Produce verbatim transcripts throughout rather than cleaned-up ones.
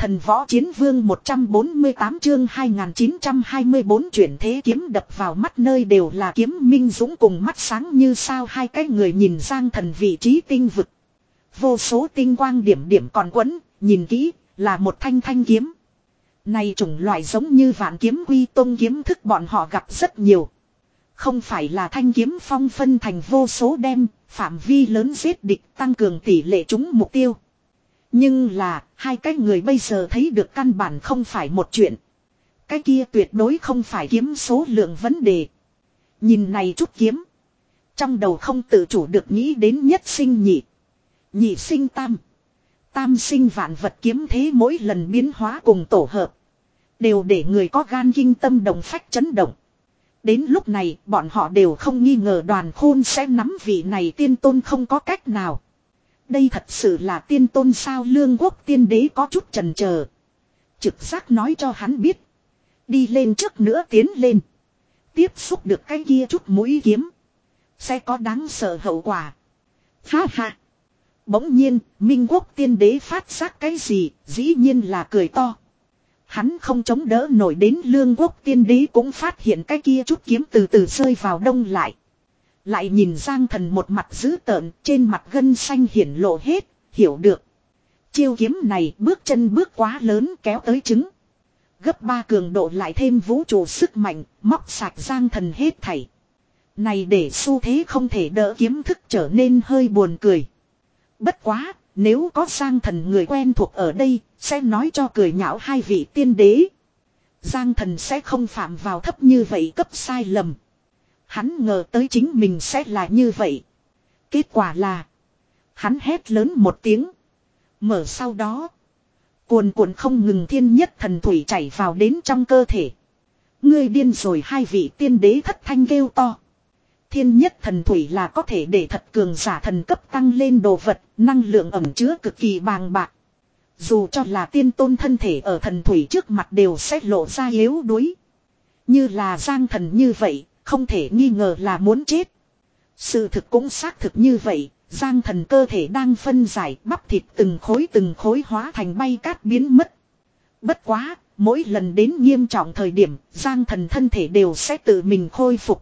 Thần võ chiến vương một trăm bốn mươi tám chương hai nghìn chín trăm hai mươi tư chuyển thế kiếm đập vào mắt nơi đều là kiếm minh dũng cùng mắt sáng như sao hai cái người nhìn Giang Thần vị trí tinh vực. Vô số tinh quang điểm điểm còn quấn, nhìn kỹ, là một thanh thanh kiếm. Này chủng loại giống như vạn kiếm quy tông kiếm thức bọn họ gặp rất nhiều. Không phải là thanh kiếm phong phân thành vô số đem, phạm vi lớn giết địch tăng cường tỷ lệ trúng mục tiêu. Nhưng là, hai cái người bây giờ thấy được căn bản không phải một chuyện. Cái kia tuyệt đối không phải kiếm số lượng vấn đề. Nhìn này chút kiếm. Trong đầu không tự chủ được nghĩ đến nhất sinh nhị. Nhị sinh tam. Tam sinh vạn vật kiếm thế mỗi lần biến hóa cùng tổ hợp. Đều để người có gan kinh tâm đồng phách chấn động. Đến lúc này bọn họ đều không nghi ngờ Đoàn Khôn sẽ nắm vị này tiên tôn không có cách nào. Đây thật sự là tiên tôn sao? Lương Quốc tiên đế có chút chần chờ. Trực giác nói cho hắn biết. Đi lên trước nữa tiến lên. Tiếp xúc được cái kia chút mũi kiếm. Sẽ có đáng sợ hậu quả. Ha ha. Bỗng nhiên Minh Quốc tiên đế phát giác cái gì, dĩ nhiên là cười to. Hắn không chống đỡ nổi, đến Lương Quốc tiên đế cũng phát hiện cái kia chút kiếm từ từ rơi vào đông lại. Lại nhìn Giang Thần một mặt dữ tợn, trên mặt gân xanh hiển lộ hết, hiểu được. Chiêu kiếm này bước chân bước quá lớn kéo tới trứng. Gấp ba cường độ lại thêm vũ trụ sức mạnh, móc sạch Giang Thần hết thảy. Này để xu thế không thể đỡ kiếm thức trở nên hơi buồn cười. Bất quá, nếu có Giang Thần người quen thuộc ở đây, sẽ nói cho cười nhạo hai vị tiên đế. Giang Thần sẽ không phạm vào thấp như vậy cấp sai lầm. Hắn ngờ tới chính mình sẽ là như vậy. Kết quả là, hắn hét lớn một tiếng. Mở sau đó, cuồn cuộn không ngừng thiên nhất thần thủy chảy vào đến trong cơ thể. Ngươi điên rồi, hai vị tiên đế thất thanh kêu to. Thiên nhất thần thủy là có thể để thật cường giả thần cấp tăng lên đồ vật, năng lượng ẩn chứa cực kỳ bàng bạc. Dù cho là tiên tôn thân thể ở thần thủy trước mặt đều sẽ lộ ra yếu đuối. Như là Giang Thần như vậy, không thể nghi ngờ là muốn chết. Sự thực cũng xác thực như vậy, Giang Thần cơ thể đang phân giải, bắp thịt từng khối từng khối hóa thành bay cát biến mất. Bất quá, mỗi lần đến nghiêm trọng thời điểm, Giang Thần thân thể đều sẽ tự mình khôi phục.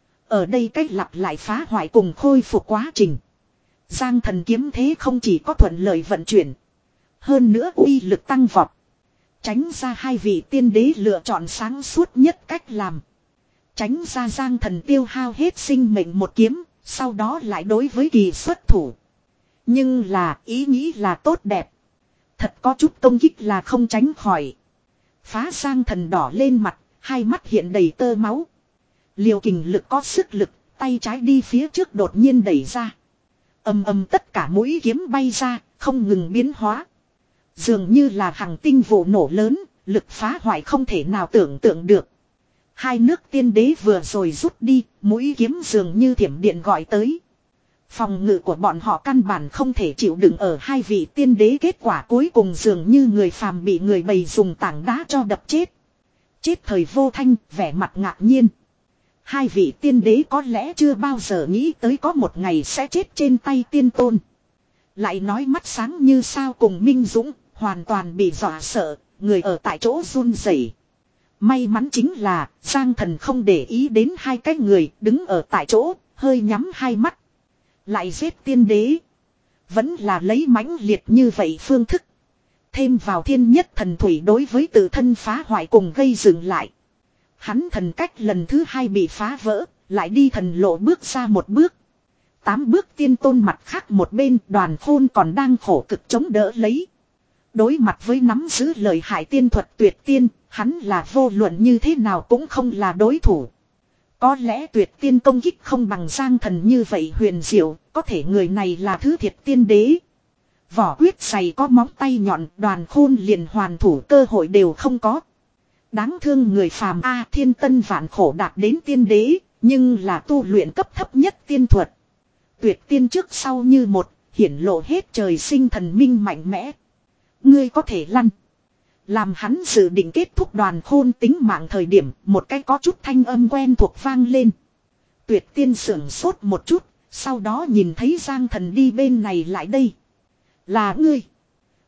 Ở đây cách lặp lại phá hoại cùng khôi phục quá trình. Giang Thần kiếm thế không chỉ có thuận lợi vận chuyển, hơn nữa uy lực tăng vọt. Tránh ra hai vị tiên đế lựa chọn sáng suốt nhất cách làm. Tránh ra Giang Thần tiêu hao hết sinh mệnh một kiếm, sau đó lại đối với kỳ xuất thủ. Nhưng là ý nghĩ là tốt đẹp. Thật có chút công kích là không tránh khỏi. Phá Giang Thần đỏ lên mặt, hai mắt hiện đầy tơ máu. Liều kình lực có sức lực, tay trái đi phía trước đột nhiên đẩy ra. Ầm ầm tất cả mũi kiếm bay ra, không ngừng biến hóa. Dường như là hàng tinh vụ nổ lớn, lực phá hoại không thể nào tưởng tượng được. Hai nước tiên đế vừa rồi rút đi, mũi kiếm dường như thiểm điện gọi tới. Phòng ngự của bọn họ căn bản không thể chịu đựng ở hai vị tiên đế, kết quả cuối cùng dường như người phàm bị người bầy dùng tảng đá cho đập chết. Chết thời vô thanh, vẻ mặt ngạc nhiên. Hai vị tiên đế có lẽ chưa bao giờ nghĩ tới có một ngày sẽ chết trên tay tiên tôn. Lại nói mắt sáng như sao cùng Minh Dũng, hoàn toàn bị dọa sợ, người ở tại chỗ run rẩy. May mắn chính là, Giang Thần không để ý đến hai cái người đứng ở tại chỗ, hơi nhắm hai mắt. Lại giết tiên đế. Vẫn là lấy mãnh liệt như vậy phương thức. Thêm vào thiên nhất thần thủy đối với tự thân phá hoại cùng gây dừng lại. Hắn thần cách lần thứ hai bị phá vỡ, lại đi thần lộ bước ra một bước. Tám bước tiên tôn mặt khác một bên, Đoàn Khôn còn đang khổ cực chống đỡ lấy. Đối mặt với nắm giữ lời hại tiên thuật tuyệt tiên, hắn là vô luận như thế nào cũng không là đối thủ. Có lẽ tuyệt tiên công kích không bằng Giang Thần như vậy huyền diệu, có thể người này là thứ thiệt tiên đế. Vỏ quyết dày có móng tay nhọn, Đoàn Khôn liền hoàn thủ cơ hội đều không có. Đáng thương người phàm A, thiên tân vạn khổ đạt đến tiên đế, nhưng là tu luyện cấp thấp nhất tiên thuật. Tuyệt tiên trước sau như một, hiển lộ hết trời sinh thần minh mạnh mẽ. Ngươi có thể lăn. Làm hắn dự định kết thúc Đoàn Khôn tính mạng thời điểm, một cái có chút thanh âm quen thuộc vang lên. Tuyệt tiên sưởng sốt một chút, sau đó nhìn thấy Giang Thần đi bên này lại đây. Là ngươi.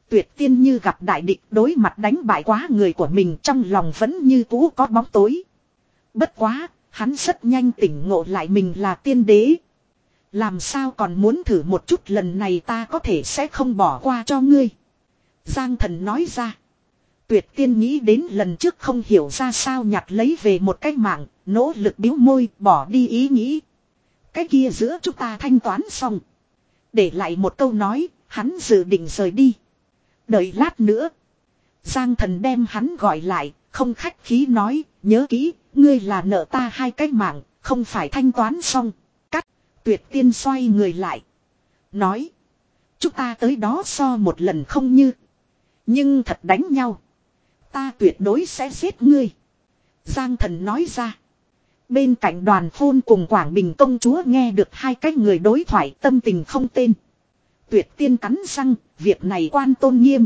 Tuyệt tiên như gặp đại địch đối mặt đánh bại quá người của mình trong lòng vẫn như cũ có bóng tối. Bất quá, hắn rất nhanh tỉnh ngộ lại mình là tiên đế. Làm sao còn muốn thử một chút lần này ta có thể sẽ không bỏ qua cho ngươi. Giang thần nói ra. Tuyệt tiên nghĩ đến lần trước không hiểu ra sao nhặt lấy về một cái mạng, nỗ lực biếu môi bỏ đi ý nghĩ. Cái kia giữa chúng ta thanh toán xong. Để lại một câu nói, hắn dự định rời đi. Đợi lát nữa. Giang thần đem hắn gọi lại, không khách khí nói, nhớ kỹ, ngươi là nợ ta hai cái mạng, không phải thanh toán xong. Cắt, tuyệt tiên xoay người lại. Nói, chúng ta tới đó so một lần không như. Nhưng thật đánh nhau. Ta tuyệt đối sẽ giết ngươi. Giang thần nói ra. Bên cạnh đoàn phôn cùng Quảng Bình công chúa nghe được hai cái người đối thoại tâm tình không tên. Tuyệt tiên cắn răng, việc này quan tôn nghiêm.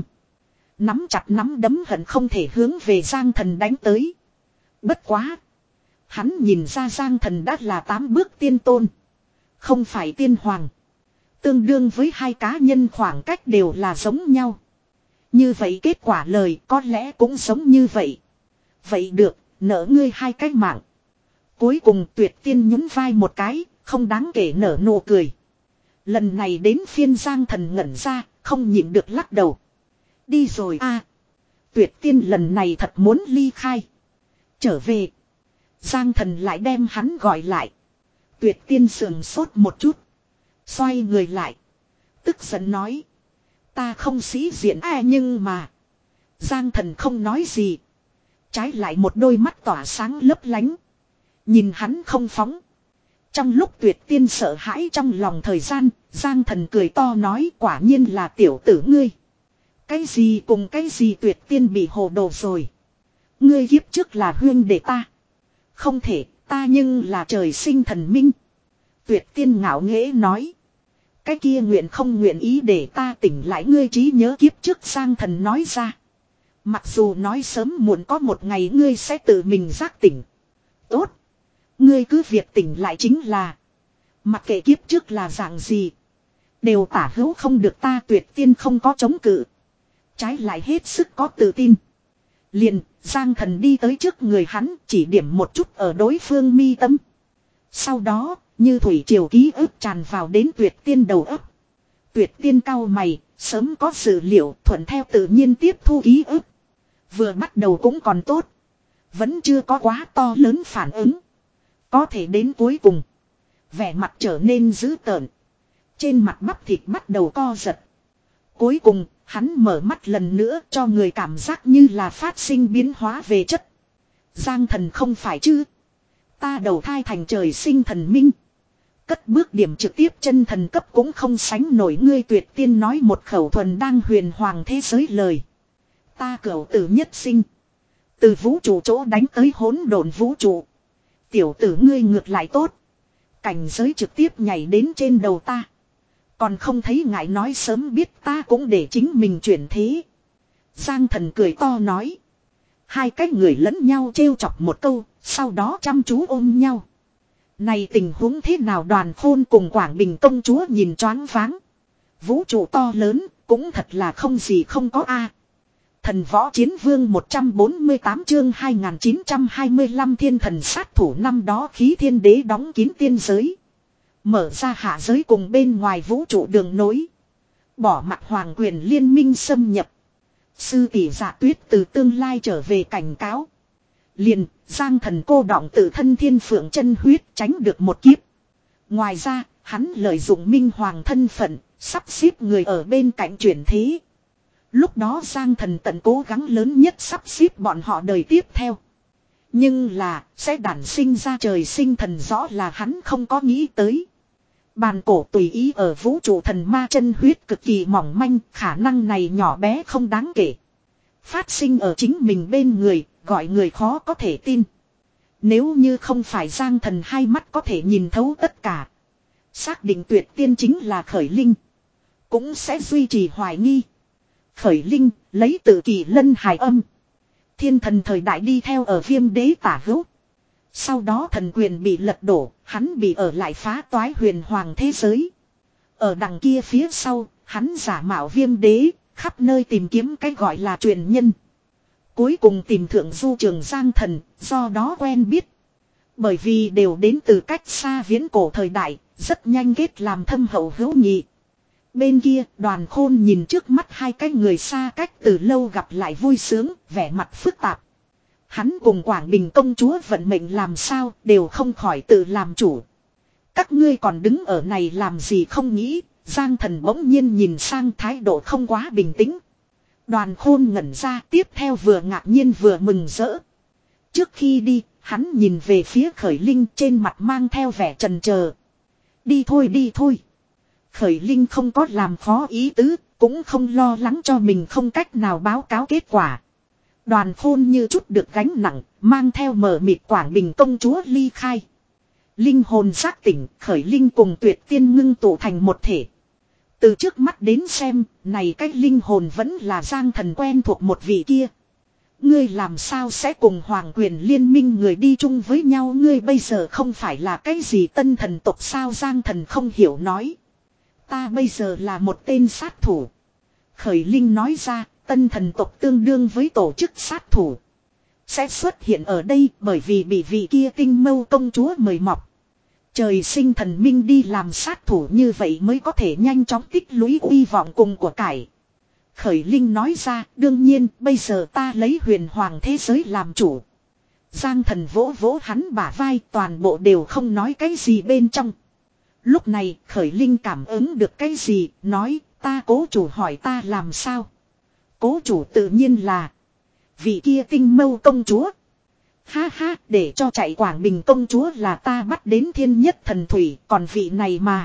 Nắm chặt nắm đấm hận không thể hướng về Giang thần đánh tới. Bất quá. Hắn nhìn ra Giang thần đã là tám bước tiên tôn. Không phải tiên hoàng. Tương đương với hai cá nhân khoảng cách đều là giống nhau. Như vậy kết quả lời có lẽ cũng giống như vậy. Vậy được, nợ ngươi hai cái mạng. Cuối cùng tuyệt tiên nhún vai một cái, không đáng kể nở nụ cười. Lần này đến phiên Giang thần ngẩn ra, không nhịn được lắc đầu. Đi rồi a. Tuyệt tiên lần này thật muốn ly khai. Trở về. Giang thần lại đem hắn gọi lại. Tuyệt tiên sườn sốt một chút. Xoay người lại. Tức giận nói. Ta không sĩ diện à nhưng mà. Giang thần không nói gì. Trái lại một đôi mắt tỏa sáng lấp lánh. Nhìn hắn không phóng. Trong lúc tuyệt tiên sợ hãi trong lòng thời gian. Giang thần cười to nói quả nhiên là tiểu tử ngươi. Cái gì cùng cái gì tuyệt tiên bị hồ đồ rồi. Ngươi kiếp trước là huyên để ta. Không thể ta nhưng là trời sinh thần minh. Tuyệt tiên ngạo nghễ nói. Cái kia nguyện không nguyện ý để ta tỉnh lại ngươi trí nhớ kiếp trước Giang thần nói ra. Mặc dù nói sớm muộn có một ngày ngươi sẽ tự mình giác tỉnh. Tốt. Ngươi cứ việc tỉnh lại chính là. Mặc kệ kiếp trước là dạng gì. Đều tả hữu không được ta tuyệt tiên không có chống cự. Trái lại hết sức có tự tin. Liền Giang thần đi tới trước người hắn chỉ điểm một chút ở đối phương mi tâm. Sau đó như thủy triều ký ức tràn vào đến tuyệt tiên đầu óc. Tuyệt tiên cau mày, sớm có dự liệu thuận theo tự nhiên tiếp thu ký ức. Vừa bắt đầu cũng còn tốt. Vẫn chưa có quá to lớn phản ứng. Có thể đến cuối cùng. Vẻ mặt trở nên dữ tợn. Trên mặt bắp thịt bắt đầu co giật. Cuối cùng, hắn mở mắt lần nữa cho người cảm giác như là phát sinh biến hóa về chất. Giang thần không phải chứ. Ta đầu thai thành trời sinh thần minh. Cất bước điểm trực tiếp chân thần cấp cũng không sánh nổi ngươi tuyệt tiên nói một khẩu thuần đang huyền hoàng thế giới lời. Ta cửu tử nhất sinh. Từ vũ trụ chỗ đánh tới hỗn độn vũ trụ. Tiểu tử ngươi ngược lại tốt. Cảnh giới trực tiếp nhảy đến trên đầu ta. Còn không thấy ngại nói sớm biết ta cũng để chính mình chuyển thế. Giang thần cười to nói. Hai cái người lẫn nhau trêu chọc một câu. Sau đó chăm chú ôm nhau. Này tình huống thế nào đoàn khôn cùng Quảng Bình công chúa nhìn choáng váng. Vũ trụ to lớn cũng thật là không gì không có a. Thần võ chiến vương một trăm bốn mươi tám chương hai nghìn chín trăm hai mươi lăm thiên thần sát thủ năm đó khí thiên đế đóng kín tiên giới. Mở ra hạ giới cùng bên ngoài vũ trụ đường nối. Bỏ mặt hoàng quyền liên minh xâm nhập. Sư tỷ Dạ Tuyết từ tương lai trở về cảnh cáo. Liền, Giang thần cô đọng tự thân thiên phượng chân huyết tránh được một kiếp. Ngoài ra, hắn lợi dụng minh hoàng thân phận, sắp xếp người ở bên cạnh chuyển thế. Lúc đó Giang thần tận cố gắng lớn nhất sắp xếp bọn họ đời tiếp theo. Nhưng là, sẽ đản sinh ra trời sinh thần rõ là hắn không có nghĩ tới. Bàn cổ tùy ý ở vũ trụ thần ma chân huyết cực kỳ mỏng manh, khả năng này nhỏ bé không đáng kể. Phát sinh ở chính mình bên người, gọi người khó có thể tin. Nếu như không phải Giang thần hai mắt có thể nhìn thấu tất cả. Xác định tuyệt tiên chính là Khởi Linh. Cũng sẽ duy trì hoài nghi. Khởi Linh, lấy tự kỳ lân hài âm. Thiên thần thời đại đi theo ở Viêm đế tả hữu. Sau đó thần quyền bị lật đổ, hắn bị ở lại phá toái huyền hoàng thế giới. Ở đằng kia phía sau, hắn giả mạo Viêm đế, khắp nơi tìm kiếm cái gọi là truyền nhân. Cuối cùng tìm thượng du trường Giang Thần, do đó quen biết. Bởi vì đều đến từ cách xa viễn cổ thời đại, rất nhanh kết làm thâm hậu hữu nghị. Bên kia, Đoàn Khôn nhìn trước mắt hai cái người xa cách từ lâu gặp lại vui sướng, vẻ mặt phức tạp. Hắn cùng Quảng Bình công chúa vận mệnh làm sao, đều không khỏi tự làm chủ. Các ngươi còn đứng ở này làm gì không nghĩ, Giang Thần bỗng nhiên nhìn sang thái độ không quá bình tĩnh. Đoàn Khôn ngẩn ra, tiếp theo vừa ngạc nhiên vừa mừng rỡ. Trước khi đi, hắn nhìn về phía Khởi Linh, trên mặt mang theo vẻ trần chờ. Đi thôi đi thôi. Khởi Linh không có làm khó ý tứ, cũng không lo lắng cho mình không cách nào báo cáo kết quả. Đoàn Khôn như chút được gánh nặng, mang theo mờ mịt Quảng Bình công chúa ly khai. Linh hồn giác tỉnh, Khởi Linh cùng Tuyệt Tiên ngưng tụ thành một thể. Từ trước mắt đến xem, này cái linh hồn vẫn là Giang Thần quen thuộc một vị kia. Ngươi làm sao sẽ cùng Hoàng Quyền liên minh người đi chung với nhau, ngươi bây giờ không phải là cái gì tân thần tộc sao? Giang Thần không hiểu nói. Ta bây giờ là một tên sát thủ. Khởi Linh nói ra, tân thần tộc tương đương với tổ chức sát thủ. Sẽ xuất hiện ở đây bởi vì bị vị kia Tinh Mâu công chúa mời mọc. Trời sinh thần minh đi làm sát thủ, như vậy mới có thể nhanh chóng tích lũy uy vọng cùng của cải. Khởi Linh nói ra, đương nhiên bây giờ ta lấy huyền hoàng thế giới làm chủ. Giang Thần vỗ vỗ hắn bả vai, toàn bộ đều không nói cái gì bên trong. Lúc này Khởi Linh cảm ứng được cái gì, nói ta cố chủ hỏi ta làm sao. Cố chủ tự nhiên là vị kia Tinh Mâu công chúa. Ha ha, để cho chạy Quảng Bình công chúa là ta bắt đến thiên nhất thần thủy, còn vị này mà.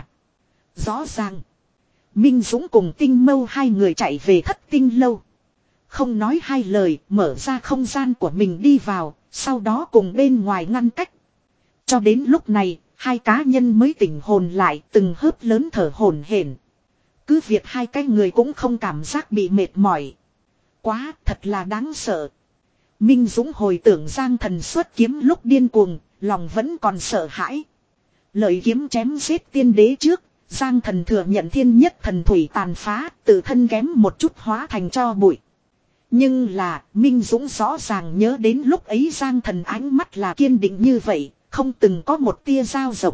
Rõ ràng. Minh Dũng cùng Tinh Mâu hai người chạy về Thất Tinh lâu. Không nói hai lời, mở ra không gian của mình đi vào, sau đó cùng bên ngoài ngăn cách. Cho đến lúc này, hai cá nhân mới tỉnh hồn lại, từng hớp lớn thở hổn hển. Cứ việc hai cái người cũng không cảm giác bị mệt mỏi. Quá, thật là đáng sợ. Minh Dũng hồi tưởng Giang Thần xuất kiếm lúc điên cuồng, lòng vẫn còn sợ hãi. Lợi kiếm chém giết tiên đế trước, Giang Thần thừa nhận thiên nhất thần thủy tàn phá, tự thân kém một chút hóa thành cho bụi. Nhưng là, Minh Dũng rõ ràng nhớ đến lúc ấy Giang Thần ánh mắt là kiên định như vậy, không từng có một tia dao rộng.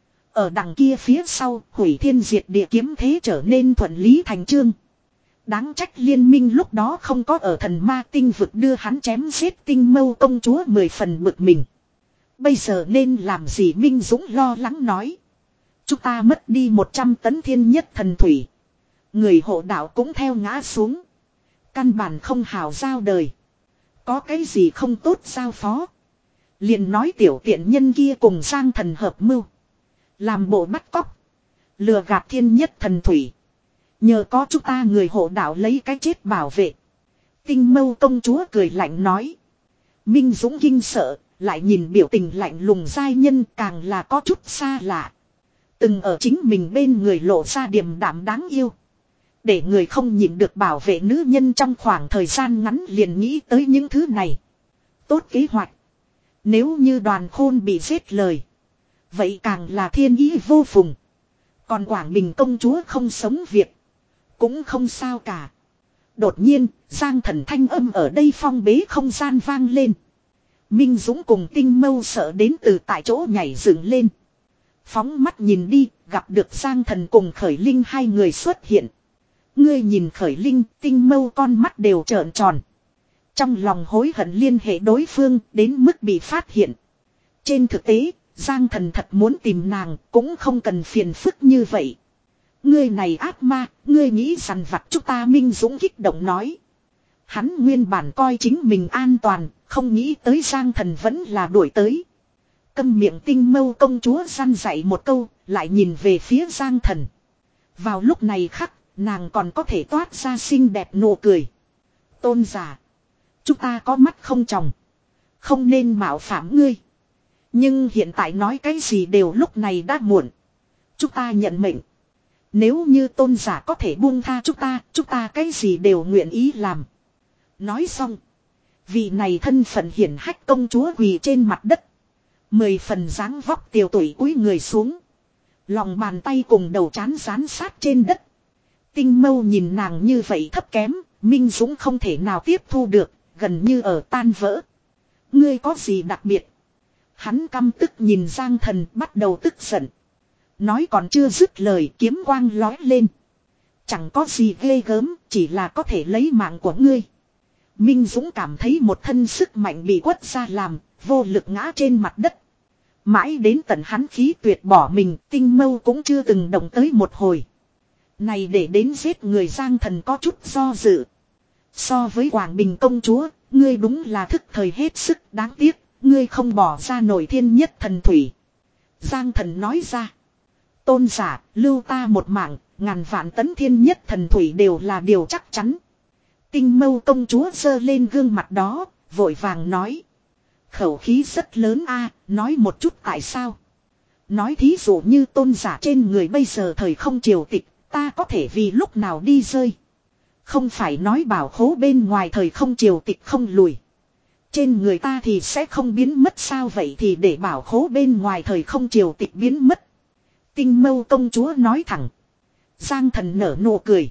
Ở đằng kia phía sau, hủy thiên diệt địa kiếm thế trở nên thuận lý thành chương. Đáng trách liên minh lúc đó không có ở thần ma tinh vực đưa hắn chém giết Tinh Mâu công chúa mười phần bực mình. Bây giờ nên làm gì? Minh Dũng lo lắng nói. Chúng ta mất đi một trăm tấn thiên nhất thần thủy. Người hộ đạo cũng theo ngã xuống. Căn bản không hào giao đời. Có cái gì không tốt giao phó. Liền nói tiểu tiện nhân kia cùng Giang Thần hợp mưu. Làm bộ bắt cóc. Lừa gạt thiên nhất thần thủy. Nhờ có chúng ta người hộ đạo lấy cái chết bảo vệ. Tinh Mâu công chúa cười lạnh nói. Minh Dũng kinh sợ, lại nhìn biểu tình lạnh lùng giai nhân càng là có chút xa lạ. Từng ở chính mình bên người lộ ra điềm đạm đáng yêu. Để người không nhịn được bảo vệ nữ nhân trong khoảng thời gian ngắn liền nghĩ tới những thứ này. Tốt kế hoạch. Nếu như Đoàn Khôn bị giết lời. Vậy càng là thiên ý vô phùng. Còn Quảng Bình công chúa không sống việc. Cũng không sao cả. Đột nhiên, Giang Thần thanh âm ở đây phong bế không gian vang lên. Minh Dũng cùng Tinh Mâu sợ đến từ tại chỗ nhảy dựng lên. Phóng mắt nhìn đi, gặp được Giang Thần cùng Khởi Linh hai người xuất hiện. Ngươi nhìn Khởi Linh, Tinh Mâu con mắt đều trợn tròn. Trong lòng hối hận liên hệ đối phương đến mức bị phát hiện. Trên thực tế, Giang Thần thật muốn tìm nàng cũng không cần phiền phức như vậy. Ngươi này ác ma, ngươi nghĩ săn vặt chúng ta? Minh Dũng kích động nói. Hắn nguyên bản coi chính mình an toàn, không nghĩ tới Giang Thần vẫn là đuổi tới. Câm miệng. Tinh Mâu công chúa răn dạy một câu, lại nhìn về phía Giang Thần. Vào lúc này khắc, nàng còn có thể toát ra xinh đẹp nụ cười. Tôn giả, chúng ta có mắt không tròng, không nên mạo phạm ngươi. Nhưng hiện tại nói cái gì đều lúc này đã muộn. Chúng ta nhận mệnh. Nếu như tôn giả có thể buông tha chúng ta, chúng ta cái gì đều nguyện ý làm. Nói xong, vị này thân phận hiển hách công chúa quỳ trên mặt đất. Mười phần dáng vóc tiều tụy cúi người xuống. Lòng bàn tay cùng đầu trán dán sát trên đất. Tinh Mâu nhìn nàng như vậy thấp kém, Minh Dũng không thể nào tiếp thu được, gần như ở tan vỡ. Ngươi có gì đặc biệt? Hắn căm tức nhìn Giang Thần bắt đầu tức giận. Nói còn chưa dứt lời kiếm quang lói lên. Chẳng có gì ghê gớm, chỉ là có thể lấy mạng của ngươi. Minh Dũng cảm thấy một thân sức mạnh bị quất ra làm, vô lực ngã trên mặt đất. Mãi đến tận hắn khí tuyệt bỏ mình, Tinh Mâu cũng chưa từng động tới một hồi. Này để đến giết người Giang Thần có chút do dự. So với Quảng Bình công chúa, ngươi đúng là thức thời hết sức, đáng tiếc, ngươi không bỏ ra nổi thiên nhất thần thủy. Giang Thần nói ra. Tôn giả, lưu ta một mạng, ngàn vạn tấn thiên nhất thần thủy đều là điều chắc chắn. Tinh Mâu công chúa giơ lên gương mặt đó, vội vàng nói. Khẩu khí rất lớn a, nói một chút tại sao. Nói thí dụ như tôn giả trên người bây giờ thời không triều tịch, ta có thể vì lúc nào đi rơi. Không phải nói bảo khố bên ngoài thời không triều tịch không lùi. Trên người ta thì sẽ không biến mất sao, vậy thì để bảo khố bên ngoài thời không triều tịch biến mất. Tinh Mâu công chúa nói thẳng. Giang Thần nở nụ cười.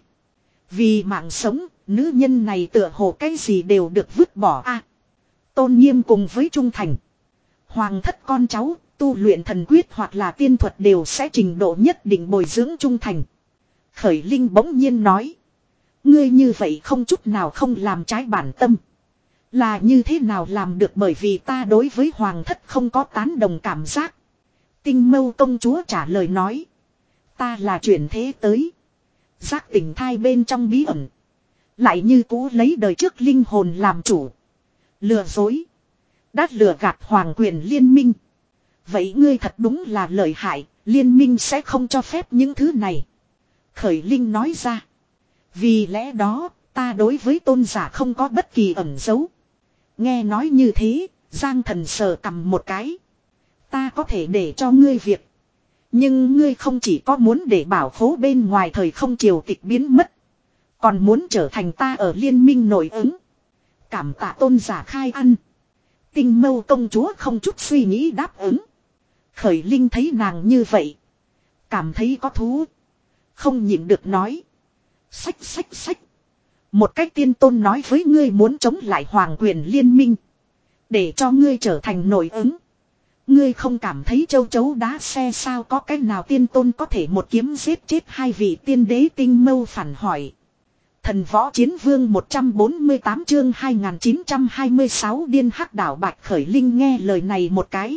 Vì mạng sống, nữ nhân này tựa hồ cái gì đều được vứt bỏ a. Tôn nghiêm cùng với trung thành. Hoàng thất con cháu, tu luyện thần quyết hoặc là tiên thuật đều sẽ trình độ nhất định bồi dưỡng trung thành. Khởi Linh bỗng nhiên nói. Ngươi như vậy không chút nào không làm trái bản tâm. Là như thế nào làm được, bởi vì ta đối với hoàng thất không có tán đồng cảm giác. Tinh Mâu công chúa trả lời nói. Ta là chuyển thế tới. Giác tỉnh thai bên trong bí ẩn. Lại như cũ lấy đời trước linh hồn làm chủ. Lừa dối. Đã lừa gạt hoàng quyền liên minh. Vậy ngươi thật đúng là lợi hại. Liên minh sẽ không cho phép những thứ này. Khởi Linh nói ra. Vì lẽ đó ta đối với tôn giả không có bất kỳ ẩn dấu. Nghe nói như thế, Giang Thần sờ cầm một cái. Ta có thể để cho ngươi việc. Nhưng ngươi không chỉ có muốn để bảo khố bên ngoài thời không triều tịch biến mất. Còn muốn trở thành ta ở liên minh nổi ứng. Cảm tạ tôn giả khai ăn. Tinh Mâu công chúa không chút suy nghĩ đáp ứng. Khởi Linh thấy nàng như vậy. Cảm thấy có thú. Không nhịn được nói. Sách sách sách. Một cách tiên tôn nói với ngươi muốn chống lại hoàng quyền liên minh. Để cho ngươi trở thành nổi ứng. Ngươi không cảm thấy châu chấu đá xe sao, có cách nào tiên tôn có thể một kiếm giết chết hai vị tiên đế? Tinh Mâu phản hỏi. Thần võ chiến vương một trăm bốn mươi tám chương hai nghìn chín trăm hai mươi sáu điên hắc đảo Bạch Khởi Linh nghe lời này một cái.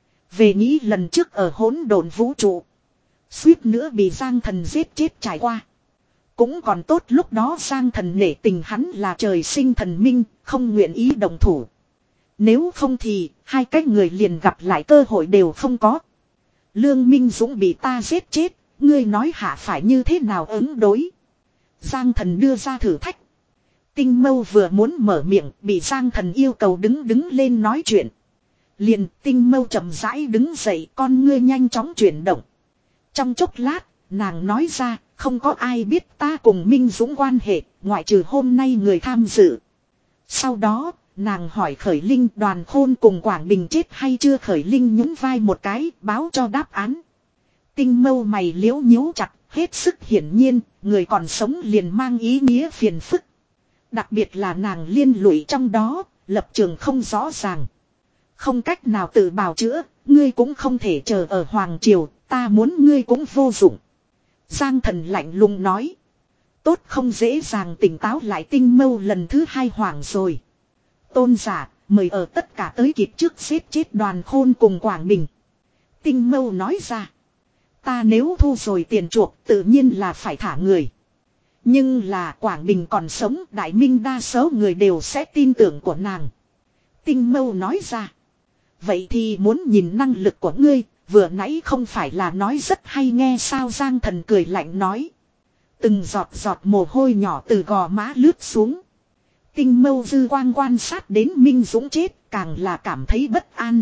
Về nghĩ lần trước ở hỗn độn vũ trụ. Suýt nữa bị Giang Thần giết chết trải qua. Cũng còn tốt lúc đó Giang Thần nể tình hắn là trời sinh thần minh, không nguyện ý đồng thủ. Nếu không thì hai cái người liền gặp lại cơ hội đều không có. Lương Minh Dũng bị ta giết chết, ngươi nói hạ phải như thế nào ứng đối? Giang Thần đưa ra thử thách. Tinh Mâu vừa muốn mở miệng, bị Giang Thần yêu cầu đứng đứng lên nói chuyện. Liền Tinh Mâu chậm rãi đứng dậy, con ngươi nhanh chóng chuyển động. Trong chốc lát, nàng nói ra, không có ai biết ta cùng Minh Dũng quan hệ, ngoại trừ hôm nay người tham dự. Sau đó, nàng hỏi Khởi Linh Đoàn Khôn cùng Quảng Bình chết hay chưa? Khởi Linh nhún vai một cái, báo cho đáp án. Tinh Mâu mày liễu nhíu chặt, hết sức hiển nhiên, người còn sống liền mang ý nghĩa phiền phức. Đặc biệt là nàng liên lụy trong đó, lập trường không rõ ràng. Không cách nào tự bào chữa, ngươi cũng không thể chờ ở Hoàng Triều, ta muốn ngươi cũng vô dụng. Giang Thần lạnh lùng nói. Tốt, không dễ dàng tỉnh táo lại. Tinh Mâu lần thứ hai hoảng rồi. Tôn giả, mời ở tất cả tới kịp trước giết chết Đoàn Khôn cùng Quảng Bình. Tinh Mâu nói ra. Ta nếu thu rồi tiền chuộc tự nhiên là phải thả người. Nhưng là Quảng Bình còn sống, Đại Minh đa số người đều sẽ tin tưởng của nàng. Tinh Mâu nói ra. Vậy thì muốn nhìn năng lực của ngươi, vừa nãy không phải là nói rất hay nghe sao? Giang Thần cười lạnh nói. Từng giọt giọt mồ hôi nhỏ từ gò má lướt xuống. Tinh Mâu dư quang quan sát đến Minh Dũng chết, càng là cảm thấy bất an.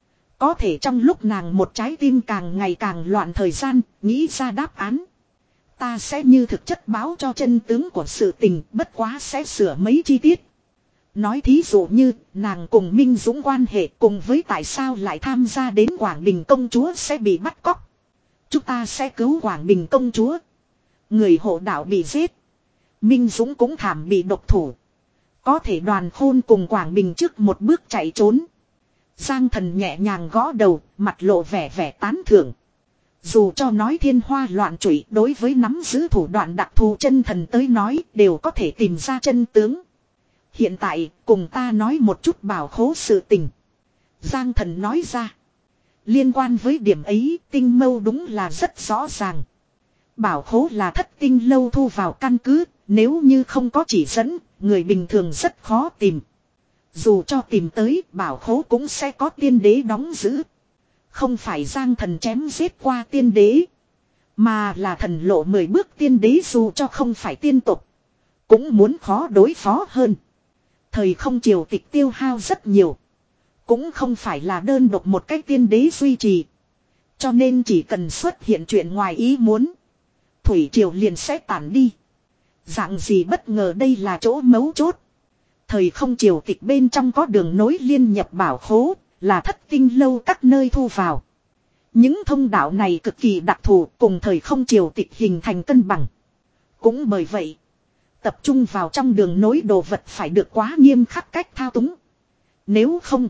Có thể trong lúc nàng một trái tim càng ngày càng loạn thời gian, nghĩ ra đáp án. Ta sẽ như thực chất báo cho chân tướng của sự tình, bất quá sẽ sửa mấy chi tiết. Nói thí dụ như, nàng cùng Minh Dũng quan hệ, cùng với tại sao lại tham gia đến Quảng Bình công chúa sẽ bị bắt cóc. Chúng ta sẽ cứu Quảng Bình công chúa. Người hộ đạo bị giết. Minh Dũng cũng thảm bị độc thủ. Có thể Đoàn Khôn cùng Quảng Bình trước một bước chạy trốn. Giang Thần nhẹ nhàng gõ đầu, mặt lộ vẻ vẻ tán thưởng. Dù cho nói thiên hoa loạn trụy, đối với nắm giữ thủ đoạn đặc thù chân thần tới nói đều có thể tìm ra chân tướng. Hiện tại cùng ta nói một chút bảo khố sự tình. Giang Thần nói ra. Liên quan với điểm ấy, Tinh Mâu đúng là rất rõ ràng. Bảo khố là Thất Tinh lâu thu vào căn cứ, nếu như không có chỉ dẫn, người bình thường rất khó tìm. Dù cho tìm tới, bảo khố cũng sẽ có tiên đế đóng giữ. Không phải Giang Thần chém giết qua tiên đế, mà là thần lộ mười bước tiên đế, dù cho không phải tiên tục, cũng muốn khó đối phó hơn. Thời không triều tịch tiêu hao rất nhiều, cũng không phải là đơn độc một cái tiên đế duy trì. Cho nên chỉ cần xuất hiện chuyện ngoài ý muốn, thủy triều liền sẽ tản đi. Dạng gì bất ngờ, đây là chỗ mấu chốt. Thời không triều tịch bên trong có đường nối liên nhập bảo khố, là Thất Tinh lâu các nơi thu vào. Những thông đạo này cực kỳ đặc thù, cùng thời không triều tịch hình thành cân bằng. Cũng bởi vậy, tập trung vào trong đường nối đồ vật phải được quá nghiêm khắc cách thao túng. Nếu không,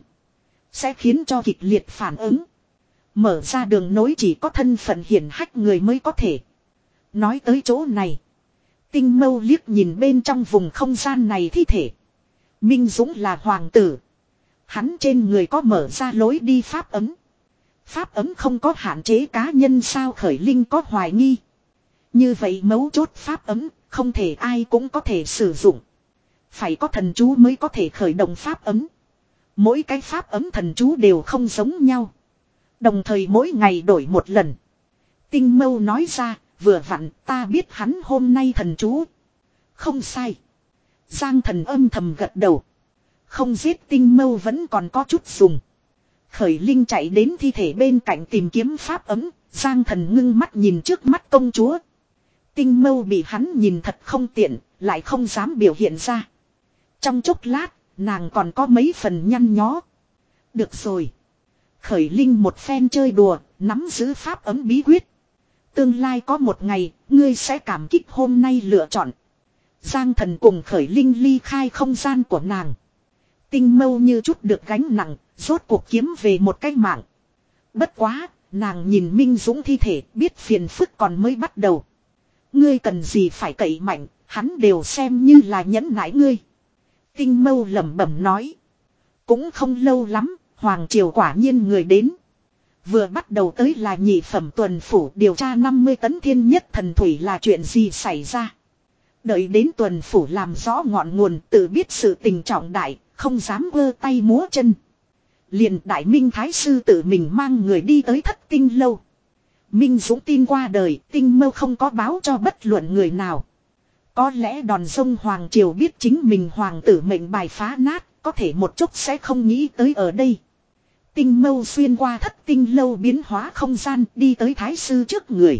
sẽ khiến cho kịch liệt phản ứng. Mở ra đường nối chỉ có thân phận hiển hách người mới có thể. Nói tới chỗ này, Tinh Mâu liếc nhìn bên trong vùng không gian này thi thể. Minh Dũng là hoàng tử. Hắn trên người có mở ra lối đi pháp ấm. Pháp ấm không có hạn chế cá nhân sao? Khởi Linh có hoài nghi. Như vậy mấu chốt pháp ấm, không thể ai cũng có thể sử dụng. Phải có thần chú mới có thể khởi động pháp ấm. Mỗi cái pháp ấm thần chú đều không giống nhau. Đồng thời mỗi ngày đổi một lần. Tinh Mâu nói ra, vừa vặn ta biết hắn hôm nay thần chú. Không sai. Giang Thần âm thầm gật đầu. Không giết Tinh Mâu vẫn còn có chút dùng. Khởi Linh chạy đến thi thể bên cạnh tìm kiếm pháp ấm. Giang Thần ngưng mắt nhìn trước mắt công chúa. Tinh Mâu bị hắn nhìn thật không tiện, lại không dám biểu hiện ra. Trong chốc lát, nàng còn có mấy phần nhăn nhó. Được rồi. Khởi Linh một phen chơi đùa, nắm giữ pháp ấm bí quyết. Tương lai có một ngày, ngươi sẽ cảm kích hôm nay lựa chọn. Giang Thần cùng Khởi Linh ly khai không gian của nàng. Tinh Mâu như chút được gánh nặng, rốt cuộc kiếm về một cái mạng. Bất quá, nàng nhìn Minh Dũng thi thể, biết phiền phức còn mới bắt đầu. Ngươi cần gì phải cậy mạnh, hắn đều xem như là nhẫn nại ngươi. Tinh Mâu lẩm bẩm nói. Cũng không lâu lắm, hoàng triều quả nhiên người đến. Vừa bắt đầu tới là nhị phẩm tuần phủ điều tra năm mươi tấn thiên nhất thần thủy là chuyện gì xảy ra. Đợi đến tuần phủ làm rõ ngọn nguồn, tự biết sự tình trọng đại, không dám vơ tay múa chân. Liền Đại Minh Thái sư tự mình mang người đi tới Thất Tinh lâu. Minh Dũng tin qua đời, Tinh Mâu không có báo cho bất luận người nào. Có lẽ đòn sông hoàng triều biết chính mình hoàng tử mệnh bài phá nát, có thể một chút sẽ không nghĩ tới ở đây. Tinh Mâu xuyên qua Thất Tinh lâu biến hóa không gian, đi tới Thái sư trước người.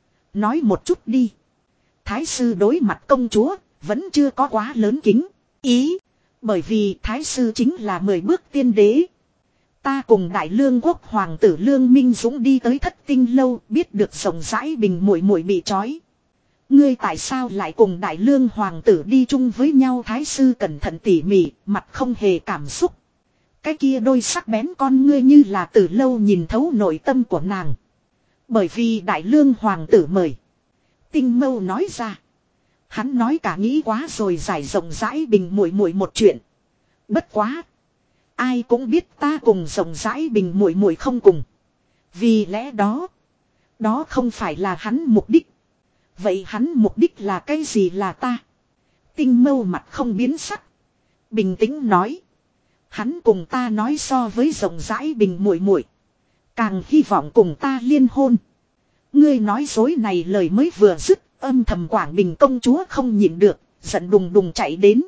Nói một chút đi. Thái sư đối mặt công chúa, vẫn chưa có quá lớn kính ý. Bởi vì Thái sư chính là mười bước tiên đế. Ta cùng Đại Lương quốc hoàng tử Lương Minh Dũng đi tới Thất Tinh lâu, biết được rộng rãi Bình muội muội bị trói. Ngươi tại sao lại cùng Đại Lương hoàng tử đi chung với nhau? Thái sư cẩn thận tỉ mỉ, mặt không hề cảm xúc. Cái kia đôi sắc bén con ngươi như là từ lâu nhìn thấu nội tâm của nàng. Bởi vì Đại Lương hoàng tử mời. Tinh Mâu nói ra. Hắn nói cả nghĩ quá rồi, giải rộng rãi Bình muội muội một chuyện. Bất quá, ai cũng biết ta cùng rộng rãi Bình muội muội không cùng. Vì lẽ đó, đó không phải là hắn mục đích. Vậy hắn mục đích là cái gì? Là ta. Tinh Mâu mặt không biến sắc, bình tĩnh nói. Hắn cùng ta nói so với rộng rãi Bình muội muội, càng hy vọng cùng ta liên hôn. Ngươi nói dối này lời mới vừa dứt, âm thầm Quảng Bình công chúa không nhịn được, giận đùng đùng chạy đến.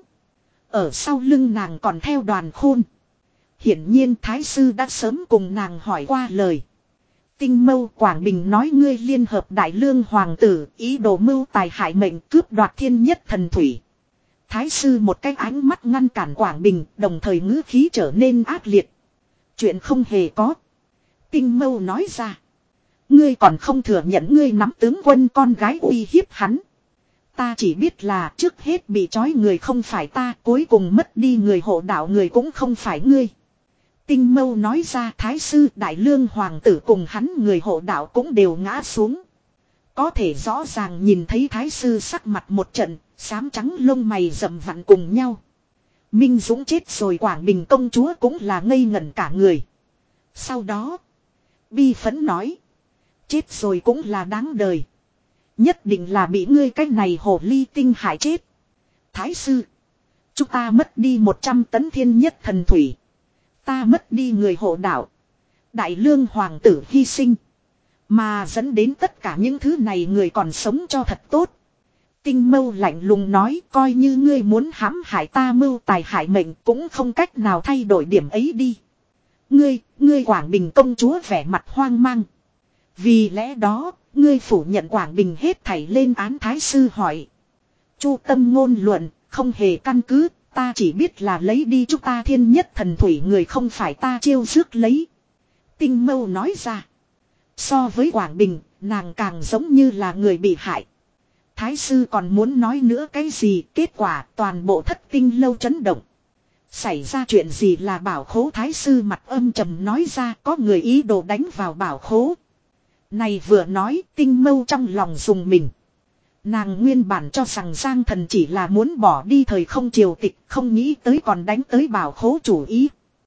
Ở sau lưng nàng còn theo Đoàn Khôn. Hiển nhiên Thái sư đã sớm cùng nàng hỏi qua lời. Tinh Mâu, Quảng Bình nói ngươi liên hợp Đại Lương hoàng tử, ý đồ mưu tài hại mệnh, cướp đoạt thiên nhất thần thủy. Thái sư một cái ánh mắt ngăn cản Quảng Bình, đồng thời ngữ khí trở nên ác liệt. Chuyện không hề có. Tinh Mâu nói ra. Ngươi còn không thừa nhận ngươi nắm tướng quân con gái uy hiếp hắn. Ta chỉ biết là trước hết bị trói người không phải ta, cuối cùng mất đi người hộ đạo người cũng không phải ngươi. Tinh Mâu nói ra Thái sư Đại Lương hoàng tử cùng hắn người hộ đạo cũng đều ngã xuống. Có thể rõ ràng nhìn thấy Thái sư sắc mặt một trận, xám trắng lông mày rậm vặn cùng nhau. Minh Dũng chết rồi, Quảng Bình công chúa cũng là ngây ngẩn cả người. Sau đó, bi phẫn nói, chết rồi cũng là đáng đời. Nhất định là bị ngươi cái này hồ ly tinh hại chết. Thái sư, chúng ta mất đi một trăm tấn thiên nhất thần thủy. Ta mất đi người hộ đạo. Đại Lương hoàng tử hy sinh. Mà dẫn đến tất cả những thứ này người còn sống cho thật tốt. Tinh Mâu lạnh lùng nói, coi như ngươi muốn hãm hại ta mưu tài hại mệnh cũng không cách nào thay đổi điểm ấy đi. Ngươi, ngươi Quảng Bình công chúa vẻ mặt hoang mang. Vì lẽ đó, ngươi phủ nhận Quảng Bình hết thảy lên án. Thái sư hỏi. Chu tâm ngôn luận, không hề căn cứ, ta chỉ biết là lấy đi chúng ta thiên nhất thần thủy người không phải ta chiêu rước lấy. Tinh Mâu nói ra. So với Quảng Bình, nàng càng giống như là người bị hại. Thái sư còn muốn nói nữa cái gì, kết quả toàn bộ Thất Tinh lâu chấn động. Xảy ra chuyện gì là bảo khố? Thái sư mặt âm trầm nói ra, có người ý đồ đánh vào bảo khố. Này vừa nói, Tinh Mâu trong lòng dùng mình. Nàng nguyên bản cho rằng Giang Thần chỉ là muốn bỏ đi thời không triều tịch, không nghĩ tới còn đánh tới bảo khố chủ ý.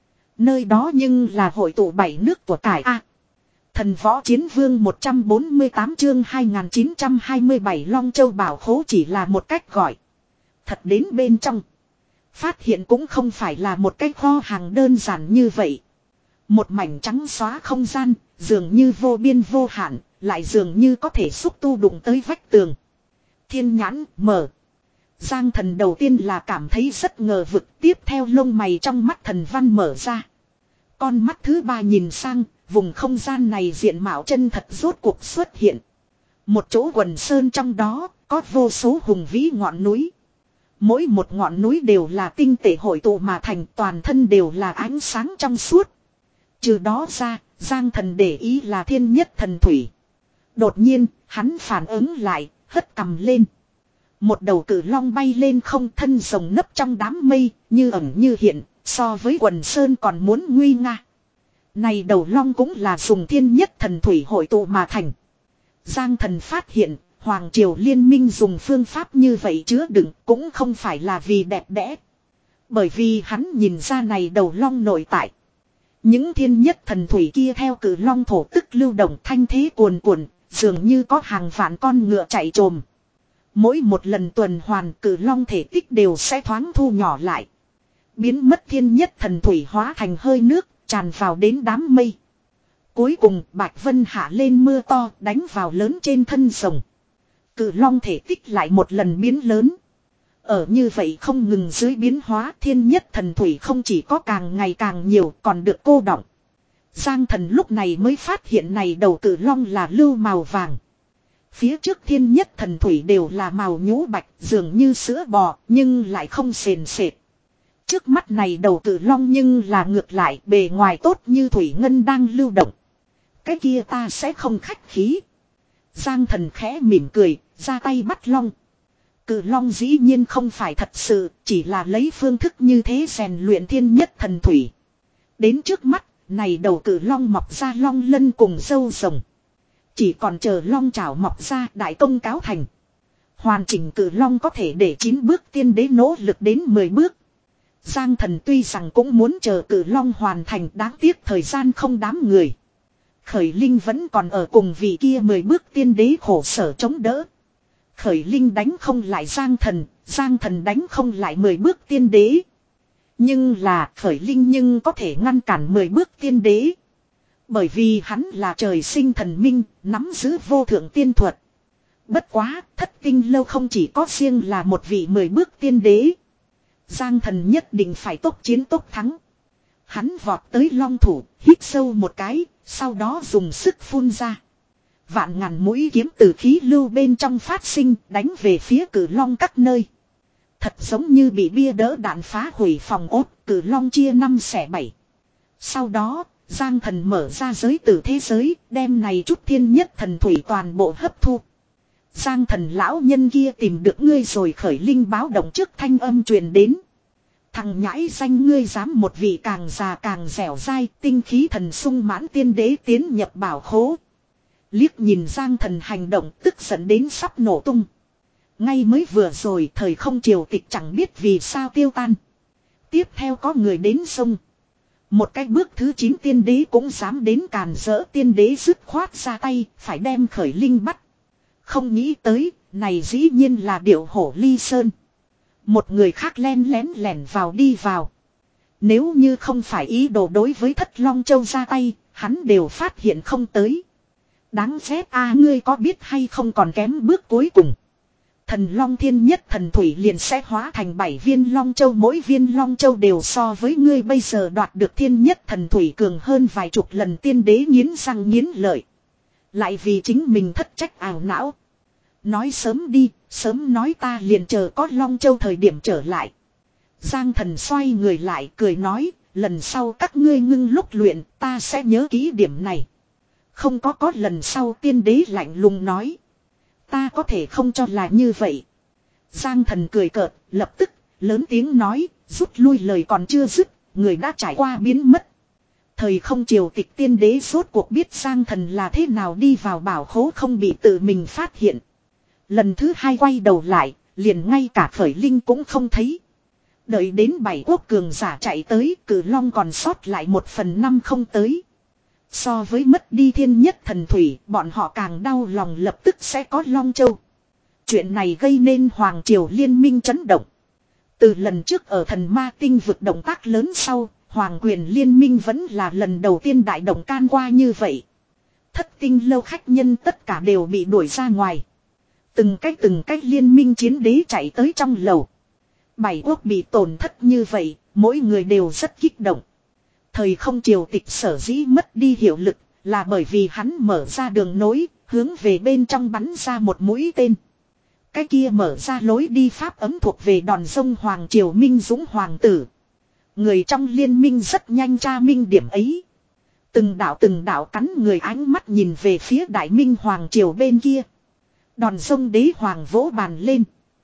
Nơi đó nhưng là hội tụ bảy nước của cải A. Thần võ chiến vương một trăm bốn mươi tám chương hai nghìn chín trăm hai mươi bảy Long Châu bảo khố chỉ là một cách gọi. Thật đến bên trong. Phát hiện cũng không phải là một cái kho hàng đơn giản như vậy. Một mảnh trắng xóa không gian, dường như vô biên vô hạn, lại dường như có thể xúc tu đụng tới vách tường. Thiên nhãn mở. Giang Thần đầu tiên là cảm thấy rất ngờ vực, tiếp theo lông mày trong mắt thần văn mở ra. Con mắt thứ ba nhìn sang, vùng không gian này diện mạo chân thật rốt cuộc xuất hiện. Một chỗ quần sơn trong đó, có vô số hùng vĩ ngọn núi. Mỗi một ngọn núi đều là tinh tế hội tụ mà thành, toàn thân đều là ánh sáng trong suốt. Trừ đó ra, Giang Thần để ý là thiên nhất thần thủy. Đột nhiên, hắn phản ứng lại, hất cầm lên. Một đầu cử long bay lên không, thân rồng nấp trong đám mây, như ẩn như hiện, so với quần sơn còn muốn nguy nga. Này đầu long cũng là dùng thiên nhất thần thủy hội tụ mà thành. Giang Thần phát hiện, Hoàng Triều Liên minh dùng phương pháp như vậy chứa đựng cũng không phải là vì đẹp đẽ. Bởi vì hắn nhìn ra này đầu long nội tại. Những thiên nhất thần thủy kia theo cử long thổ tức lưu động thanh thế cuồn cuộn, dường như có hàng vạn con ngựa chạy trồm. Mỗi một lần tuần hoàn cử long thể tích đều sẽ thoáng thu nhỏ lại. Biến mất thiên nhất thần thủy hóa thành hơi nước, tràn vào đến đám mây. Cuối cùng Bạch Vân hạ lên mưa to đánh vào lớn trên thân rồng. Cử long thể tích lại một lần biến lớn. Ở như vậy không ngừng dưới biến hóa, thiên nhất thần thủy không chỉ có càng ngày càng nhiều còn được cô đọng. Giang Thần lúc này mới phát hiện này đầu cử long là lưu màu vàng. Phía trước thiên nhất thần thủy đều là màu nhũ bạch, dường như sữa bò nhưng lại không sền sệt. Trước mắt này đầu cử long nhưng là ngược lại, bề ngoài tốt như thủy ngân đang lưu động. Cái kia ta sẽ không khách khí. Giang Thần khẽ mỉm cười, ra tay bắt long. Cử long dĩ nhiên không phải thật sự, chỉ là lấy phương thức như thế rèn luyện thiên nhất thần thủy. Đến trước mắt, này đầu cử long mọc ra long lân cùng râu rồng. Chỉ còn chờ long chảo mọc ra, đại công cáo thành. Hoàn chỉnh cử long có thể để chín bước tiên đế nỗ lực đến mười bước. Giang Thần tuy rằng cũng muốn chờ cử long hoàn thành, đáng tiếc thời gian không đám người. Khởi Linh vẫn còn ở cùng vị kia mười bước tiên đế khổ sở chống đỡ. Khởi Linh đánh không lại Giang Thần, Giang Thần đánh không lại mười bước tiên đế. Nhưng là Khởi Linh nhưng có thể ngăn cản mười bước tiên đế. Bởi vì hắn là trời sinh thần minh, nắm giữ vô thượng tiên thuật. Bất quá, Thất Tinh lâu không chỉ có riêng là một vị mười bước tiên đế. Giang Thần nhất định phải tốc chiến tốc thắng. Hắn vọt tới long thủ, hít sâu một cái, sau đó dùng sức phun ra. Vạn ngàn mũi kiếm từ khí lưu bên trong phát sinh, đánh về phía cử long các nơi. Thật giống như bị bia đỡ đạn phá hủy phòng ốt, cử long chia năm xẻ bảy. Sau đó, Giang thần mở ra giới tử thế giới, đem này chút thiên nhất thần thủy toàn bộ hấp thu. Giang thần lão nhân kia tìm được ngươi rồi, khởi linh báo động trước thanh âm truyền đến. Thằng nhãi danh, ngươi dám một vị càng già càng dẻo dai, tinh khí thần sung mãn tiên đế tiến nhập bảo khố. Liếc nhìn Giang thần hành động, tức giận đến sắp nổ tung. Ngay mới vừa rồi thời không triều tịch chẳng biết vì sao tiêu tan. Tiếp theo có người đến sông. Một cái bước thứ chín tiên đế cũng dám đến càn rỡ, tiên đế dứt khoát ra tay, phải đem khởi linh bắt. Không nghĩ tới, này dĩ nhiên là điệu hổ ly sơn. Một người khác len lén lẻn vào đi vào. Nếu như không phải ý đồ đối với Thất Long Châu ra tay, hắn đều phát hiện không tới. Đáng ghét a, ngươi có biết hay không, còn kém bước cuối cùng. Thần Long thiên nhất thần thủy liền sẽ hóa thành bảy viên Long Châu, mỗi viên Long Châu đều so với ngươi bây giờ đoạt được thiên nhất thần thủy cường hơn vài chục lần. Tiên đế nghiến răng nghiến lợi. Lại vì chính mình thất trách ảo não. Nói sớm đi, sớm nói ta liền chờ có Long Châu thời điểm trở lại. Giang thần xoay người lại cười nói, lần sau các ngươi ngưng lúc luyện, ta sẽ nhớ kỹ điểm này. Không có có lần sau, tiên đế lạnh lùng nói. Ta có thể không cho là như vậy. Giang thần cười cợt, lập tức, lớn tiếng nói, rút lui. Lời còn chưa dứt, người đã trải qua biến mất. Thời không triều tịch tiên đế rốt cuộc biết Giang thần là thế nào đi vào bảo khố không bị tự mình phát hiện. Lần thứ hai quay đầu lại, liền ngay cả khởi linh cũng không thấy. Đợi đến bảy quốc cường giả chạy tới, Cử Long còn sót lại một phần năm không tới. So với mất đi thiên nhất thần thủy, bọn họ càng đau lòng lập tức sẽ có Long Châu. Chuyện này gây nên Hoàng Triều liên minh chấn động. Từ lần trước ở thần ma tinh vực động tác lớn sau, Hoàng quyền liên minh vẫn là lần đầu tiên đại động can qua như vậy. Thất tinh lâu khách nhân tất cả đều bị đuổi ra ngoài. Từng cách từng cách liên minh chiến đế chạy tới trong lầu. Bảy quốc bị tổn thất như vậy, mỗi người đều rất kích động. Thời không triều tịch sở dĩ mất đi hiệu lực, là bởi vì hắn mở ra đường nối, hướng về bên trong bắn ra một mũi tên. Cái kia mở ra lối đi pháp ấm thuộc về đòn sông Hoàng Triều Minh Dũng Hoàng tử. Người trong liên minh rất nhanh tra minh điểm ấy. Từng đạo từng đạo cắn người ánh mắt nhìn về phía Đại Minh Hoàng Triều bên kia. Đòn sông đế hoàng vỗ bàn lên.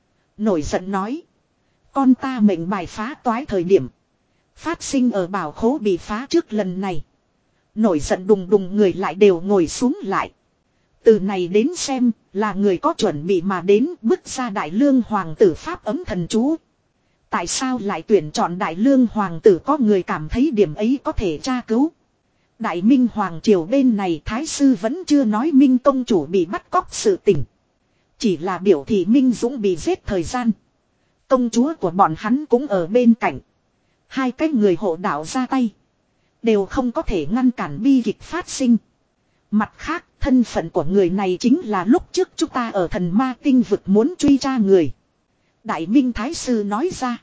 Nổi giận nói. Con ta mệnh bài phá toái thời điểm. Phát sinh ở bảo khố bị phá trước lần này. Nổi giận đùng đùng người lại đều ngồi xuống lại. Từ này đến xem là người có chuẩn bị mà đến bước ra Đại Lương Hoàng tử pháp ấm thần chú. Tại sao lại tuyển chọn Đại Lương Hoàng tử, có người cảm thấy điểm ấy có thể tra cứu. Đại Minh Hoàng Triều bên này Thái sư vẫn chưa nói Minh công chủ bị bắt cóc sự tình. Chỉ là biểu thị Minh Dũng bị giết thời gian. Công chúa của bọn hắn cũng ở bên cạnh. Hai cái người hộ đạo ra tay. Đều không có thể ngăn cản bi kịch phát sinh. Mặt khác, thân phận của người này chính là lúc trước chúng ta ở thần ma tinh vực muốn truy tra người. Đại Minh Thái sư nói ra.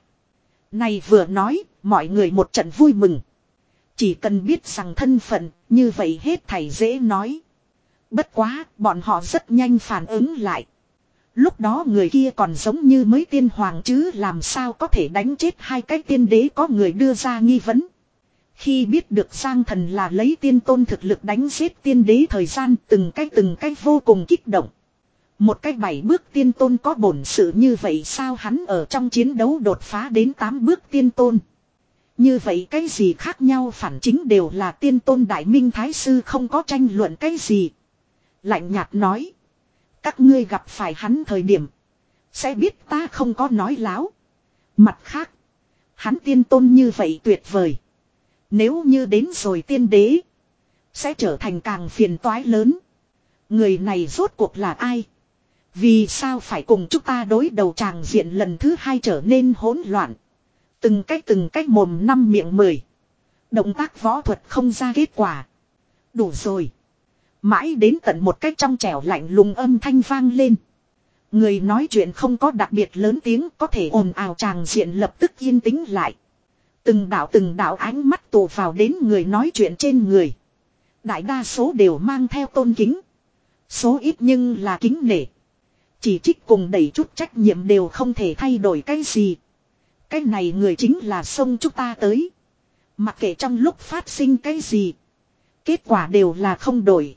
Này vừa nói, mọi người một trận vui mừng. Chỉ cần biết rằng thân phận, như vậy hết thảy dễ nói. Bất quá, bọn họ rất nhanh phản ứng lại. Lúc đó người kia còn giống như mới tiên hoàng chứ, làm sao có thể đánh chết hai cái tiên đế, có người đưa ra nghi vấn. Khi biết được Giang thần là lấy tiên tôn thực lực đánh giết tiên đế thời gian, từng cái từng cái vô cùng kích động. Một cái bảy bước tiên tôn có bổn sự như vậy sao, hắn ở trong chiến đấu đột phá đến tám bước tiên tôn. Như vậy cái gì khác nhau, phản chính đều là tiên tôn. Đại Minh Thái sư không có tranh luận cái gì. Lạnh nhạt nói. Các ngươi gặp phải hắn thời điểm. Sẽ biết ta không có nói láo. Mặt khác. Hắn tiên tôn như vậy tuyệt vời. Nếu như đến rồi tiên đế. Sẽ trở thành càng phiền toái lớn. Người này rốt cuộc là ai? Vì sao phải cùng chúng ta đối đầu? Tràng diện lần thứ hai trở nên hỗn loạn. Từng cách từng cách mồm năm miệng mười. Động tác võ thuật không ra kết quả. Đủ rồi. Mãi đến tận một cách trong trẻo lạnh lùng âm thanh vang lên. Người nói chuyện không có đặc biệt lớn tiếng, có thể ồn ào, tràng diện lập tức yên tĩnh lại. Từng đạo từng đạo ánh mắt tụ vào đến người nói chuyện trên người. Đại đa số đều mang theo tôn kính. Số ít nhưng là kính nể. Chỉ trích cùng đẩy chút trách nhiệm đều không thể thay đổi cái gì. Cái này người chính là sông chúng ta tới. Mặc kệ trong lúc phát sinh cái gì. Kết quả đều là không đổi.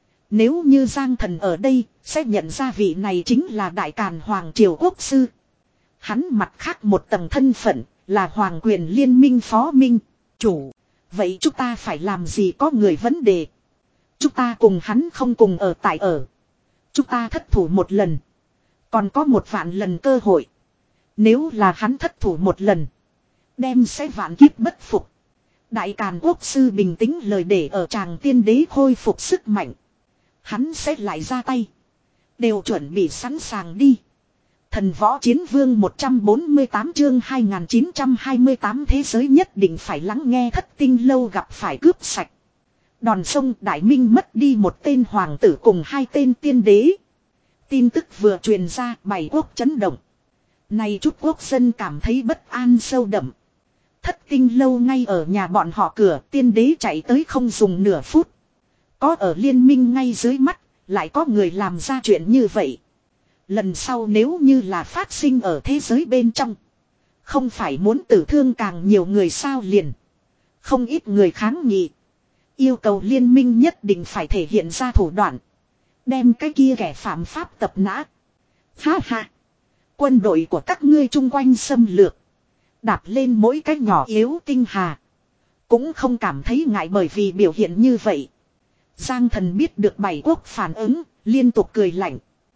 Nếu như Giang Thần ở đây, sẽ nhận ra vị này chính là Đại Càn Hoàng Triều Quốc Sư. Hắn mặt khác một tầng thân phận, là Hoàng Quyền Liên minh Phó Minh, Chủ. Vậy chúng ta phải làm gì có người vấn đề? Chúng ta cùng hắn không cùng ở tại ở. Chúng ta thất thủ một lần. Còn có một vạn lần cơ hội. Nếu là hắn thất thủ một lần. Đem sẽ vạn kiếp bất phục. Đại Càn Quốc Sư bình tĩnh lời để ở tràng tiên đế khôi phục sức mạnh. Hắn sẽ lại ra tay. Đều chuẩn bị sẵn sàng đi. Thần Võ Chiến Vương một trăm bốn mươi tám chương hai nghìn chín trăm hai mươi tám thế giới nhất định phải lắng nghe Thất Tinh Lâu gặp phải cướp sạch. Đòn sông Đại Minh mất đi một tên hoàng tử cùng hai tên tiên đế. Tin tức vừa truyền ra, bảy quốc chấn động. Này chút quốc dân cảm thấy bất an sâu đậm. Thất Tinh Lâu ngay ở nhà bọn họ cửa, tiên đế chạy tới không dùng nửa phút. Có ở liên minh ngay dưới mắt, lại có người làm ra chuyện như vậy. Lần sau nếu như là phát sinh ở thế giới bên trong. Không phải muốn tử thương càng nhiều người sao liền. Không ít người kháng nghị. Yêu cầu liên minh nhất định phải thể hiện ra thủ đoạn. Đem cái kia kẻ phạm pháp tập nã. Ha ha. Quân đội của các ngươi chung quanh xâm lược. Đạp lên mỗi cái nhỏ yếu tinh hà. Cũng không cảm thấy ngại bởi vì biểu hiện như vậy. Giang Thần biết được bảy quốc phản ứng, liên tục cười lạnh.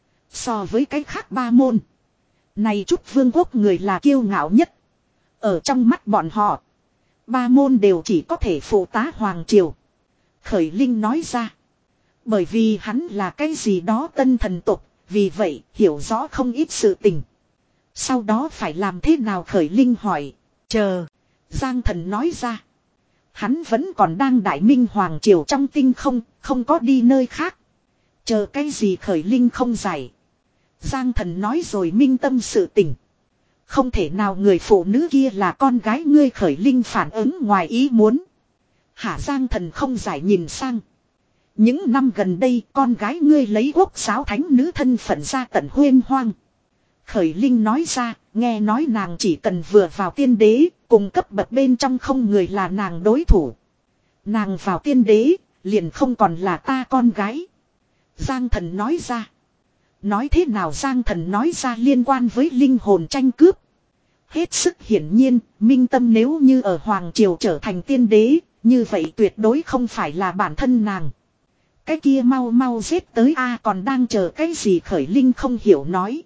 So với cái khác ba môn. Này chút vương quốc người là kiêu ngạo nhất. Ở trong mắt bọn họ. Ba môn đều chỉ có thể phụ tá hoàng triều. Khởi Linh nói ra. Bởi vì hắn là cái gì đó tân thần tục. Vì vậy hiểu rõ không ít sự tình. Sau đó phải làm thế nào Khởi Linh hỏi. Chờ. Giang Thần nói ra. Hắn vẫn còn đang Đại Minh Hoàng Triều trong tinh không. Không có đi nơi khác. Chờ cái gì Khởi Linh không giải. Giang Thần nói rồi minh tâm sự tình. Không thể nào người phụ nữ kia là con gái ngươi Khởi Linh phản ứng ngoài ý muốn. Hả Giang Thần không giải nhìn sang. Những năm gần đây con gái ngươi lấy quốc giáo thánh nữ thân phận ra tận huyên hoang. Khởi Linh nói ra, nghe nói nàng chỉ cần vừa vào tiên đế, cùng cấp bậc bên trong không người là nàng đối thủ. Nàng vào tiên đế, liền không còn là ta con gái. Giang Thần nói ra. Nói thế nào Giang Thần nói ra liên quan với linh hồn tranh cướp. Hết sức hiển nhiên, minh tâm nếu như ở Hoàng Triều trở thành tiên đế, như vậy tuyệt đối không phải là bản thân nàng. Cái kia mau mau giết tới a còn đang chờ cái gì Khởi Linh không hiểu nói.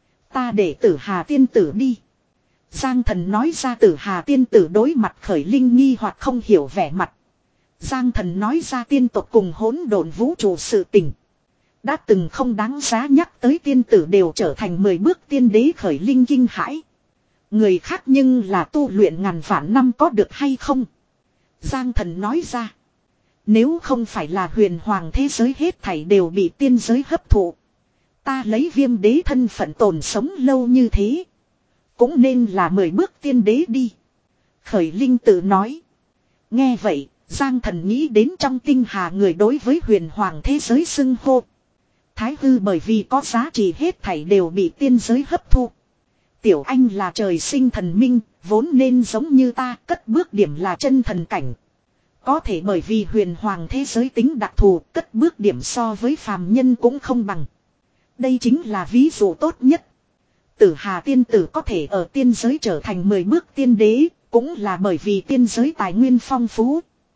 Ta để Tử Hà tiên tử đi. Giang Thần nói ra Tử Hà tiên tử đối mặt Khởi Linh nghi hoặc không hiểu vẻ mặt. Giang Thần nói ra tiên tộc cùng hỗn độn vũ trụ sự tình. Đã từng không đáng giá nhắc tới tiên tử đều trở thành mười bước tiên đế Khởi Linh kinh hãi. Người khác nhưng là tu luyện ngàn vạn năm có được hay không? Giang Thần nói ra. Nếu không phải là huyền hoàng thế giới hết thảy đều bị tiên giới hấp thụ. Ta lấy viêm đế thân phận tồn sống lâu như thế. Cũng nên là mười bước tiên đế đi. Khởi Linh tự nói. Nghe vậy, Giang Thần nghĩ đến trong tinh hà người đối với huyền hoàng thế giới xưng hô. Thái hư bởi vì có giá trị hết thảy đều bị tiên giới hấp thu. Tiểu anh là trời sinh thần minh, vốn nên giống như ta, cất bước điểm là chân thần cảnh. Có thể bởi vì huyền hoàng thế giới tính đặc thù, cất bước điểm so với phàm nhân cũng không bằng. Đây chính là ví dụ tốt nhất. Tử Hà tiên tử có thể ở tiên giới trở thành mười bước tiên đế, cũng là bởi vì tiên giới tài nguyên phong phú.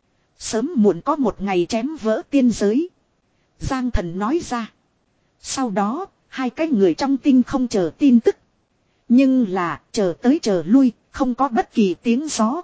Sớm muộn có một ngày chém vỡ tiên giới. Giang Thần nói ra. Sau đó, hai cái người trong tinh không chờ tin tức. Nhưng là, chờ tới chờ lui, không có bất kỳ tiếng gió.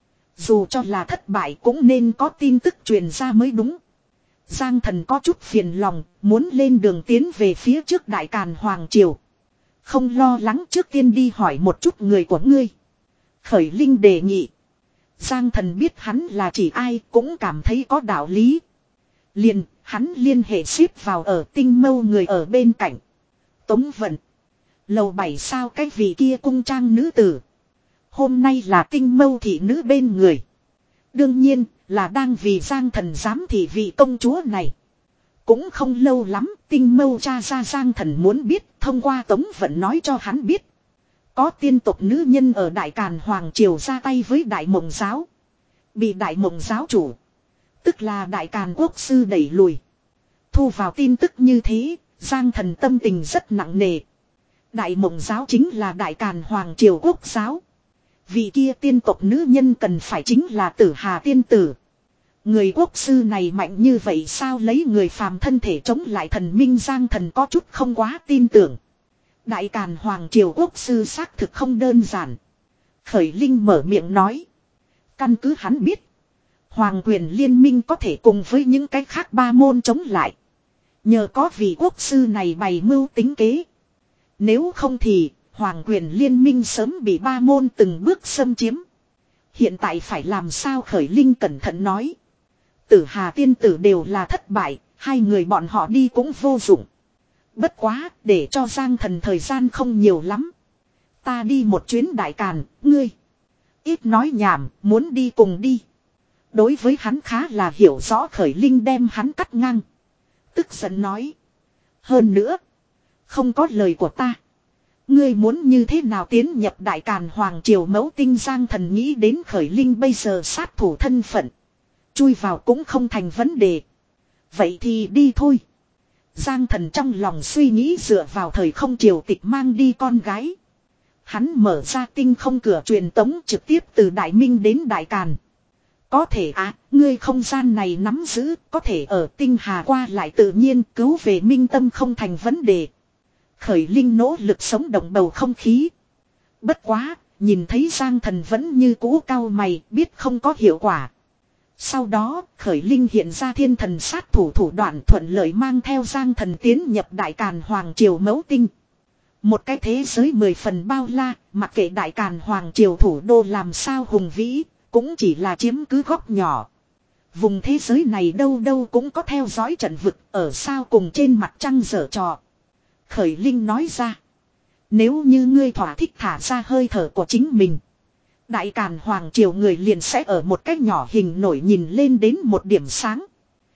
Dù cho là thất bại cũng nên có tin tức truyền ra mới đúng. Giang Thần có chút phiền lòng, muốn lên đường tiến về phía trước Đại Càn Hoàng Triều. Không lo lắng trước tiên đi hỏi một chút người của ngươi. Khởi Linh đề nghị. Giang Thần biết hắn là chỉ ai cũng cảm thấy có đạo lý. Liền, hắn liên hệ ship vào ở tinh mâu người ở bên cạnh. Tống Vận. Lầu bảy sao cái vị kia cung trang nữ tử. Hôm nay là tinh mâu thị nữ bên người. Đương nhiên là đang vì Giang Thần giám thị vị công chúa này. Cũng không lâu lắm tinh mâu cha ra Giang Thần muốn biết thông qua Tống Vận nói cho hắn biết. Có tiên tộc nữ nhân ở Đại Càn Hoàng Triều ra tay với Đại Mộng Giáo. Bị Đại Mộng Giáo chủ. Tức là Đại Càn quốc sư đẩy lùi. Thu vào tin tức như thế, Giang Thần tâm tình rất nặng nề. Đại Mộng giáo chính là Đại Càn Hoàng Triều quốc giáo. Vị kia tiên tộc nữ nhân cần phải chính là Tử Hà tiên tử. Người quốc sư này mạnh như vậy sao lấy người phàm thân thể chống lại thần minh? Giang Thần có chút không quá tin tưởng. Đại Càn Hoàng Triều quốc sư xác thực không đơn giản. Khởi Linh mở miệng nói. Căn cứ hắn biết. Hoàng quyền liên minh có thể cùng với những cái khác ba môn chống lại. Nhờ có vị quốc sư này bày mưu tính kế. Nếu không thì Hoàng quyền liên minh sớm bị ba môn từng bước xâm chiếm. Hiện tại phải làm sao? Khởi Linh cẩn thận nói. Tử Hà tiên tử đều là thất bại. Hai người bọn họ đi cũng vô dụng. Bất quá để cho Giang Thần thời gian không nhiều lắm. Ta đi một chuyến Đại Càn. Ngươi ít nói nhảm, muốn đi cùng đi. Đối với hắn khá là hiểu rõ. Khởi Linh đem hắn cắt ngang. Tức giận nói. Hơn nữa. Không có lời của ta. Ngươi muốn như thế nào tiến nhập Đại Càn Hoàng Triều mẫu tinh? Giang Thần nghĩ đến Khởi Linh bây giờ sát thủ thân phận. Chui vào cũng không thành vấn đề. Vậy thì đi thôi. Giang Thần trong lòng suy nghĩ dựa vào thời không triều tịch mang đi con gái. Hắn mở ra tinh không cửa truyền tống trực tiếp từ Đại Minh đến Đại Càn. Có thể à, ngươi không gian này nắm giữ, có thể ở tinh hà qua lại tự nhiên cứu về minh tâm không thành vấn đề. Khởi Linh nỗ lực sống động bầu không khí. Bất quá, nhìn thấy Giang Thần vẫn như cũ cau mày, biết không có hiệu quả. Sau đó, Khởi Linh hiện ra thiên thần sát thủ thủ đoạn thuận lợi mang theo Giang Thần tiến nhập Đại Càn Hoàng Triều mẫu tinh. Một cái thế giới mười phần bao la, mặc kệ Đại Càn Hoàng Triều thủ đô làm sao hùng vĩ, cũng chỉ là chiếm cứ góc nhỏ. Vùng thế giới này đâu đâu cũng có theo dõi trận vực, ở sao cùng trên mặt trăng giở trò. Khởi Linh nói ra. Nếu như ngươi thỏa thích thả ra hơi thở của chính mình. Đại Càn Hoàng Triều người liền sẽ ở một cách nhỏ hình nổi nhìn lên đến một điểm sáng.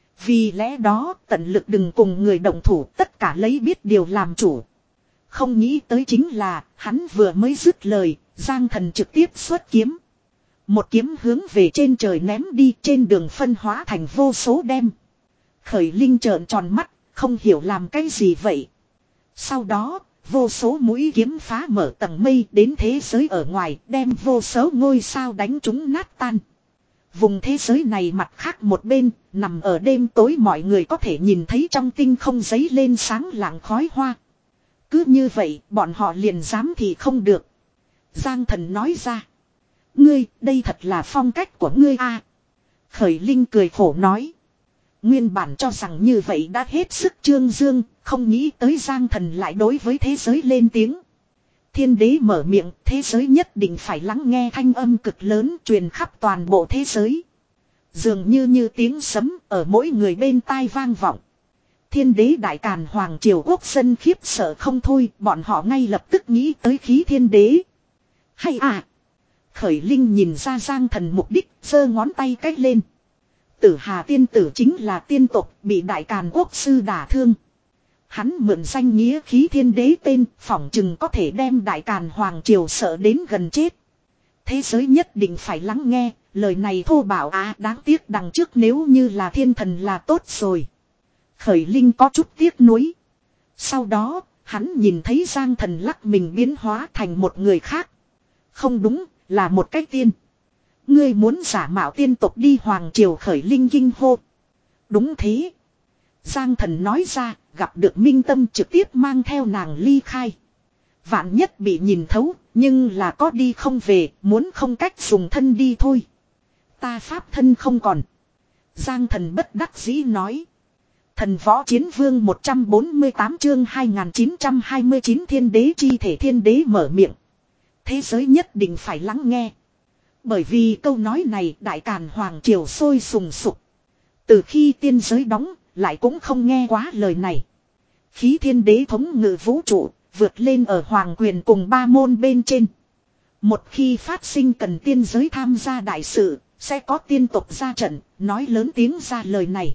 Vì lẽ đó tận lực đừng cùng người động thủ, tất cả lấy biết điều làm chủ. Không nghĩ tới chính là hắn vừa mới dứt lời, Giang Thần trực tiếp xuất kiếm. Một kiếm hướng về trên trời ném đi, trên đường phân hóa thành vô số đem. Khởi Linh trợn tròn mắt, không hiểu làm cái gì vậy. Sau đó, vô số mũi kiếm phá mở tầng mây đến thế giới ở ngoài, đem vô số ngôi sao đánh chúng nát tan. Vùng thế giới này mặt khác một bên, nằm ở đêm tối mọi người có thể nhìn thấy trong tinh không giấy lên sáng lạng khói hoa. Cứ như vậy, bọn họ liền dám thì không được. Giang Thần nói ra. Ngươi, đây thật là phong cách của ngươi a. À, Khởi Linh cười khổ nói. Nguyên bản cho rằng như vậy đã hết sức trương dương, không nghĩ tới Giang Thần lại đối với thế giới lên tiếng. Thiên đế mở miệng, thế giới nhất định phải lắng nghe thanh âm cực lớn truyền khắp toàn bộ thế giới. Dường như như tiếng sấm ở mỗi người bên tai vang vọng. Thiên đế Đại Càn Hoàng Triều quốc dân khiếp sợ không thôi, bọn họ ngay lập tức nghĩ tới khí thiên đế. Hay à! Khởi Linh nhìn ra Giang Thần mục đích, giơ ngón tay cách lên. Tử Hà tiên tử chính là tiên tộc bị Đại Càn quốc sư đả thương. Hắn mượn danh nghĩa khí thiên đế tên, phỏng chừng có thể đem Đại Càn Hoàng Triều sợ đến gần chết. Thế giới nhất định phải lắng nghe, lời này thô bạo á, đáng tiếc đằng trước nếu như là thiên thần là tốt rồi. Khởi Linh có chút tiếc nuối. Sau đó, hắn nhìn thấy Giang Thần lắc mình biến hóa thành một người khác. Không đúng, là một cái tiên. Ngươi muốn giả mạo tiên tộc đi Hoàng Triều? Khởi Linh kinh hô. Đúng thế. Giang Thần nói ra, gặp được Minh Tâm trực tiếp mang theo nàng ly khai. Vạn nhất bị nhìn thấu, nhưng là có đi không về, muốn không cách dùng thân đi thôi. Ta pháp thân không còn. Giang Thần bất đắc dĩ nói. Thần võ chiến vương một trăm bốn mươi tám chương hai nghìn chín trăm hai mươi chín thiên đế chi thể. Thiên đế mở miệng. Thế giới nhất định phải lắng nghe. Bởi vì câu nói này Đại Càn Hoàng Triều sôi sùng sục. Từ khi tiên giới đóng, lại cũng không nghe quá lời này. Khí thiên đế thống ngự vũ trụ, vượt lên ở hoàng quyền cùng ba môn bên trên. Một khi phát sinh cần tiên giới tham gia đại sự, sẽ có tiên tộc ra trận, nói lớn tiếng ra lời này.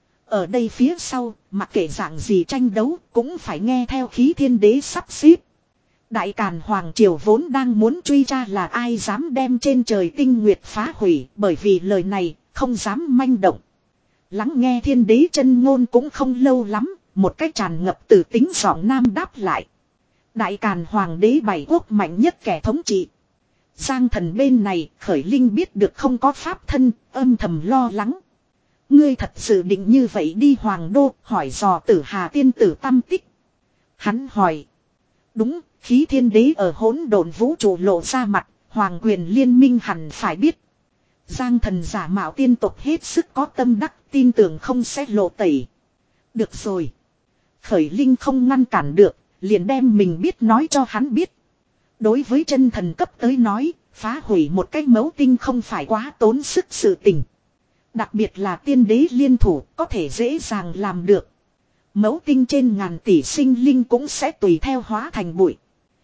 Ở đây phía sau, mặc kệ dạng gì tranh đấu, cũng phải nghe theo khí thiên đế sắp xếp. Đại Càn Hoàng Triều vốn đang muốn truy tra là ai dám đem trên trời tinh nguyệt phá hủy, bởi vì lời này, không dám manh động. Lắng nghe thiên đế chân ngôn cũng không lâu lắm, một cái tràn ngập từ tính giọng nam đáp lại. Đại Càn hoàng đế bảy quốc mạnh nhất kẻ thống trị. Giang thần bên này, Khởi Linh biết được không có pháp thân, âm thầm lo lắng. Ngươi thật sự định như vậy đi hoàng đô, hỏi dò Tử Hà tiên tử tâm tích. Hắn hỏi. Đúng, khí thiên đế ở hỗn độn vũ trụ lộ ra mặt, hoàng quyền liên minh hẳn phải biết. Giang thần giả mạo tiên tộc hết sức có tâm đắc, tin tưởng không sẽ lộ tẩy. Được rồi. Khởi Linh không ngăn cản được, liền đem mình biết nói cho hắn biết. Đối với chân thần cấp tới nói, phá hủy một cái mấu tinh không phải quá tốn sức sự tình. Đặc biệt là tiên đế liên thủ có thể dễ dàng làm được. Mấu tinh trên ngàn tỷ sinh linh cũng sẽ tùy theo hóa thành bụi.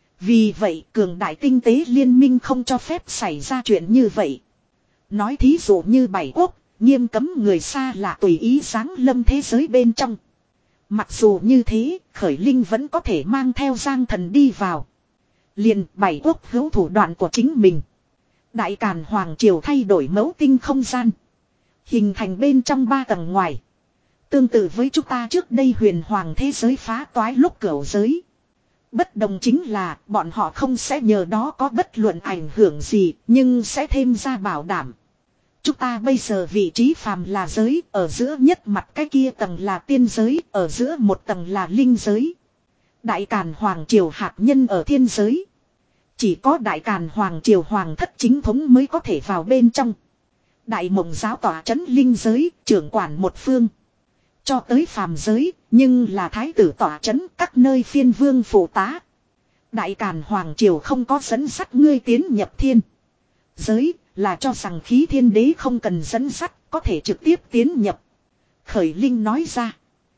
Vì vậy cường đại tinh tế liên minh không cho phép xảy ra chuyện như vậy. Nói thí dụ như bảy quốc, nghiêm cấm người xa lạ tùy ý giáng lâm thế giới bên trong. Mặc dù như thế, Khởi Linh vẫn có thể mang theo Giang thần đi vào. Liền bảy quốc hữu thủ đoạn của chính mình. Đại Càn Hoàng Triều thay đổi mẫu tinh không gian. Hình thành bên trong ba tầng ngoài. Tương tự với chúng ta trước đây huyền hoàng thế giới phá toái lúc cửu giới. Bất đồng chính là bọn họ không sẽ nhờ đó có bất luận ảnh hưởng gì, nhưng sẽ thêm ra bảo đảm. Chúng ta bây giờ vị trí phàm là giới, ở giữa nhất mặt cái kia tầng là tiên giới, ở giữa một tầng là linh giới. Đại Càn Hoàng Triều hạt nhân ở thiên giới. Chỉ có Đại Càn Hoàng Triều Hoàng thất chính thống mới có thể vào bên trong. Đại Mộng giáo tỏa trấn linh giới, trưởng quản một phương. Cho tới phàm giới, nhưng là thái tử tỏa trấn các nơi phiên vương phụ tá. Đại Càn Hoàng Triều không có dẫn dắt ngươi tiến nhập thiên giới, là cho rằng khí thiên đế không cần dẫn dắt, có thể trực tiếp tiến nhập. Khởi Linh nói ra.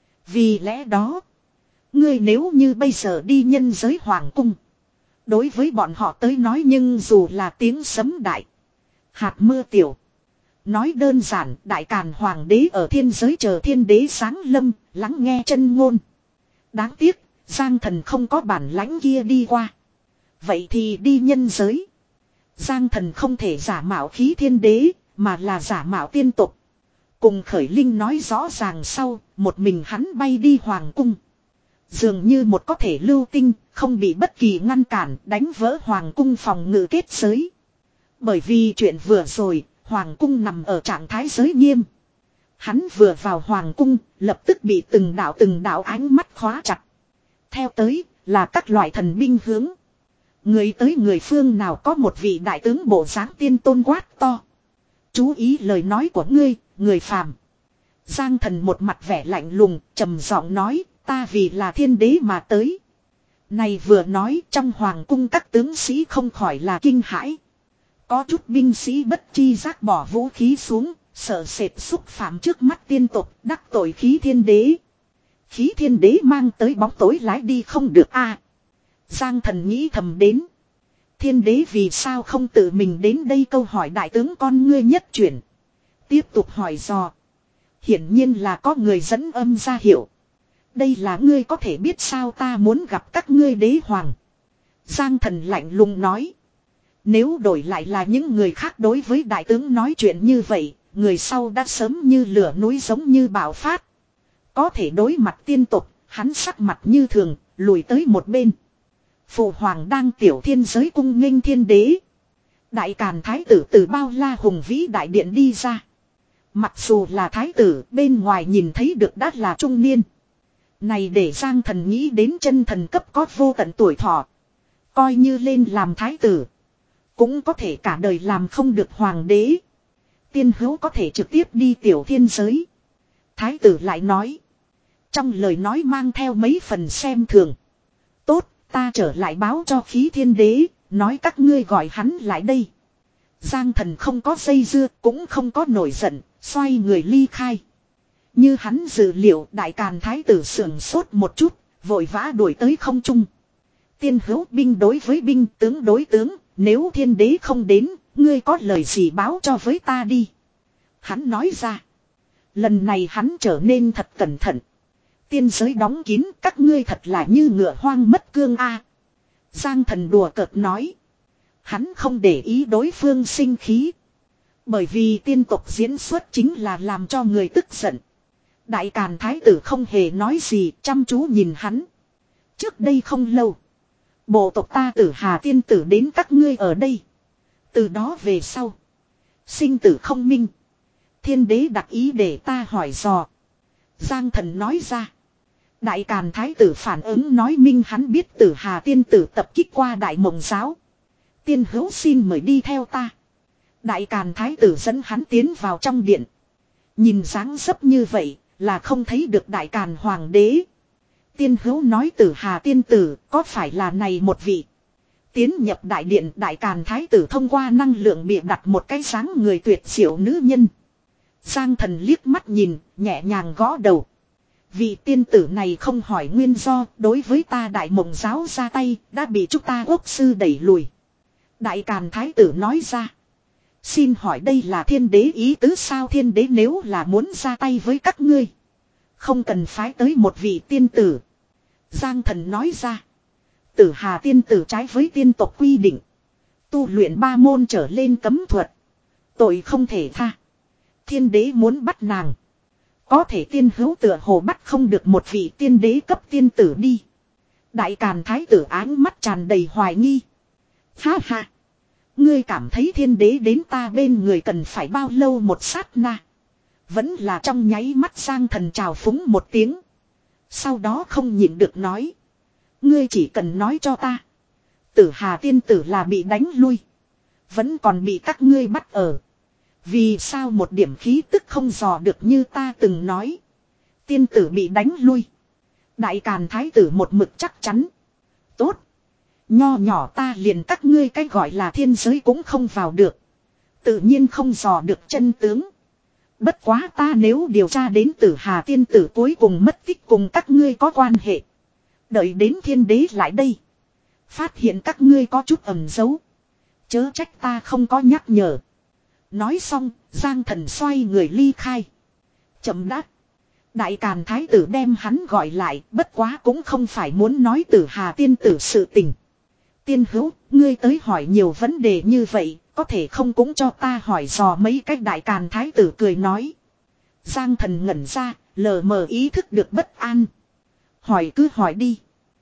Vì lẽ đó, ngươi nếu như bây giờ đi nhân giới hoàng cung. Đối với bọn họ tới nói nhưng dù là tiếng sấm đại, hạt mưa tiểu. Nói đơn giản, Đại Càn Hoàng đế ở thiên giới chờ thiên đế sáng lâm, lắng nghe chân ngôn. Đáng tiếc, Giang thần không có bản lãnh kia đi qua. Vậy thì đi nhân giới. Giang thần không thể giả mạo khí thiên đế, mà là giả mạo tiên tục. Cùng Khởi Linh nói rõ ràng sau, một mình hắn bay đi hoàng cung. Dường như một có thể lưu tinh, không bị bất kỳ ngăn cản, đánh vỡ hoàng cung phòng ngự kết giới. Bởi vì chuyện vừa rồi, hoàng cung nằm ở trạng thái giới nghiêm. Hắn vừa vào hoàng cung, lập tức bị từng đạo từng đạo ánh mắt khóa chặt. Theo tới, là các loại thần binh hướng. Người tới người phương nào có một vị đại tướng bộ dáng tiên tôn quát to. Chú ý lời nói của ngươi, người phàm. Giang thần một mặt vẻ lạnh lùng, trầm giọng nói, ta vì là thiên đế mà tới. Này vừa nói trong hoàng cung các tướng sĩ không khỏi là kinh hãi. Có chút binh sĩ bất chi giác bỏ vũ khí xuống, sợ sệt xúc phạm trước mắt tiên tục, đắc tội khí thiên đế. Khí thiên đế mang tới bóng tối lái đi không được a. Giang thần nghĩ thầm đến. Thiên đế vì sao không tự mình đến đây, câu hỏi đại tướng con ngươi nhất chuyển. Tiếp tục hỏi dò. Hiển nhiên là có người dẫn âm ra hiệu. Đây là ngươi có thể biết sao, ta muốn gặp các ngươi đế hoàng. Giang thần lạnh lùng nói. Nếu đổi lại là những người khác đối với đại tướng nói chuyện như vậy, người sau đã sớm như lửa núi giống như bạo phát. Có thể đối mặt tiên tục, hắn sắc mặt như thường, lùi tới một bên. Phụ hoàng đang tiểu thiên giới cung nghênh thiên đế. Đại Càn thái tử từ bao la hùng vĩ đại điện đi ra. Mặc dù là thái tử, bên ngoài nhìn thấy được đã là trung niên. Này để Giang thần nghĩ đến chân thần cấp có vô tận tuổi thọ. Coi như lên làm thái tử, cũng có thể cả đời làm không được hoàng đế. Tiên hữu có thể trực tiếp đi tiểu thiên giới. Thái tử lại nói. Trong lời nói mang theo mấy phần xem thường. Tốt, ta trở lại báo cho khí thiên đế, nói các ngươi gọi hắn lại đây. Giang thần không có dây dưa, cũng không có nổi giận, xoay người ly khai. Như hắn dự liệu, Đại Càn thái tử sưởng sốt một chút, vội vã đuổi tới không trung. Tiên hữu binh đối với binh, tướng đối tướng, nếu thiên đế không đến, ngươi có lời gì báo cho với ta đi. Hắn nói ra. Lần này hắn trở nên thật cẩn thận. Tiên giới đóng kín, các ngươi thật là như ngựa hoang mất cương a. Giang thần đùa cợt nói. Hắn không để ý đối phương sinh khí. Bởi vì tiên tộc diễn xuất chính là làm cho người tức giận. Đại Càn thái tử không hề nói gì, chăm chú nhìn hắn. Trước đây không lâu, bộ tộc ta Tử Hà tiên tử đến các ngươi ở đây. Từ đó về sau, sinh tử không minh. Thiên đế đặc ý để ta hỏi dò. Giang Thần nói ra. Đại Càn thái tử phản ứng nói minh hắn biết Tử Hà tiên tử tập kích qua Đại Mộng giáo. Tiên hữu xin mời đi theo ta. Đại Càn thái tử dẫn hắn tiến vào trong điện. Nhìn dáng dấp như vậy là không thấy được Đại Càn hoàng đế. Tiên hữu nói Tử Hà tiên tử có phải là này một vị. Tiến nhập đại điện, Đại Càn thái tử thông qua năng lượng bịa đặt một cái dáng người tuyệt diệu nữ nhân. Giang Thần liếc mắt nhìn, nhẹ nhàng gõ đầu. Vị tiên tử này không hỏi nguyên do, đối với ta Đại Mộng giáo ra tay, đã bị chúng ta quốc sư đẩy lùi. Đại Càn thái tử nói ra. Xin hỏi đây là thiên đế ý tứ sao? Thiên đế nếu là muốn ra tay với các ngươi, không cần phái tới một vị tiên tử. Giang Thần nói ra. Tử Hà tiên tử trái với tiên tộc quy định, tu luyện ba môn trở lên cấm thuật, tội không thể tha. Thiên đế muốn bắt nàng, có thể tiên hữu tựa hồ bắt không được một vị tiên đế cấp tiên tử đi. Đại Càn thái tử ánh mắt tràn đầy hoài nghi. Ha ha, ngươi cảm thấy thiên đế đến ta bên người cần phải bao lâu một sát na? Vẫn là trong nháy mắt. Giang Thần chào phúng một tiếng, sau đó không nhịn được nói. Ngươi chỉ cần nói cho ta, Tử Hà tiên tử là bị đánh lui, vẫn còn bị các ngươi bắt ở. Vì sao một điểm khí tức không dò được như ta từng nói? Tiên tử bị đánh lui. Đại Càn thái tử một mực chắc chắn. Tốt, nho nhỏ ta liền các ngươi cái gọi là thiên giới cũng không vào được, tự nhiên không dò được chân tướng. Bất quá ta nếu điều tra đến Tử Hà tiên tử cuối cùng mất tích cùng các ngươi có quan hệ, đợi đến thiên đế lại đây, phát hiện các ngươi có chút ẩn giấu, chớ trách ta không có nhắc nhở. Nói xong, Giang Thần xoay người ly khai. Chậm đã. Đại Càn thái tử đem hắn gọi lại, bất quá cũng không phải muốn nói Tử Hà tiên tử sự tình. Tiên hữu, ngươi tới hỏi nhiều vấn đề như vậy, có thể không cũng cho ta hỏi dò mấy cách? Đại Càn thái tử cười nói. Giang Thần ngẩn ra, lờ mờ ý thức được bất an. Hỏi cứ hỏi đi.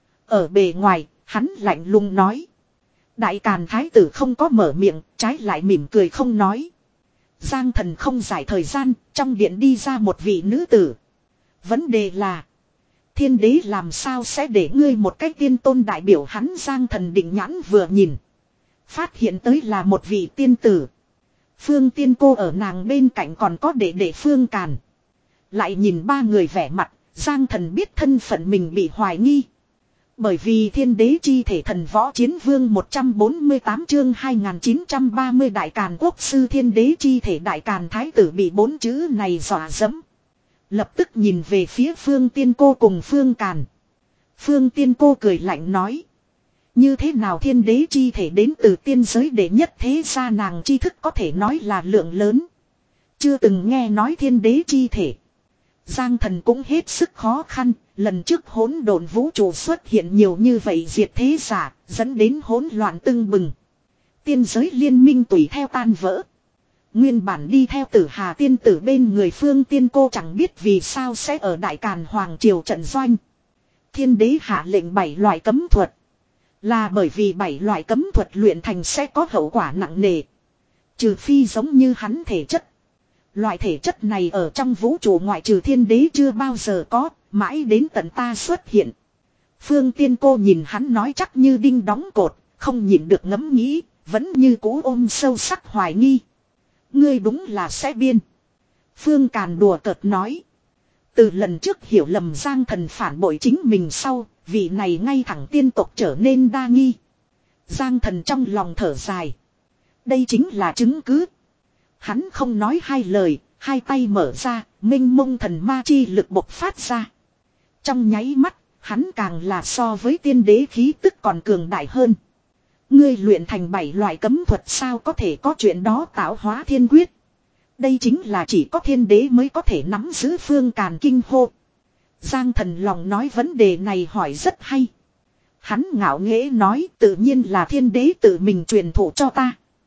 Ở bề ngoài, hắn lạnh lùng nói. Đại Càn thái tử không có mở miệng, trái lại mỉm cười không nói. Giang Thần không giải thời gian, trong điện đi ra một vị nữ tử. Vấn đề là, thiên đế làm sao sẽ để ngươi một cách tiên tôn đại biểu hắn? Giang Thần định nhãn vừa nhìn, phát hiện tới là một vị tiên tử. Phương Tiên Cô ở nàng bên cạnh còn có đệ đệ Phương Càn. Lại nhìn ba người vẻ mặt, Giang Thần biết thân phận mình bị hoài nghi. Bởi vì thiên đế chi thể thần võ chiến vương một trăm bốn mươi tám chương hai nghìn chín trăm ba mươi Đại Càn quốc sư thiên đế chi thể. Đại Càn thái tử bị bốn chữ này dọa dẫm. Lập tức nhìn về phía Phương Tiên Cô cùng Phương Càn. Phương Tiên Cô cười lạnh nói. Như thế nào thiên đế chi thể đến từ tiên giới đệ nhất thế gia? Nàng tri thức có thể nói là lượng lớn, chưa từng nghe nói thiên đế chi thể. Giang Thần cũng hết sức khó khăn, lần trước hỗn độn vũ trụ xuất hiện nhiều như vậy diệt thế giả, dẫn đến hỗn loạn tưng bừng. Tiên giới liên minh tùy theo tan vỡ. Nguyên bản đi theo Tử Hà tiên tử bên người Phương Tiên Cô chẳng biết vì sao sẽ ở Đại Càn Hoàng Triều trận doanh. Thiên đế hạ lệnh bảy loại cấm thuật, là bởi vì bảy loại cấm thuật luyện thành sẽ có hậu quả nặng nề. Trừ phi giống như hắn thể chất. Loại thể chất này ở trong vũ trụ ngoại trừ thiên đế chưa bao giờ có, mãi đến tận ta xuất hiện. Phương Tiên Cô nhìn hắn nói chắc như đinh đóng cột, không nhịn được ngẫm nghĩ, vẫn như cũ ôm sâu sắc hoài nghi. Ngươi đúng là sẽ biên. Phương Càn đùa cợt nói. Từ lần trước hiểu lầm Giang Thần phản bội chính mình sau, vị này ngay thẳng tiên tộc trở nên đa nghi. Giang Thần trong lòng thở dài. Đây chính là chứng cứ. Hắn không nói hai lời, hai tay mở ra, minh mông thần ma chi lực bộc phát ra. Trong nháy mắt, hắn càng là so với tiên đế khí tức còn cường đại hơn. Ngươi luyện thành bảy loại cấm thuật sao có thể có chuyện đó? Tạo hóa thiên quyết. Đây chính là chỉ có thiên đế mới có thể nắm giữ. Phương Càn kinh hô. Giang Thần lòng nói vấn đề này hỏi rất hay. Hắn ngạo nghễ nói tự nhiên là thiên đế tự mình truyền thụ cho ta.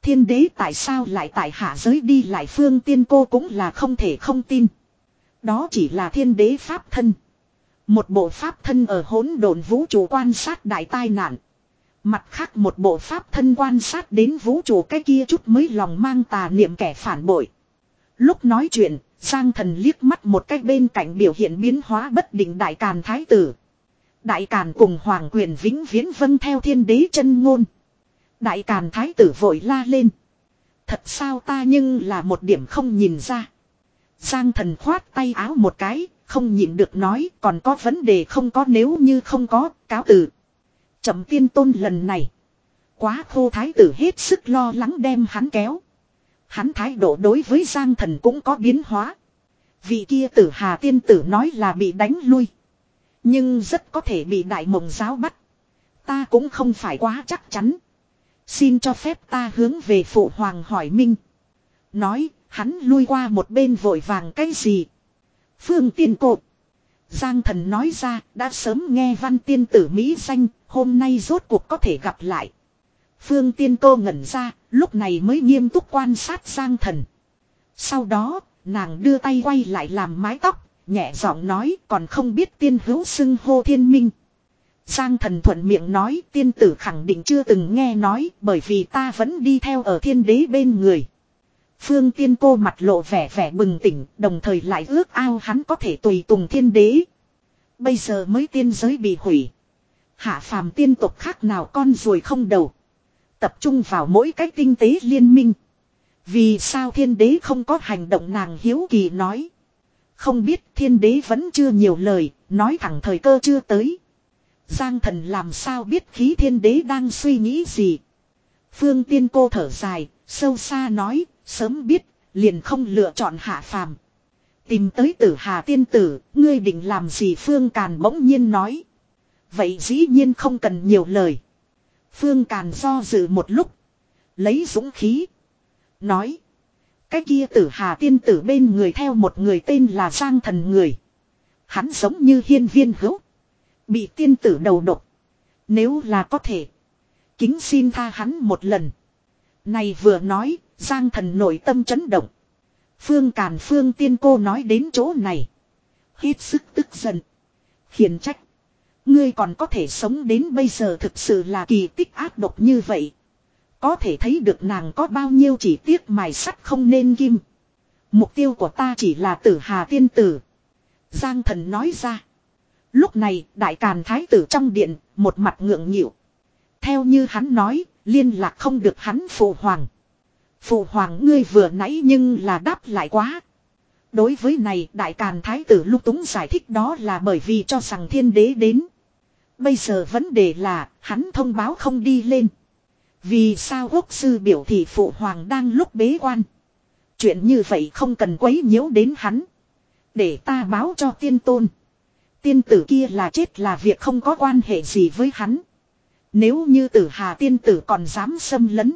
Thiên đế tại sao lại tại hạ giới đi lại, Phương Tiên cô cũng là không thể không tin. Đó chỉ là thiên đế pháp thân. Một bộ pháp thân ở hỗn độn vũ trụ quan sát đại tai nạn. Mặt khác một bộ pháp thân quan sát đến vũ trụ cái kia chút mới lòng mang tà niệm kẻ phản bội. Lúc nói chuyện, Giang Thần liếc mắt một cách bên cạnh biểu hiện biến hóa bất định Đại Càn Thái Tử. Đại Càn cùng Hoàng Quyền vĩnh viễn vâng theo thiên đế chân ngôn. Đại Càn Thái Tử vội la lên. Thật sao ta nhưng là một điểm không nhìn ra. Giang Thần khoát tay áo một cái, không nhịn được nói còn có vấn đề không có, nếu như không có, cáo từ. Chậm Tiên Tôn lần này. Quá khô, Thái Tử hết sức lo lắng đem hắn kéo. Hắn thái độ đối với Giang Thần cũng có biến hóa. Vị kia Tử Hà tiên tử nói là bị đánh lui. Nhưng rất có thể bị Đại Mộng giáo bắt. Ta cũng không phải quá chắc chắn. Xin cho phép ta hướng về Phụ Hoàng hỏi minh. Nói, hắn lui qua một bên vội vàng cái gì. Phương Tiên Cô. Giang Thần nói ra, đã sớm nghe Văn tiên tử mỹ danh, hôm nay rốt cuộc có thể gặp lại. Phương Tiên Cô ngẩn ra, lúc này mới nghiêm túc quan sát Giang Thần. Sau đó, nàng đưa tay quay lại làm mái tóc, nhẹ giọng nói còn không biết tiên hữu xưng hô thiên minh. Giang Thần thuận miệng nói tiên tử khẳng định chưa từng nghe nói, bởi vì ta vẫn đi theo ở thiên đế bên người. Phương Tiên Cô mặt lộ vẻ vẻ bừng tỉnh, đồng thời lại ước ao hắn có thể tùy tùng thiên đế. Bây giờ mới tiên giới bị hủy. Hạ phàm tiên tộc khác nào con ruồi không đầu. Tập trung vào mỗi cách tinh tế liên minh. Vì sao thiên đế không có hành động, nàng hiếu kỳ nói. Không biết, thiên đế vẫn chưa nhiều lời, nói thẳng thời cơ chưa tới. Giang Thần làm sao biết khí thiên đế đang suy nghĩ gì. Phương Tiên Cô thở dài, sâu xa nói, sớm biết, liền không lựa chọn hạ phàm. Tìm tới Tử Hà tiên tử, ngươi định làm gì, Phương Càn bỗng nhiên nói. Vậy dĩ nhiên không cần nhiều lời. Phương Càn do dự một lúc. Lấy dũng khí. Nói. Cái kia Tử Hà tiên tử bên người theo một người tên là Giang Thần người. Hắn giống như hiên viên hữu. Bị tiên tử đầu độc. Nếu là có thể. Kính xin tha hắn một lần. Này vừa nói, Giang Thần nội tâm chấn động. Phương Càn Phương Tiên Cô nói đến chỗ này. Hết sức tức giận. Khiển trách. Ngươi còn có thể sống đến bây giờ thực sự là kỳ tích, ác độc như vậy. Có thể thấy được nàng có bao nhiêu chỉ tiếc mài sắt không nên kim. Mục tiêu của ta chỉ là Tử Hà tiên tử. Giang Thần nói ra. Lúc này Đại Càn Thái Tử trong điện, một mặt ngượng nghịu. Theo như hắn nói, liên lạc không được hắn Phụ Hoàng. Phụ Hoàng ngươi vừa nãy nhưng là đáp lại quá. Đối với này Đại Càn Thái Tử lúc túng giải thích đó là bởi vì cho rằng thiên đế đến. Bây giờ vấn đề là hắn thông báo không đi lên. Vì sao quốc sư biểu thị Phụ Hoàng đang lúc bế quan. Chuyện như vậy không cần quấy nhiễu đến hắn. Để ta báo cho tiên tôn. Tiên tử kia là chết là việc không có quan hệ gì với hắn. Nếu như Tử Hà tiên tử còn dám xâm lấn.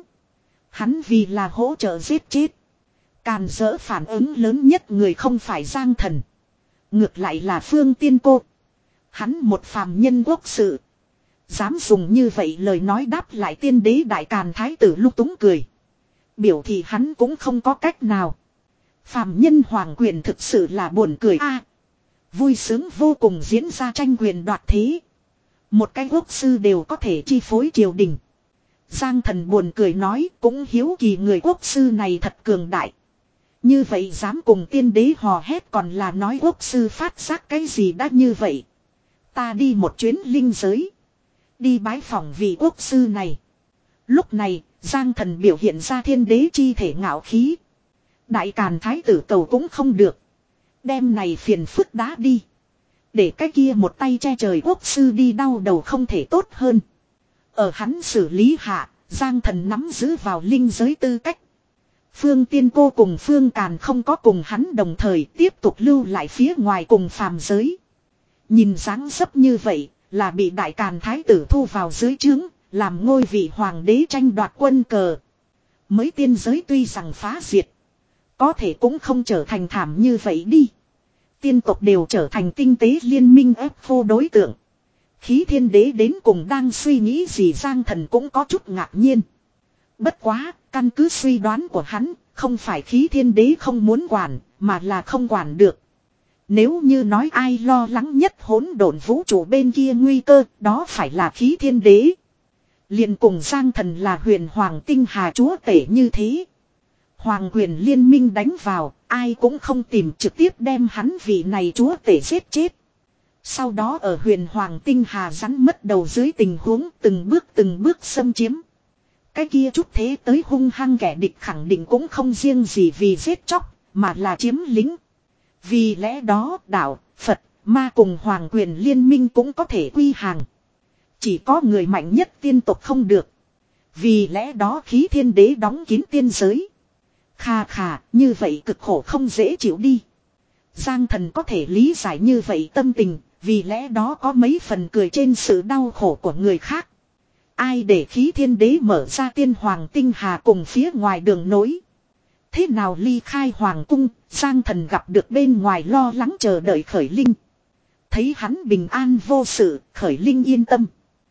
Hắn vì là hỗ trợ giết chết. Càn dỡ phản ứng lớn nhất người không phải Giang Thần. Ngược lại là Phương Tiên Cô. Hắn một phàm nhân quốc sự. Dám dùng như vậy lời nói đáp lại tiên đế. Đại Càn Thái Tử lúc túng cười. Biểu thì hắn cũng không có cách nào. Phàm nhân hoàng quyền thực sự là buồn cười a. Vui sướng vô cùng diễn ra tranh quyền đoạt thế. Một cái quốc sư đều có thể chi phối triều đình. Giang Thần buồn cười nói cũng hiếu kỳ người quốc sư này thật cường đại. Như vậy dám cùng tiên đế hò hét, còn là nói quốc sư phát giác cái gì đã như vậy. Ta đi một chuyến linh giới. Đi bái phỏng vị quốc sư này. Lúc này Giang Thần biểu hiện ra thiên đế chi thể ngạo khí. Đại Càn Thái Tử cầu cũng không được. Đem này phiền phức đá đi. Để cái kia một tay che trời quốc sư đi đau đầu không thể tốt hơn. Ở hắn xử lý hạ, Giang Thần nắm giữ vào linh giới tư cách. Phương Tiên Cô cùng Phương Càn không có cùng hắn đồng thời tiếp tục lưu lại phía ngoài cùng phàm giới. Nhìn dáng dấp như vậy là bị Đại Càn Thái Tử thu vào dưới trướng, làm ngôi vị hoàng đế tranh đoạt quân cờ. Mới tiên giới tuy rằng phá diệt, có thể cũng không trở thành thảm như vậy đi. Tiên tộc đều trở thành tinh tế liên minh ép khô đối tượng. Khí thiên đế đến cùng đang suy nghĩ gì, Giang Thần cũng có chút ngạc nhiên. Bất quá, căn cứ suy đoán của hắn, không phải khí thiên đế không muốn quản, mà là không quản được. Nếu như nói ai lo lắng nhất hỗn độn vũ trụ bên kia nguy cơ, đó phải là khí thiên đế. Liền cùng Giang Thần là huyền hoàng tinh hà chúa tể như thế. Hoàng quyền liên minh đánh vào, ai cũng không tìm trực tiếp đem hắn vị này chúa tể giết chết. Sau đó ở huyền hoàng tinh hà rắn mất đầu dưới tình huống từng bước từng bước xâm chiếm. Cái kia chút thế tới hung hăng kẻ địch khẳng định cũng không riêng gì vì giết chóc, mà là chiếm lính. Vì lẽ đó đạo, Phật, ma cùng hoàng quyền liên minh cũng có thể quy hàng. Chỉ có người mạnh nhất tiên tộc không được. Vì lẽ đó khí thiên đế đóng kín tiên giới. Khà khà, như vậy cực khổ không dễ chịu đi. Giang Thần có thể lý giải như vậy tâm tình, vì lẽ đó có mấy phần cười trên sự đau khổ của người khác. Ai để khí thiên đế mở ra tiên hoàng tinh hà cùng phía ngoài đường nối. Thế nào ly khai hoàng cung, Giang Thần gặp được bên ngoài lo lắng chờ đợi Khởi Linh. Thấy hắn bình an vô sự, Khởi Linh yên tâm.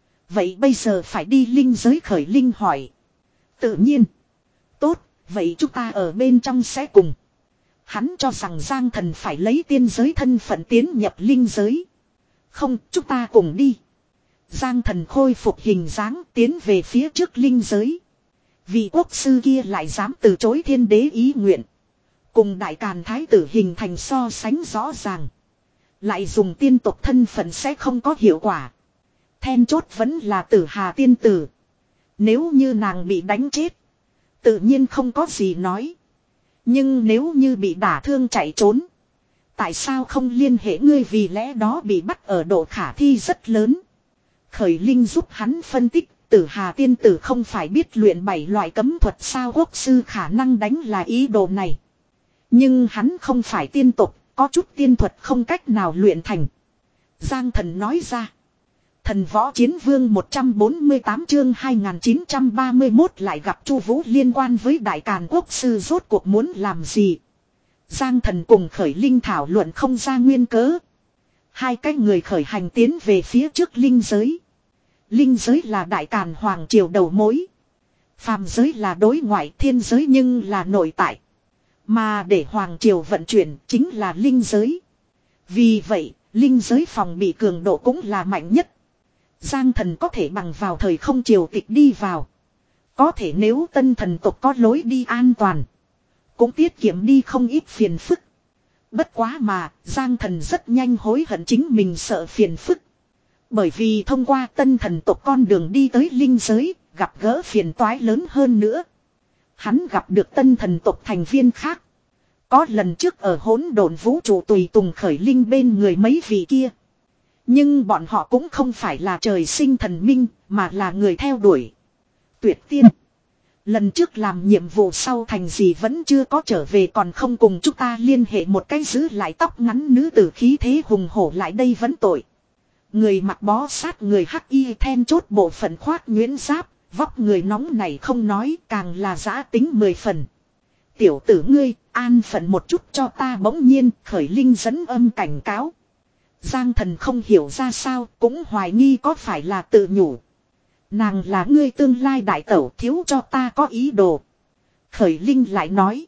Vậy bây giờ phải đi linh giới, Khởi Linh hỏi. Tự nhiên. Tốt, vậy chúng ta ở bên trong sẽ cùng. Hắn cho rằng Giang Thần phải lấy tiên giới thân phận tiến nhập linh giới. Không, chúng ta cùng đi. Giang Thần khôi phục hình dáng tiến về phía trước linh giới. Vị quốc sư kia lại dám từ chối thiên đế ý nguyện. Cùng đại càn thái tử hình thành so sánh rõ ràng. Lại dùng tiên tộc thân phận sẽ không có hiệu quả. Then chốt vẫn là Tử Hà tiên tử. Nếu như nàng bị đánh chết, tự nhiên không có gì nói. Nhưng nếu như bị đả thương chạy trốn, tại sao không liên hệ ngươi, vì lẽ đó bị bắt ở độ khả thi rất lớn. Khởi Linh giúp hắn phân tích, Tử Hà tiên tử không phải biết luyện bảy loại cấm thuật sao, quốc sư khả năng đánh là ý đồ này. Nhưng hắn không phải tiên tộc, có chút tiên thuật không cách nào luyện thành. Giang Thần nói ra. Thần võ chiến vương một trăm bốn mươi tám chương hai nghìn chín trăm ba mươi mốt lại gặp Chu Vũ liên quan với đại càn quốc sư rốt cuộc muốn làm gì. Giang Thần cùng Khởi Linh thảo luận không ra nguyên cớ. Hai cái người khởi hành tiến về phía trước linh giới. Linh giới là đại càn hoàng triều đầu mối. Phàm giới là đối ngoại, thiên giới nhưng là nội tại. Mà để hoàng triều vận chuyển chính là linh giới. Vì vậy, linh giới phòng bị cường độ cũng là mạnh nhất. Giang Thần có thể bằng vào thời không triều tịch đi vào. Có thể nếu tân thần tộc có lối đi an toàn, cũng tiết kiệm đi không ít phiền phức. Bất quá mà, Giang Thần rất nhanh hối hận chính mình sợ phiền phức. Bởi vì thông qua tân thần tộc con đường đi tới linh giới, gặp gỡ phiền toái lớn hơn nữa. Hắn gặp được tân thần tộc thành viên khác. Có lần trước ở hỗn độn vũ trụ tùy tùng Khởi Linh bên người mấy vị kia. Nhưng bọn họ cũng không phải là trời sinh thần minh, mà là người theo đuổi. Tuyệt tiên. Lần trước làm nhiệm vụ sau thành gì vẫn chưa có trở về, còn không cùng chúng ta liên hệ một cái giữ lại tóc ngắn nữ tử khí thế hùng hổ lại đây vẫn tội. Người mặc bó sát người hắc y then chốt bộ phận khoác nhuyễn giáp, vóc người nóng này không nói, càng là giã tính mười phần. Tiểu tử ngươi, an phận một chút cho ta, bỗng nhiên Khởi Linh dẫn âm cảnh cáo. Giang Thần không hiểu ra sao, cũng hoài nghi có phải là tự nhủ. Nàng là ngươi tương lai đại tẩu, thiếu cho ta có ý đồ. Khởi Linh lại nói.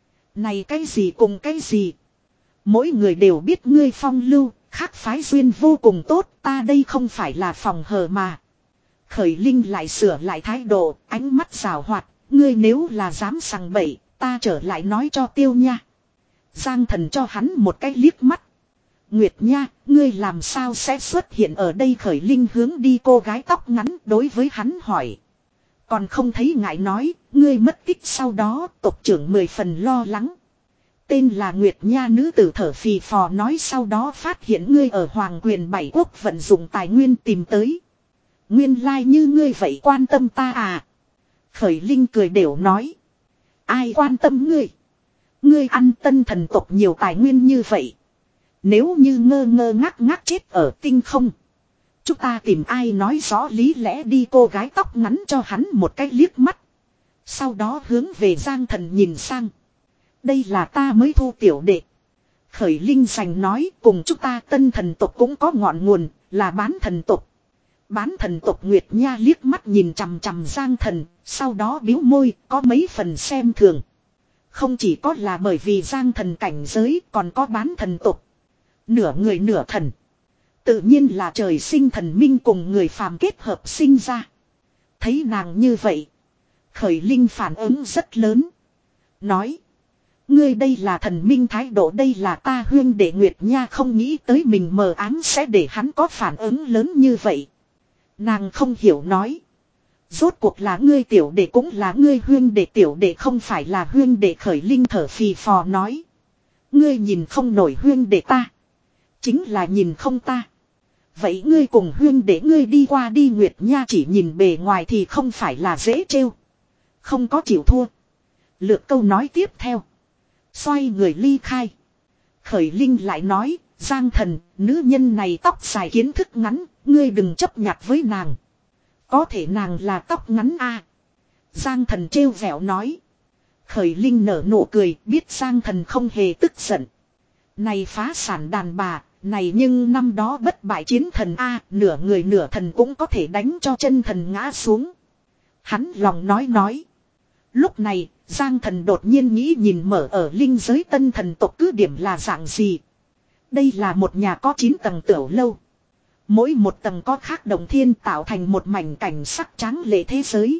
Này cái gì cùng cái gì. Mỗi người đều biết ngươi phong lưu, khác phái duyên vô cùng tốt, ta đây không phải là phòng hờ mà. Khởi Linh lại sửa lại thái độ, ánh mắt rào hoạt. Ngươi nếu là dám sằng bậy, ta trở lại nói cho Tiêu nha. Giang Thần cho hắn một cái liếc mắt. Nguyệt nha, ngươi làm sao sẽ xuất hiện ở đây? Khởi Linh hướng đi cô gái tóc ngắn đối với hắn hỏi. Còn không thấy ngại nói, ngươi mất tích sau đó tộc trưởng mười phần lo lắng. Tên là Nguyệt nha nữ tử thở phì phò nói, sau đó phát hiện ngươi ở hoàng quyền bảy quốc vận dụng tài nguyên tìm tới. Nguyên lai like như ngươi vậy quan tâm ta à? Khởi Linh cười đều nói. Ai quan tâm ngươi? Ngươi ăn tân thần tộc nhiều tài nguyên như vậy. Nếu như ngơ ngơ ngác ngác chết ở tinh không, chúng ta tìm ai nói rõ lý lẽ đi. Cô gái tóc ngắn cho hắn một cái liếc mắt. Sau đó hướng về Giang Thần nhìn sang. Đây là ta mới thu tiểu đệ. Khởi Linh sành nói, cùng chúng ta tân thần tộc cũng có ngọn nguồn, là bán thần tộc. Bán thần tộc Nguyệt Nha liếc mắt nhìn chằm chằm Giang Thần, sau đó bĩu môi, có mấy phần xem thường. Không chỉ có là bởi vì Giang Thần cảnh giới, còn có bán thần tộc. Nửa người nửa thần. Tự nhiên là trời sinh thần minh cùng người phàm kết hợp sinh ra. Thấy nàng như vậy, Khởi Linh phản ứng rất lớn. Nói. Ngươi đây là thần minh thái độ, đây là ta huyên đệ. Nguyệt Nha không nghĩ tới mình mờ ám sẽ để hắn có phản ứng lớn như vậy. Nàng không hiểu nói. Rốt cuộc là ngươi tiểu đệ cũng là ngươi huyên đệ, tiểu đệ không phải là huyên đệ. Khởi Linh thở phì phò nói. Ngươi nhìn không nổi huyên đệ ta. Chính là nhìn không ta. Vậy ngươi cùng huyên đệ ngươi đi qua đi. Nguyệt Nha chỉ nhìn bề ngoài thì không phải là dễ trêu. Không có chịu thua. Lược câu nói tiếp theo. Xoay người ly khai. Khởi Linh lại nói. Giang Thần, nữ nhân này tóc dài kiến thức ngắn. Ngươi đừng chấp nhặt với nàng. Có thể nàng là tóc ngắn a à. Giang Thần trêu vẻo nói. Khởi Linh nở nụ cười. Biết Giang Thần không hề tức giận. Này phá sản đàn bà. Này nhưng năm đó bất bại chiến thần a, nửa người nửa thần cũng có thể đánh cho chân thần ngã xuống. Hắn lòng nói nói. Lúc này, Giang Thần đột nhiên nghĩ nhìn mở ở linh giới tân thần tộc cứ điểm là dạng gì. Đây là một nhà có chín tầng tiểu lâu. Mỗi một tầng có khác đồng thiên tạo thành một mảnh cảnh sắc tráng lệ thế giới.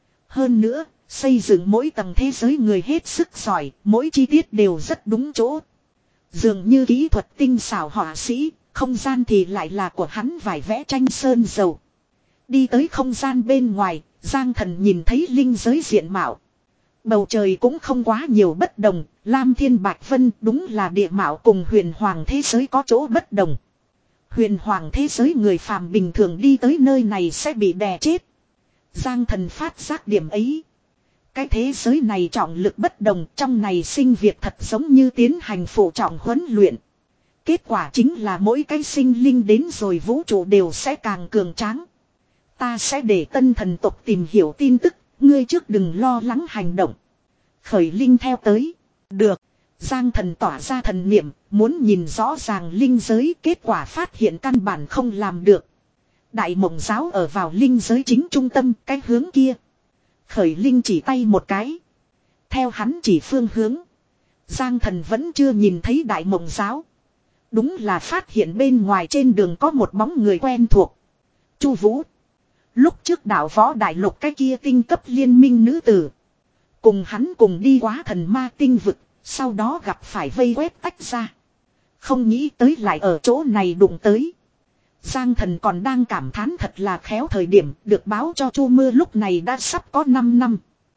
Hơn nữa, xây dựng mỗi tầng thế giới người hết sức giỏi, mỗi chi tiết đều rất đúng chỗ. Dường như kỹ thuật tinh xảo họa sĩ, không gian thì lại là của hắn vải vẽ tranh sơn dầu. Đi tới không gian bên ngoài, Giang Thần nhìn thấy linh giới diện mạo. Bầu trời cũng không quá nhiều bất đồng, Lam Thiên Bạch Vân đúng là địa mạo cùng huyền hoàng thế giới có chỗ bất đồng. Huyền hoàng thế giới người phàm bình thường đi tới nơi này sẽ bị đè chết. Giang Thần phát giác điểm ấy. Cái thế giới này trọng lực bất đồng, trong này sinh việc thật giống như tiến hành phụ trọng huấn luyện. Kết quả chính là mỗi cái sinh linh đến rồi vũ trụ đều sẽ càng cường tráng. Ta sẽ để tân thần tộc tìm hiểu tin tức, ngươi trước đừng lo lắng hành động. Khởi Linh theo tới. Được. Giang Thần tỏa ra thần niệm, muốn nhìn rõ ràng linh giới, kết quả phát hiện căn bản không làm được. Đại Mộng Giáo ở vào linh giới chính trung tâm, cái hướng kia. Khởi Linh chỉ tay một cái. Theo hắn chỉ phương hướng. Giang Thần vẫn chưa nhìn thấy Đại Mộng Giáo. Đúng là phát hiện bên ngoài trên đường có một bóng người quen thuộc. Chu Vũ. Lúc trước đạo võ đại lục cái kia tinh cấp liên minh nữ tử. Cùng hắn cùng đi quá thần ma tinh vực. Sau đó gặp phải vây quét tách ra. Không nghĩ tới lại ở chỗ này đụng tới. Giang Thần còn đang cảm thán thật là khéo thời điểm được báo cho Chu Mưa lúc này đã sắp có năm năm.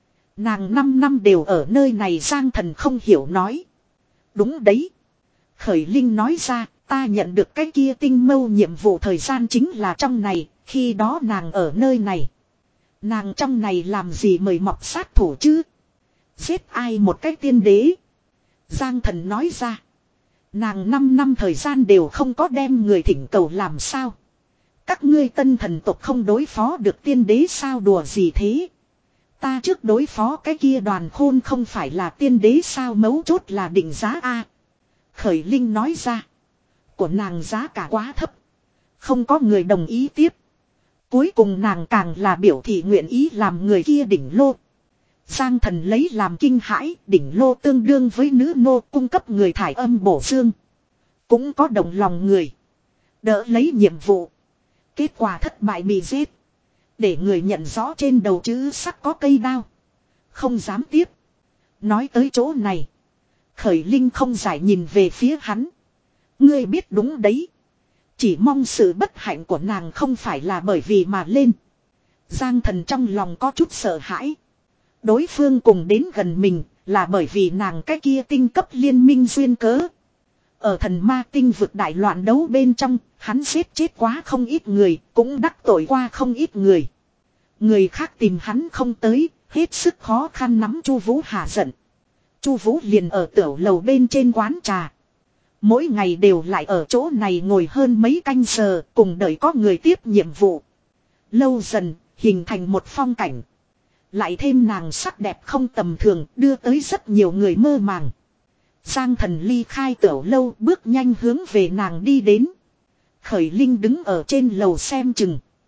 Nàng năm năm đều ở nơi này. Giang Thần không hiểu nói. Đúng đấy. Khởi Linh nói ra, ta nhận được cái kia tinh mâu nhiệm vụ thời gian chính là trong này, khi đó nàng ở nơi này. Nàng trong này làm gì mời mọc sát thủ chứ? Giết ai một cái tiên đế? Giang Thần nói ra. Nàng năm năm thời gian đều không có đem người thỉnh cầu làm sao? Các ngươi tân thần tộc không đối phó được tiên đế sao, đùa gì thế? Ta trước đối phó cái kia đoàn khôn không phải là tiên đế sao, mấu chốt là định giá a. Khởi Linh nói ra. Của nàng giá cả quá thấp. Không có người đồng ý tiếp. Cuối cùng nàng càng là biểu thị nguyện ý làm người kia đỉnh lô. Giang Thần lấy làm kinh hãi, đỉnh lô tương đương với nữ nô cung cấp người thải âm bổ dương. Cũng có đồng lòng người. Đỡ lấy nhiệm vụ. Kết quả thất bại bị giết. Để người nhận rõ trên đầu chữ sắc có cây đao. Không dám tiếp. Nói tới chỗ này. Khởi Linh không giải nhìn về phía hắn. Ngươi biết đúng đấy. Chỉ mong sự bất hạnh của nàng không phải là bởi vì mà lên. Giang Thần trong lòng có chút sợ hãi. Đối phương cùng đến gần mình là bởi vì nàng cái kia tinh cấp liên minh duyên cớ. Ở thần ma tinh vực đại loạn đấu bên trong, hắn giết chết quá không ít người, cũng đắc tội qua không ít người. Người khác tìm hắn không tới, hết sức khó khăn nắm Chu Vũ hạ giận. Chu Vũ liền ở tiểu lầu bên trên quán trà. Mỗi ngày đều lại ở chỗ này ngồi hơn mấy canh giờ, cùng đợi có người tiếp nhiệm vụ. Lâu dần, hình thành một phong cảnh. Lại thêm nàng sắc đẹp không tầm thường, đưa tới rất nhiều người mơ màng. Giang Thần ly khai tiểu lâu, bước nhanh hướng về nàng đi đến. Khởi Linh đứng ở trên lầu xem chừng.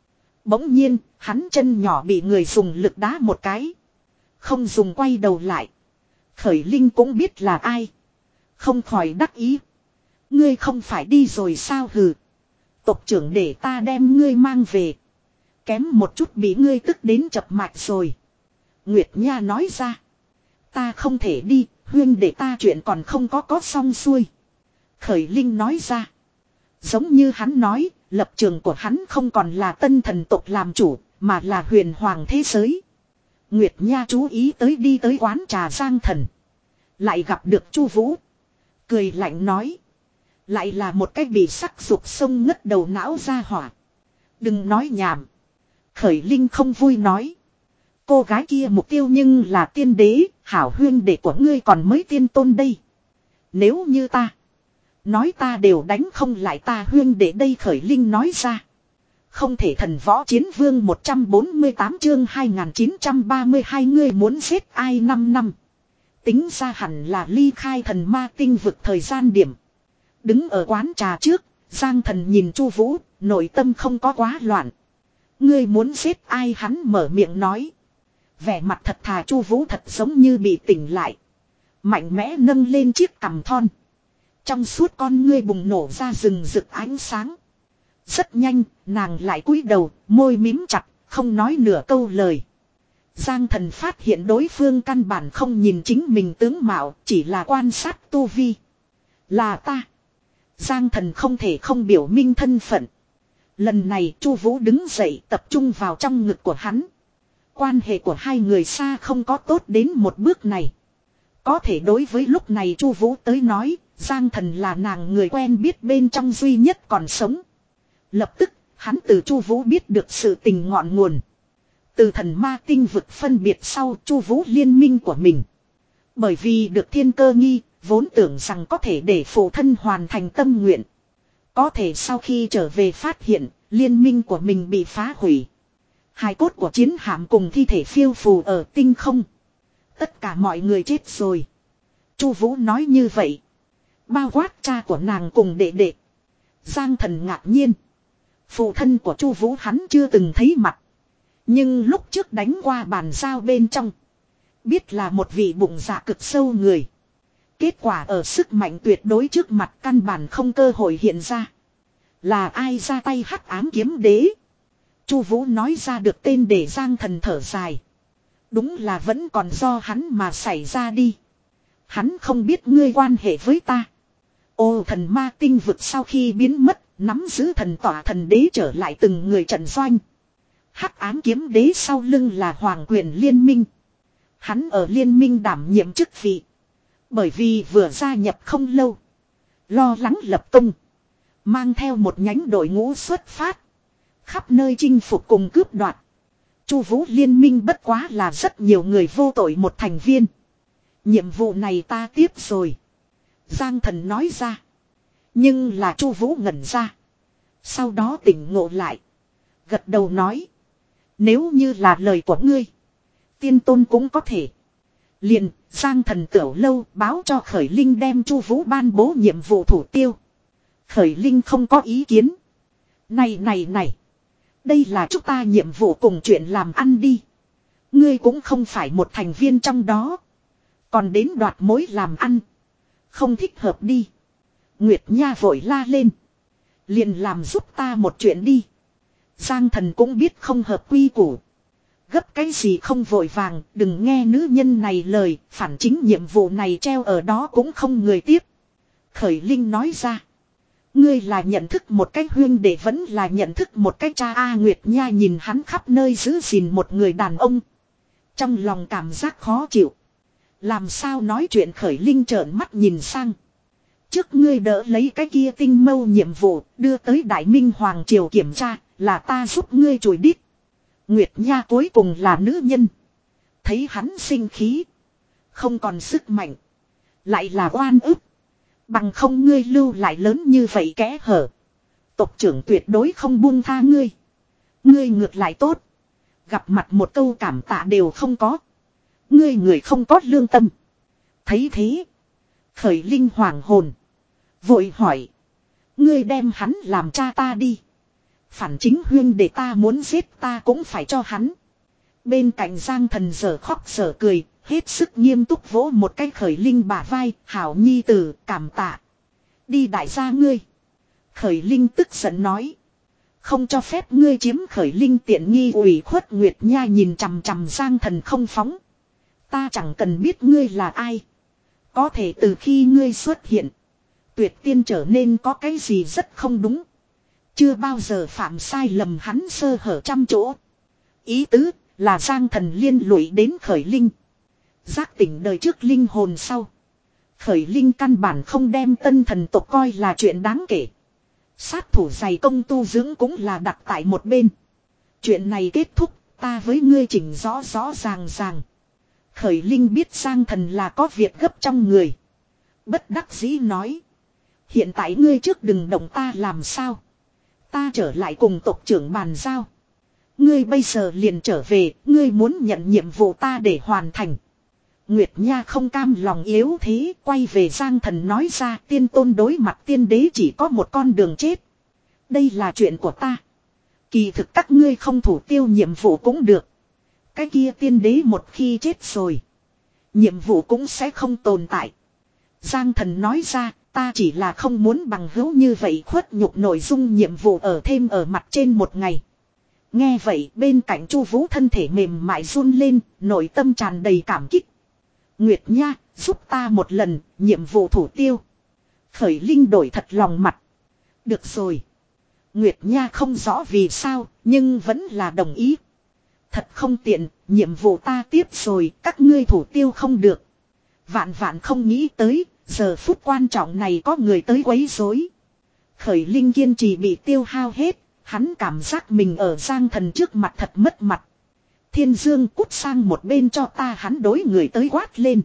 Bỗng nhiên, hắn chân nhỏ bị người dùng lực đá một cái. Không dùng quay đầu lại. Khởi Linh cũng biết là ai. Không khỏi đắc ý. Ngươi không phải đi rồi sao hừ. Tộc trưởng để ta đem ngươi mang về. Kém một chút bị ngươi tức đến chập mạch rồi. Nguyệt Nha nói ra. Ta không thể đi, huyên để ta chuyện còn không có có xong xuôi. Khởi Linh nói ra. Giống như hắn nói, lập trường của hắn không còn là tân thần tộc làm chủ, mà là huyền hoàng thế giới. Nguyệt Nha chú ý tới đi tới quán trà Giang Thần. Lại gặp được Chu Vũ. Cười lạnh nói. Lại là một cái bị sắc dục sông ngất đầu não ra hỏa. Đừng nói nhảm. Khởi Linh không vui nói. Cô gái kia mục tiêu nhưng là tiên đế, hảo huyên đệ của ngươi còn mới tiên tôn đây. Nếu như ta. Nói ta đều đánh không lại ta huyên đệ đây Khởi Linh nói ra. Không thể thần võ chiến vương một trăm bốn mươi tám chương hai nghìn chín trăm ba mươi hai ngươi muốn giết ai năm năm. Tính ra hẳn là ly khai thần ma tinh vực thời gian điểm. Đứng ở quán trà trước, Giang Thần nhìn Chu Vũ, nội tâm không có quá loạn. Ngươi muốn giết ai hắn mở miệng nói. Vẻ mặt thật thà Chu Vũ thật giống như bị tỉnh lại. Mạnh mẽ nâng lên chiếc cằm thon. Trong suốt con ngươi bùng nổ ra rừng rực ánh sáng. Rất nhanh, nàng lại cúi đầu, môi mím chặt, không nói nửa câu lời. Giang Thần phát hiện đối phương căn bản không nhìn chính mình tướng mạo, chỉ là quan sát tu vi. Là ta. Giang Thần không thể không biểu minh thân phận. Lần này Chu Vũ đứng dậy tập trung vào trong ngực của hắn. Quan hệ của hai người xa không có tốt đến một bước này. Có thể đối với lúc này Chu Vũ tới nói, Giang Thần là nàng người quen biết bên trong duy nhất còn sống. Lập tức, hắn từ Chu Vũ biết được sự tình ngọn nguồn. Từ thần ma tinh vực phân biệt sau Chu Vũ liên minh của mình. Bởi vì được thiên cơ nghi, vốn tưởng rằng có thể để phụ thân hoàn thành tâm nguyện. Có thể sau khi trở về phát hiện, liên minh của mình bị phá hủy. Hài cốt của chiến hạm cùng thi thể phiêu phù ở tinh không. Tất cả mọi người chết rồi. Chu Vũ nói như vậy. Bao quát cha của nàng cùng đệ đệ. Giang Thần ngạc nhiên. Phụ thân của Chu Vũ hắn chưa từng thấy mặt. Nhưng lúc trước đánh qua bàn giao bên trong. Biết là một vị bụng dạ cực sâu người. Kết quả ở sức mạnh tuyệt đối trước mặt căn bản không cơ hội hiện ra. Là ai ra tay hắc ám kiếm đế? Chu Vũ nói ra được tên để Giang Thần thở dài. Đúng là vẫn còn do hắn mà xảy ra đi. Hắn không biết ngươi quan hệ với ta. Ô thần ma tinh vực sau khi biến mất, nắm giữ thần tỏa thần đế trở lại từng người trận doanh. Hắc ám kiếm đế sau lưng là hoàng quyền liên minh. Hắn ở liên minh đảm nhiệm chức vị. Bởi vì vừa gia nhập không lâu. Lo lắng lập công. Mang theo một nhánh đội ngũ xuất phát. Khắp nơi chinh phục cùng cướp đoạt. Chu Vũ liên minh bất quá là rất nhiều người vô tội một thành viên. Nhiệm vụ này ta tiếp rồi. Giang Thần nói ra. Nhưng là Chu Vũ ngẩn ra. Sau đó tỉnh ngộ lại. Gật đầu nói. Nếu như là lời của ngươi. Tiên tôn cũng có thể. Liền, Giang Thần Tiểu Lâu báo cho Khởi Linh đem Chu Vũ ban bố nhiệm vụ thủ tiêu. Khởi Linh không có ý kiến. Này này này. Đây là chúng ta nhiệm vụ cùng chuyện làm ăn đi. Ngươi cũng không phải một thành viên trong đó. Còn đến đoạt mối làm ăn. Không thích hợp đi. Nguyệt Nha vội la lên. Liền làm giúp ta một chuyện đi. Giang Thần cũng biết không hợp quy củ. Gấp cái gì không vội vàng, đừng nghe nữ nhân này lời, phản chính nhiệm vụ này treo ở đó cũng không người tiếp. Khởi Linh nói ra. Ngươi là nhận thức một cách huyên đệ vẫn là nhận thức một cách cha A Nguyệt Nha nhìn hắn khắp nơi giữ gìn một người đàn ông. Trong lòng cảm giác khó chịu. Làm sao nói chuyện Khởi Linh trợn mắt nhìn sang. Trước ngươi đỡ lấy cái kia tinh mâu nhiệm vụ, đưa tới Đại Minh Hoàng Triều kiểm tra, là ta giúp ngươi chùi đít. Nguyệt Nha cuối cùng là nữ nhân. Thấy hắn sinh khí. Không còn sức mạnh. Lại là oan ức. Bằng không ngươi lưu lại lớn như vậy kẽ hở. Tộc trưởng tuyệt đối không buông tha ngươi. Ngươi ngược lại tốt. Gặp mặt một câu cảm tạ đều không có. Ngươi người không có lương tâm. Thấy thế. Khởi Linh hoàng hồn. Vội hỏi. Ngươi đem hắn làm cha ta đi. Phản chính huyên để ta muốn giết ta cũng phải cho hắn. Bên cạnh Giang Thần giờ khóc giờ cười, hết sức nghiêm túc vỗ một cái Khởi Linh bả vai, hảo nhi tử, cảm tạ. Đi đại gia ngươi. Khởi Linh tức giận nói. Không cho phép ngươi chiếm Khởi Linh tiện nghi. Ủy khuất Nguyệt Nha nhìn chằm chằm Giang Thần không phóng. Ta chẳng cần biết ngươi là ai. Có thể từ khi ngươi xuất hiện, Tuyệt Tiên trở nên có cái gì rất không đúng. Chưa bao giờ phạm sai lầm, hắn sơ hở trăm chỗ. Ý tứ là Giang Thần liên lụy đến Khởi Linh. Giác tỉnh đời trước linh hồn sau, Khởi Linh căn bản không đem tân thần tộc coi là chuyện đáng kể. Sát thủ dày công tu dưỡng cũng là đặt tại một bên. Chuyện này kết thúc, ta với ngươi chỉnh rõ rõ ràng ràng. Khởi Linh biết Giang Thần là có việc gấp trong người. Bất đắc dĩ nói. Hiện tại ngươi trước đừng động ta làm sao. Ta trở lại cùng tộc trưởng bàn giao. Ngươi bây giờ liền trở về, ngươi muốn nhận nhiệm vụ ta để hoàn thành. Nguyệt Nha không cam lòng yếu thế, quay về Giang Thần nói ra, tiên tôn đối mặt tiên đế chỉ có một con đường chết. Đây là chuyện của ta. Kỳ thực các ngươi không thủ tiêu nhiệm vụ cũng được. Cái kia tiên đế một khi chết rồi, nhiệm vụ cũng sẽ không tồn tại. Giang Thần nói ra, ta chỉ là không muốn bằng hữu như vậy khuất nhục nội dung nhiệm vụ ở thêm ở mặt trên một ngày. Nghe vậy bên cạnh Chu Vũ thân thể mềm mại run lên, nội tâm tràn đầy cảm kích. Nguyệt Nha, giúp ta một lần, nhiệm vụ thủ tiêu. Khởi Linh đổi thật lòng mặt. Được rồi. Nguyệt Nha không rõ vì sao, nhưng vẫn là đồng ý. Thật không tiện, nhiệm vụ ta tiếp rồi, các ngươi thủ tiêu không được. Vạn vạn không nghĩ tới, giờ phút quan trọng này có người tới quấy rối. Khởi Linh kiên trì bị tiêu hao hết, hắn cảm giác mình ở Giang Thần trước mặt thật mất mặt. Thiên Dương cút sang một bên cho ta, hắn đối người tới quát lên.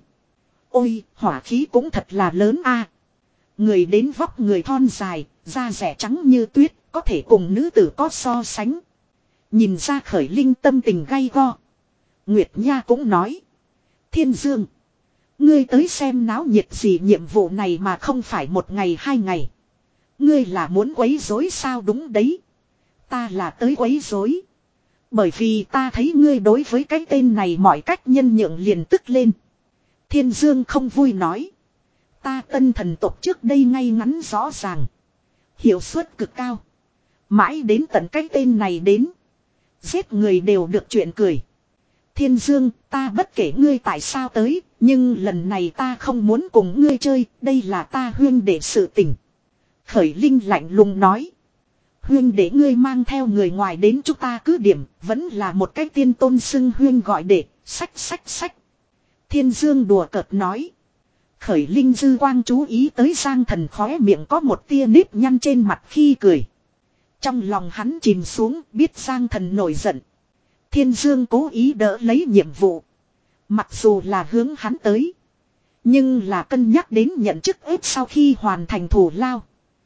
Ôi, hỏa khí cũng thật là lớn a. Người đến vóc người thon dài, da rẻ trắng như tuyết, có thể cùng nữ tử có so sánh. Nhìn ra Khởi Linh tâm tình gay go. Nguyệt Nha cũng nói. Thiên Dương, ngươi tới xem náo nhiệt gì, nhiệm vụ này mà không phải một ngày hai ngày. Ngươi là muốn quấy rối sao? Đúng đấy. Ta là tới quấy rối. Bởi vì ta thấy ngươi đối với cái tên này mọi cách nhân nhượng liền tức lên. Thiên Dương không vui nói. Ta tân thần tộc trước đây ngay ngắn rõ ràng. Hiệu suất cực cao. Mãi đến tận cái tên này đến. Giết người đều được chuyện cười. Thiên Dương, ta bất kể ngươi tại sao tới, nhưng lần này ta không muốn cùng ngươi chơi, đây là ta huyên đệ sự tình. Khởi Linh lạnh lùng nói. Huyên đệ ngươi mang theo người ngoài đến chúng ta cứ điểm, vẫn là một cái tiên tôn xưng huyên gọi đệ, sách sách sách. Thiên Dương đùa cợt nói. Khởi Linh dư quang chú ý tới Giang Thần khóe miệng có một tia nếp nhăn trên mặt khi cười. Trong lòng hắn chìm xuống, biết Giang Thần nổi giận. Thiên Dương cố ý đỡ lấy nhiệm vụ. Mặc dù là hướng hắn tới, nhưng là cân nhắc đến nhận chức ếp sau khi hoàn thành thù lao.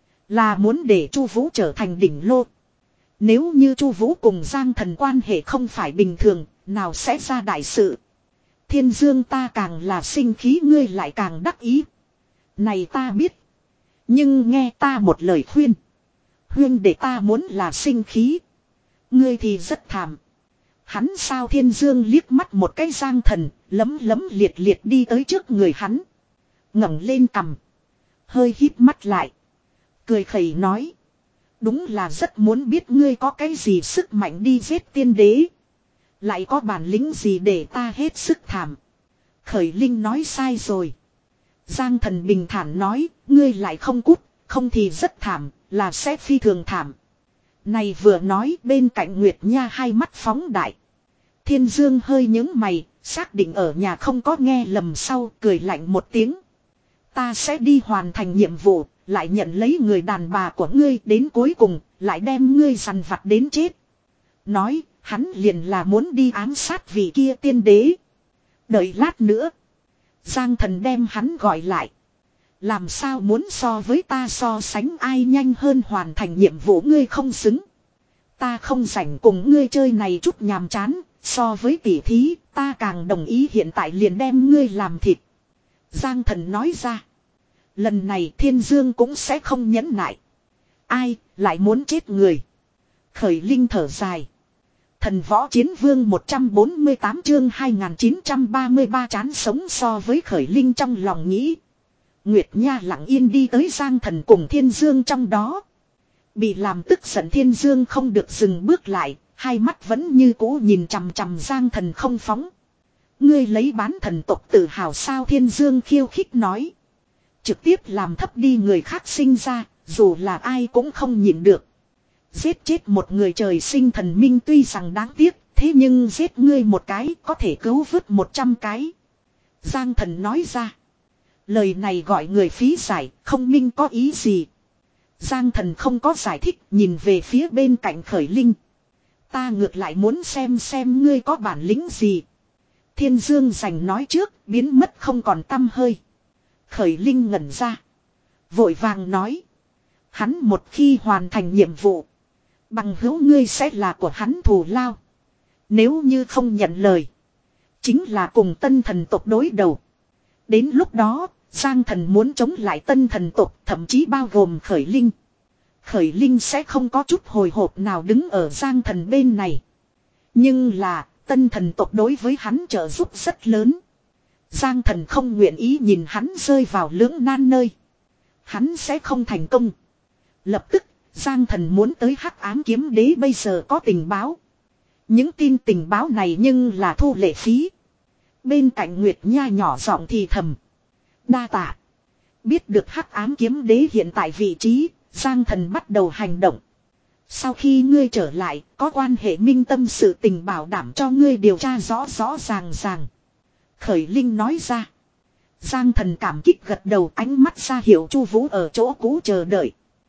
Là muốn để Chu Vũ trở thành đỉnh lô. Nếu như Chu Vũ cùng Giang Thần quan hệ không phải bình thường, nào sẽ ra đại sự. Thiên Dương, ta càng là sinh khí ngươi lại càng đắc ý. Này ta biết. Nhưng nghe ta một lời khuyên. Huyên để ta muốn là sinh khí. Ngươi thì rất thảm. Hắn sao? Thiên Dương liếc mắt một cái Giang Thần, lấm lấm liệt liệt đi tới trước người hắn. Ngẩng lên cằm. Hơi híp mắt lại. Cười khẩy nói. Đúng là rất muốn biết ngươi có cái gì sức mạnh đi giết tiên đế. Lại có bản lĩnh gì để ta hết sức thảm. Khởi Linh nói sai rồi. Giang Thần bình thản nói. Ngươi lại không cút, không thì rất thảm, là sẽ phi thường thảm. Này vừa nói bên cạnh Nguyệt Nha hai mắt phóng đại. Thiên Dương hơi nhướng mày, xác định ở nhà không có nghe lầm sau, cười lạnh một tiếng. Ta sẽ đi hoàn thành nhiệm vụ, lại nhận lấy người đàn bà của ngươi, đến cuối cùng, lại đem ngươi dằn vặt đến chết. Nói, hắn liền là muốn đi ám sát vị kia tiên đế. Đợi lát nữa. Giang Thần đem hắn gọi lại. Làm sao muốn so với ta so sánh ai nhanh hơn hoàn thành nhiệm vụ, ngươi không xứng. Ta không rảnh cùng ngươi chơi này chút nhàm chán, so với tỉ thí, ta càng đồng ý hiện tại liền đem ngươi làm thịt. Giang Thần nói ra. Lần này Thiên Dương cũng sẽ không nhẫn nại. Ai, lại muốn chết người. Khởi Linh thở dài. Thần võ chiến vương một trăm bốn mươi tám chương hai nghìn chín trăm ba mươi ba chán sống so với Khởi Linh trong lòng nghĩ. Nguyệt Nha lặng yên đi tới Giang Thần cùng Thiên Dương trong đó. Bị làm tức giận Thiên Dương không được dừng bước lại, hai mắt vẫn như cũ nhìn chằm chằm Giang Thần không phóng. Ngươi lấy bán thần tộc tự hào sao? Thiên Dương khiêu khích nói. Trực tiếp làm thấp đi người khác sinh ra, dù là ai cũng không nhịn được. Giết chết một người trời sinh thần minh tuy rằng đáng tiếc, thế nhưng giết ngươi một cái có thể cứu vớt một trăm cái. Giang Thần nói ra. Lời này gọi người phí giải, không minh có ý gì. Giang Thần không có giải thích, nhìn về phía bên cạnh Khởi Linh. Ta ngược lại muốn xem xem ngươi có bản lĩnh gì. Thiên Dương giành nói trước, biến mất không còn tăm hơi. Khởi Linh ngẩn ra. Vội vàng nói. Hắn một khi hoàn thành nhiệm vụ. Bằng hữu ngươi sẽ là của hắn thù lao. Nếu như không nhận lời. Chính là cùng tân thần tộc đối đầu. Đến lúc đó, Giang Thần muốn chống lại tân thần tộc, thậm chí bao gồm Khởi Linh. Khởi Linh sẽ không có chút hồi hộp nào đứng ở Giang Thần bên này. Nhưng là, tân thần tộc đối với hắn trợ giúp rất lớn. Giang Thần không nguyện ý nhìn hắn rơi vào lưỡng nan nơi. Hắn sẽ không thành công. Lập tức, Giang Thần muốn tới Hắc Ám Kiếm Đế bây giờ có tình báo. Những tin tình báo này nhưng là thu lệ phí. Bên cạnh Nguyệt Nha nhỏ giọng thì thầm. Đa tạ. Biết được Hắc Ám Kiếm Đế hiện tại vị trí, Giang Thần bắt đầu hành động. Sau khi ngươi trở lại, có quan hệ minh tâm sự tình bảo đảm cho ngươi điều tra rõ rõ ràng ràng. Khởi Linh nói ra. Giang Thần cảm kích gật đầu, ánh mắt ra hiệu Chu Vũ ở chỗ cũ chờ đợi.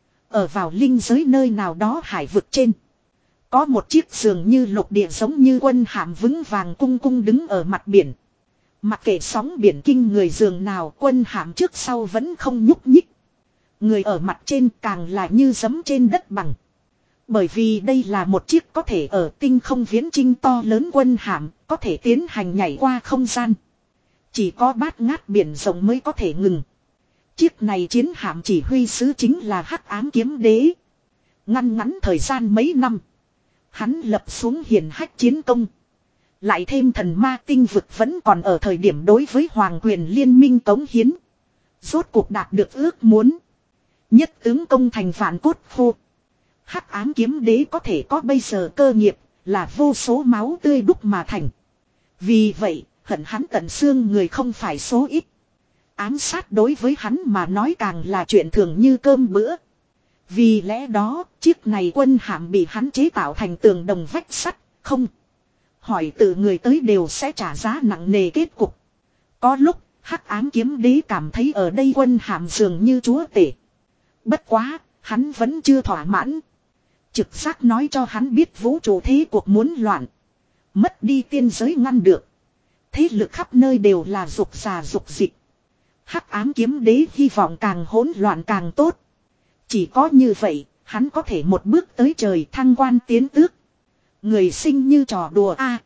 Ở vào linh giới nơi nào đó hải vực trên. Có một chiếc giường như lục địa giống như quân hạm vững vàng cung cung đứng ở mặt biển. Mặc kệ sóng biển kinh người giường nào, quân hạm trước sau vẫn không nhúc nhích. Người ở mặt trên càng là như giẫm trên đất bằng. Bởi vì đây là một chiếc có thể ở tinh không viễn chinh to lớn quân hạm, có thể tiến hành nhảy qua không gian. Chỉ có bát ngát biển rộng mới có thể ngừng. Chiếc này chiến hạm chỉ huy sứ chính là Hắc Ám Kiếm Đế. Ngăn ngắn thời gian mấy năm, hắn lập xuống hiển hách chiến công. Lại thêm thần ma tinh vực vẫn còn ở thời điểm đối với hoàng quyền liên minh cống hiến. Rốt cuộc đạt được ước muốn. Nhất tướng công thành vạn cốt khô. Hắc Ám Kiếm Đế có thể có bây giờ cơ nghiệp là vô số máu tươi đúc mà thành. Vì vậy, hận hắn tận xương người không phải số ít. Ám sát đối với hắn mà nói càng là chuyện thường như cơm bữa. Vì lẽ đó, chiếc này quân hạm bị hắn chế tạo thành tường đồng vách sắt, không. Hỏi từ người tới đều sẽ trả giá nặng nề kết cục. Có lúc, Hắc Ám Kiếm Đế cảm thấy ở đây quân hạm dường như chúa tể. Bất quá, hắn vẫn chưa thỏa mãn. Trực giác nói cho hắn biết vũ trụ thế cuộc muốn loạn. Mất đi tiên giới ngăn được. Thế lực khắp nơi đều là dục già dục dịch. Hắc Ám Kiếm Đế hy vọng càng hỗn loạn càng tốt. Chỉ có như vậy, hắn có thể một bước tới trời thăng quan tiến tước. Người sinh như trò đùa a.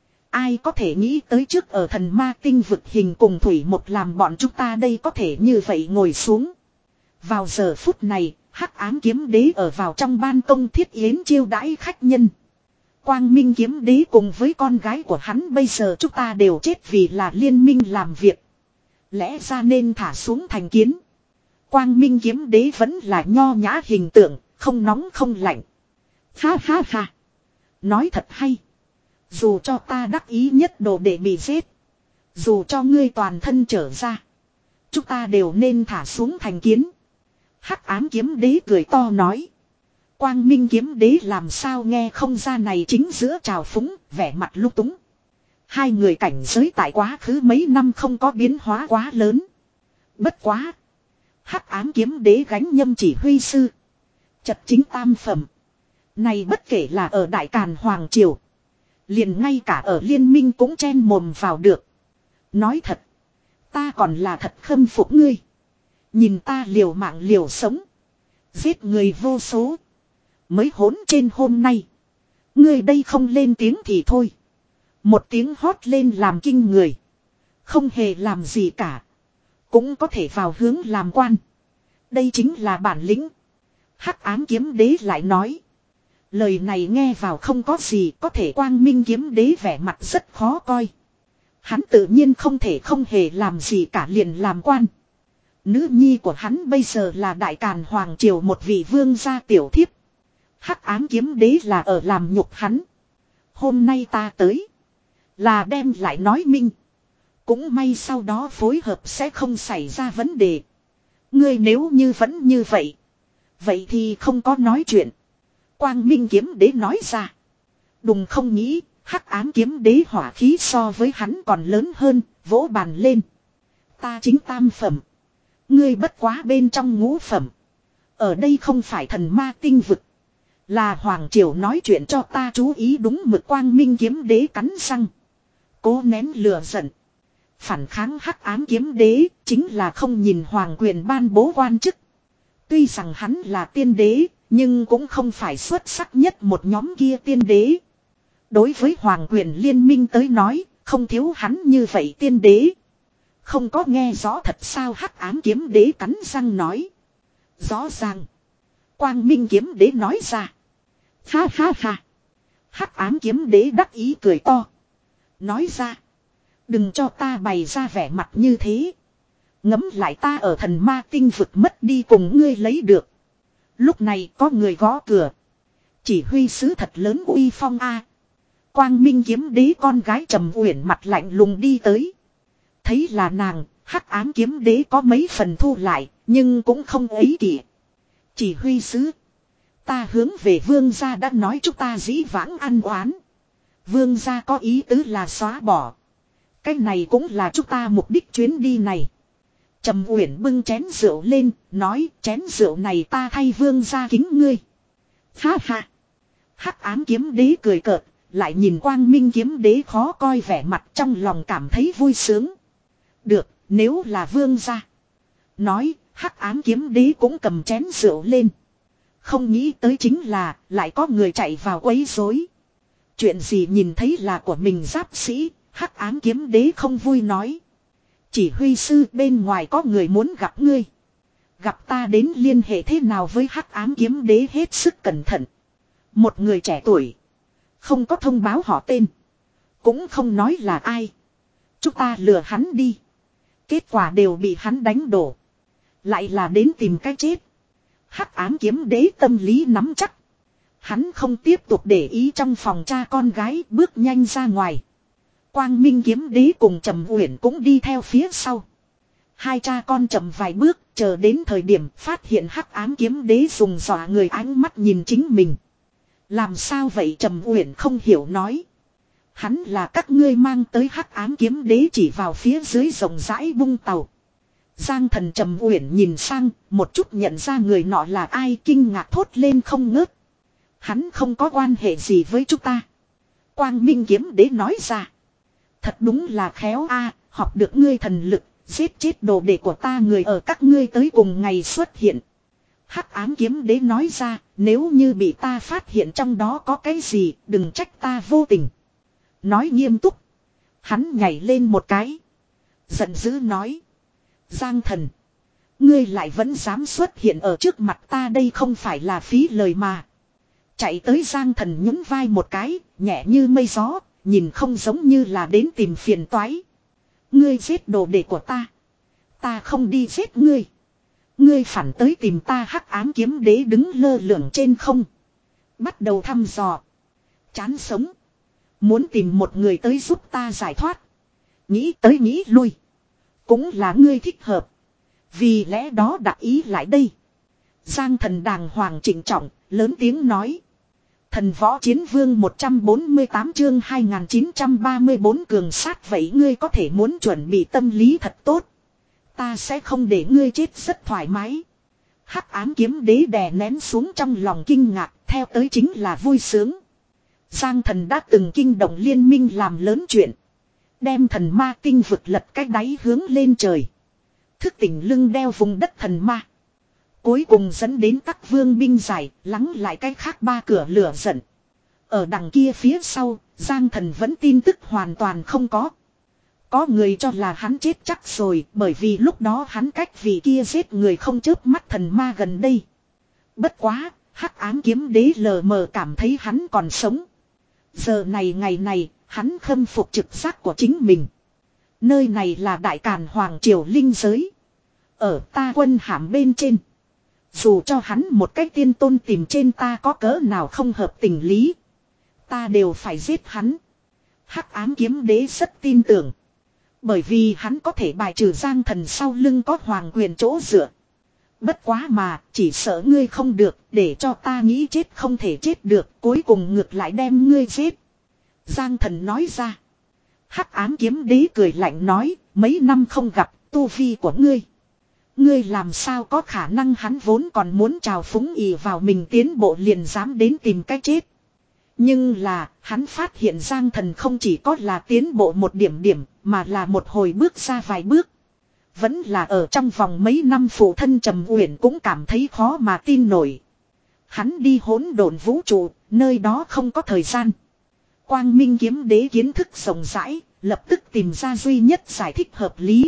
Ai có thể nghĩ tới trước ở thần ma tinh vực hình cùng thủy một làm bọn chúng ta đây có thể như vậy ngồi xuống. Vào giờ phút này, Hắc Ám Kiếm Đế ở vào trong ban công thiết yến chiêu đãi khách nhân. Quang Minh Kiếm Đế cùng với con gái của hắn bây giờ chúng ta đều chết vì là liên minh làm việc. Lẽ ra nên thả xuống thành kiến. Quang Minh Kiếm Đế vẫn là nho nhã hình tượng, không nóng không lạnh. Ha ha ha. Nói thật hay. Dù cho ta đắc ý nhất đồ để bị giết. Dù cho ngươi toàn thân trở ra. Chúng ta đều nên thả xuống thành kiến. Hắc Ám Kiếm Đế cười to nói. Quang Minh Kiếm Đế làm sao nghe không ra này chính giữa trào phúng, vẻ mặt lúc túng. Hai người cảnh giới tại quá khứ mấy năm không có biến hóa quá lớn. Bất quá. Hắc Ám Kiếm Đế gánh nhâm chỉ huy sư. Chật chính tam phẩm. Này bất kể là ở Đại Càn Hoàng Triều. Liền ngay cả ở liên minh cũng chen mồm vào được. Nói thật. Ta còn là thật khâm phục ngươi. Nhìn ta liều mạng liều sống. Giết người vô số. Mới hỗn trên hôm nay. Ngươi đây không lên tiếng thì thôi. Một tiếng hót lên làm kinh người. Không hề làm gì cả. Cũng có thể vào hướng làm quan. Đây chính là bản lĩnh. Hắc Ám Kiếm Đế lại nói. Lời này nghe vào không có gì, có thể Quang Minh kiếm đế vẻ mặt rất khó coi. Hắn tự nhiên không thể không hề làm gì cả, liền làm quan. Nữ nhi của hắn bây giờ là Đại Càn Hoàng Triều một vị vương gia tiểu thiếp. Hắc ám kiếm đế là ở làm nhục hắn. Hôm nay ta tới, là đem lại nói minh. Cũng may sau đó phối hợp sẽ không xảy ra vấn đề. Ngươi nếu như vẫn như vậy, vậy thì không có nói chuyện. Quang Minh kiếm đế nói ra. Đùng không nghĩ, hắc ám kiếm đế hỏa khí so với hắn còn lớn hơn, vỗ bàn lên. Ta chính tam phẩm. Ngươi bất quá bên trong ngũ phẩm. Ở đây không phải thần ma tinh vực. Là Hoàng Triều nói chuyện cho ta chú ý đúng mực. Quang Minh kiếm đế cắn răng, cố nén lửa giận. Phản kháng hắc ám kiếm đế chính là không nhìn hoàng quyền ban bố quan chức. Tuy rằng hắn là tiên đế, nhưng cũng không phải xuất sắc nhất một nhóm kia tiên đế. Đối với hoàng quyền liên minh tới nói, không thiếu hắn như vậy tiên đế. Không có nghe rõ thật sao? Hắc ám kiếm đế cắn răng nói. Rõ ràng. Quang Minh kiếm đế nói ra. Ha ha ha. Hắc ám kiếm đế đắc ý cười to. Nói ra. Đừng cho ta bày ra vẻ mặt như thế. Ngẫm lại ta ở thần ma tinh vực mất đi cùng ngươi lấy được. Lúc này có người gõ cửa. Chỉ huy sứ thật lớn uy phong a. Quang Minh kiếm đế con gái Trầm Uyển mặt lạnh lùng đi tới. Thấy là nàng, hắc ám kiếm đế có mấy phần thu lại, nhưng cũng không ấy kỷ. Chỉ huy sứ, ta hướng về vương gia đã nói chúng ta dĩ vãng ăn oán. Vương gia có ý tứ là xóa bỏ. Cái này cũng là chúng ta mục đích chuyến đi này. Trầm Uyển bưng chén rượu lên, nói chén rượu này ta thay vương gia kính ngươi. Ha ha. Hắc ám kiếm đế cười cợt, lại nhìn Quang Minh kiếm đế khó coi vẻ mặt, trong lòng cảm thấy vui sướng. Được, nếu là vương gia. Nói, hắc ám kiếm đế cũng cầm chén rượu lên. Không nghĩ tới chính là, lại có người chạy vào quấy rối. Chuyện gì nhìn thấy là của mình giáp sĩ, hắc ám kiếm đế không vui nói. Chỉ huy sư bên ngoài có người muốn gặp ngươi. Gặp ta đến liên hệ thế nào với hắc ám kiếm đế hết sức cẩn thận. Một người trẻ tuổi. Không có thông báo họ tên. Cũng không nói là ai. Chúng ta lừa hắn đi. Kết quả đều bị hắn đánh đổ. Lại là đến tìm cái chết. Hắc ám kiếm đế tâm lý nắm chắc. Hắn không tiếp tục để ý trong phòng cha con gái, bước nhanh ra ngoài. Quang Minh kiếm đế cùng Trầm Uyển cũng đi theo phía sau. Hai cha con chậm vài bước, chờ đến thời điểm phát hiện hắc ám kiếm đế dùng dọa người ánh mắt nhìn chính mình. Làm sao vậy? Trầm Uyển không hiểu nói. Hắn là các ngươi mang tới. Hắc ám kiếm đế chỉ vào phía dưới rộng rãi bung tàu. Giang Thần Trầm Uyển nhìn sang, một chút nhận ra người nọ là ai, kinh ngạc thốt lên không ngớt. Hắn không có quan hệ gì với chúng ta. Quang Minh kiếm đế nói ra. Thật đúng là khéo a, học được ngươi thần lực, giết chết đồ đệ của ta người ở các ngươi tới cùng ngày xuất hiện. Hắc ám kiếm đế nói ra, nếu như bị ta phát hiện trong đó có cái gì, đừng trách ta vô tình. Nói nghiêm túc. Hắn nhảy lên một cái. Giận dữ nói. Giang Thần. Ngươi lại vẫn dám xuất hiện ở trước mặt ta, đây không phải là phí lời mà. Chạy tới Giang Thần nhún vai một cái, nhẹ như mây gió, nhìn không giống như là đến tìm phiền toái. Ngươi giết đồ đệ của ta. Ta không đi giết ngươi. Ngươi phản tới tìm ta. Hắc ám kiếm đế đứng lơ lửng trên không. Bắt đầu thăm dò. Chán sống. Muốn tìm một người tới giúp ta giải thoát. Nghĩ tới nghĩ lui. Cũng là ngươi thích hợp. Vì lẽ đó đặc ý lại đây. Giang Thần đàng hoàng trịnh trọng, lớn tiếng nói. Thần võ chiến vương một trăm bốn mươi tám chương hai nghìn chín trăm ba mươi bốn cường sát, vậy ngươi có thể muốn chuẩn bị tâm lý thật tốt. Ta sẽ không để ngươi chết rất thoải mái. Hắc ám kiếm đế đè nén xuống trong lòng kinh ngạc, theo tới chính là vui sướng. Giang Thần đã từng kinh động liên minh làm lớn chuyện. Đem thần ma tinh vực lật cái đáy hướng lên trời. Thức tỉnh lưng đeo vùng đất thần ma. Cuối cùng dẫn đến các vương binh giải, lắng lại cái khác ba cửa lửa giận. Ở đằng kia phía sau, Giang Thần vẫn tin tức hoàn toàn không có. Có người cho là hắn chết chắc rồi, bởi vì lúc đó hắn cách vị kia giết người không chớp mắt thần ma gần đây. Bất quá, Hắc ám kiếm đế lờ mờ cảm thấy hắn còn sống. Giờ này ngày này, hắn khâm phục trực giác của chính mình. Nơi này là Đại Càn Hoàng Triều linh giới. Ở ta quân hàm bên trên. Dù cho hắn một cách tiên tôn tìm trên ta có cỡ nào không hợp tình lý. Ta đều phải giết hắn. Hắc ám kiếm đế rất tin tưởng. Bởi vì hắn có thể bài trừ Giang Thần sau lưng có hoàng quyền chỗ dựa. Bất quá mà, chỉ sợ ngươi không được, để cho ta nghĩ chết không thể chết được, cuối cùng ngược lại đem ngươi giết. Giang Thần nói ra. Hắc ám kiếm đế cười lạnh nói, mấy năm không gặp, tu vi của ngươi. Ngươi làm sao có khả năng, hắn vốn còn muốn trào phúng ì vào mình tiến bộ liền dám đến tìm cách chết. Nhưng là, hắn phát hiện Giang Thần không chỉ có là tiến bộ một điểm điểm, mà là một hồi bước ra vài bước. Vẫn là ở trong vòng mấy năm phụ thân Trầm Uyển cũng cảm thấy khó mà tin nổi. Hắn đi hỗn độn vũ trụ, nơi đó không có thời gian. Quang Minh kiếm đế kiến thức rộng rãi, lập tức tìm ra duy nhất giải thích hợp lý.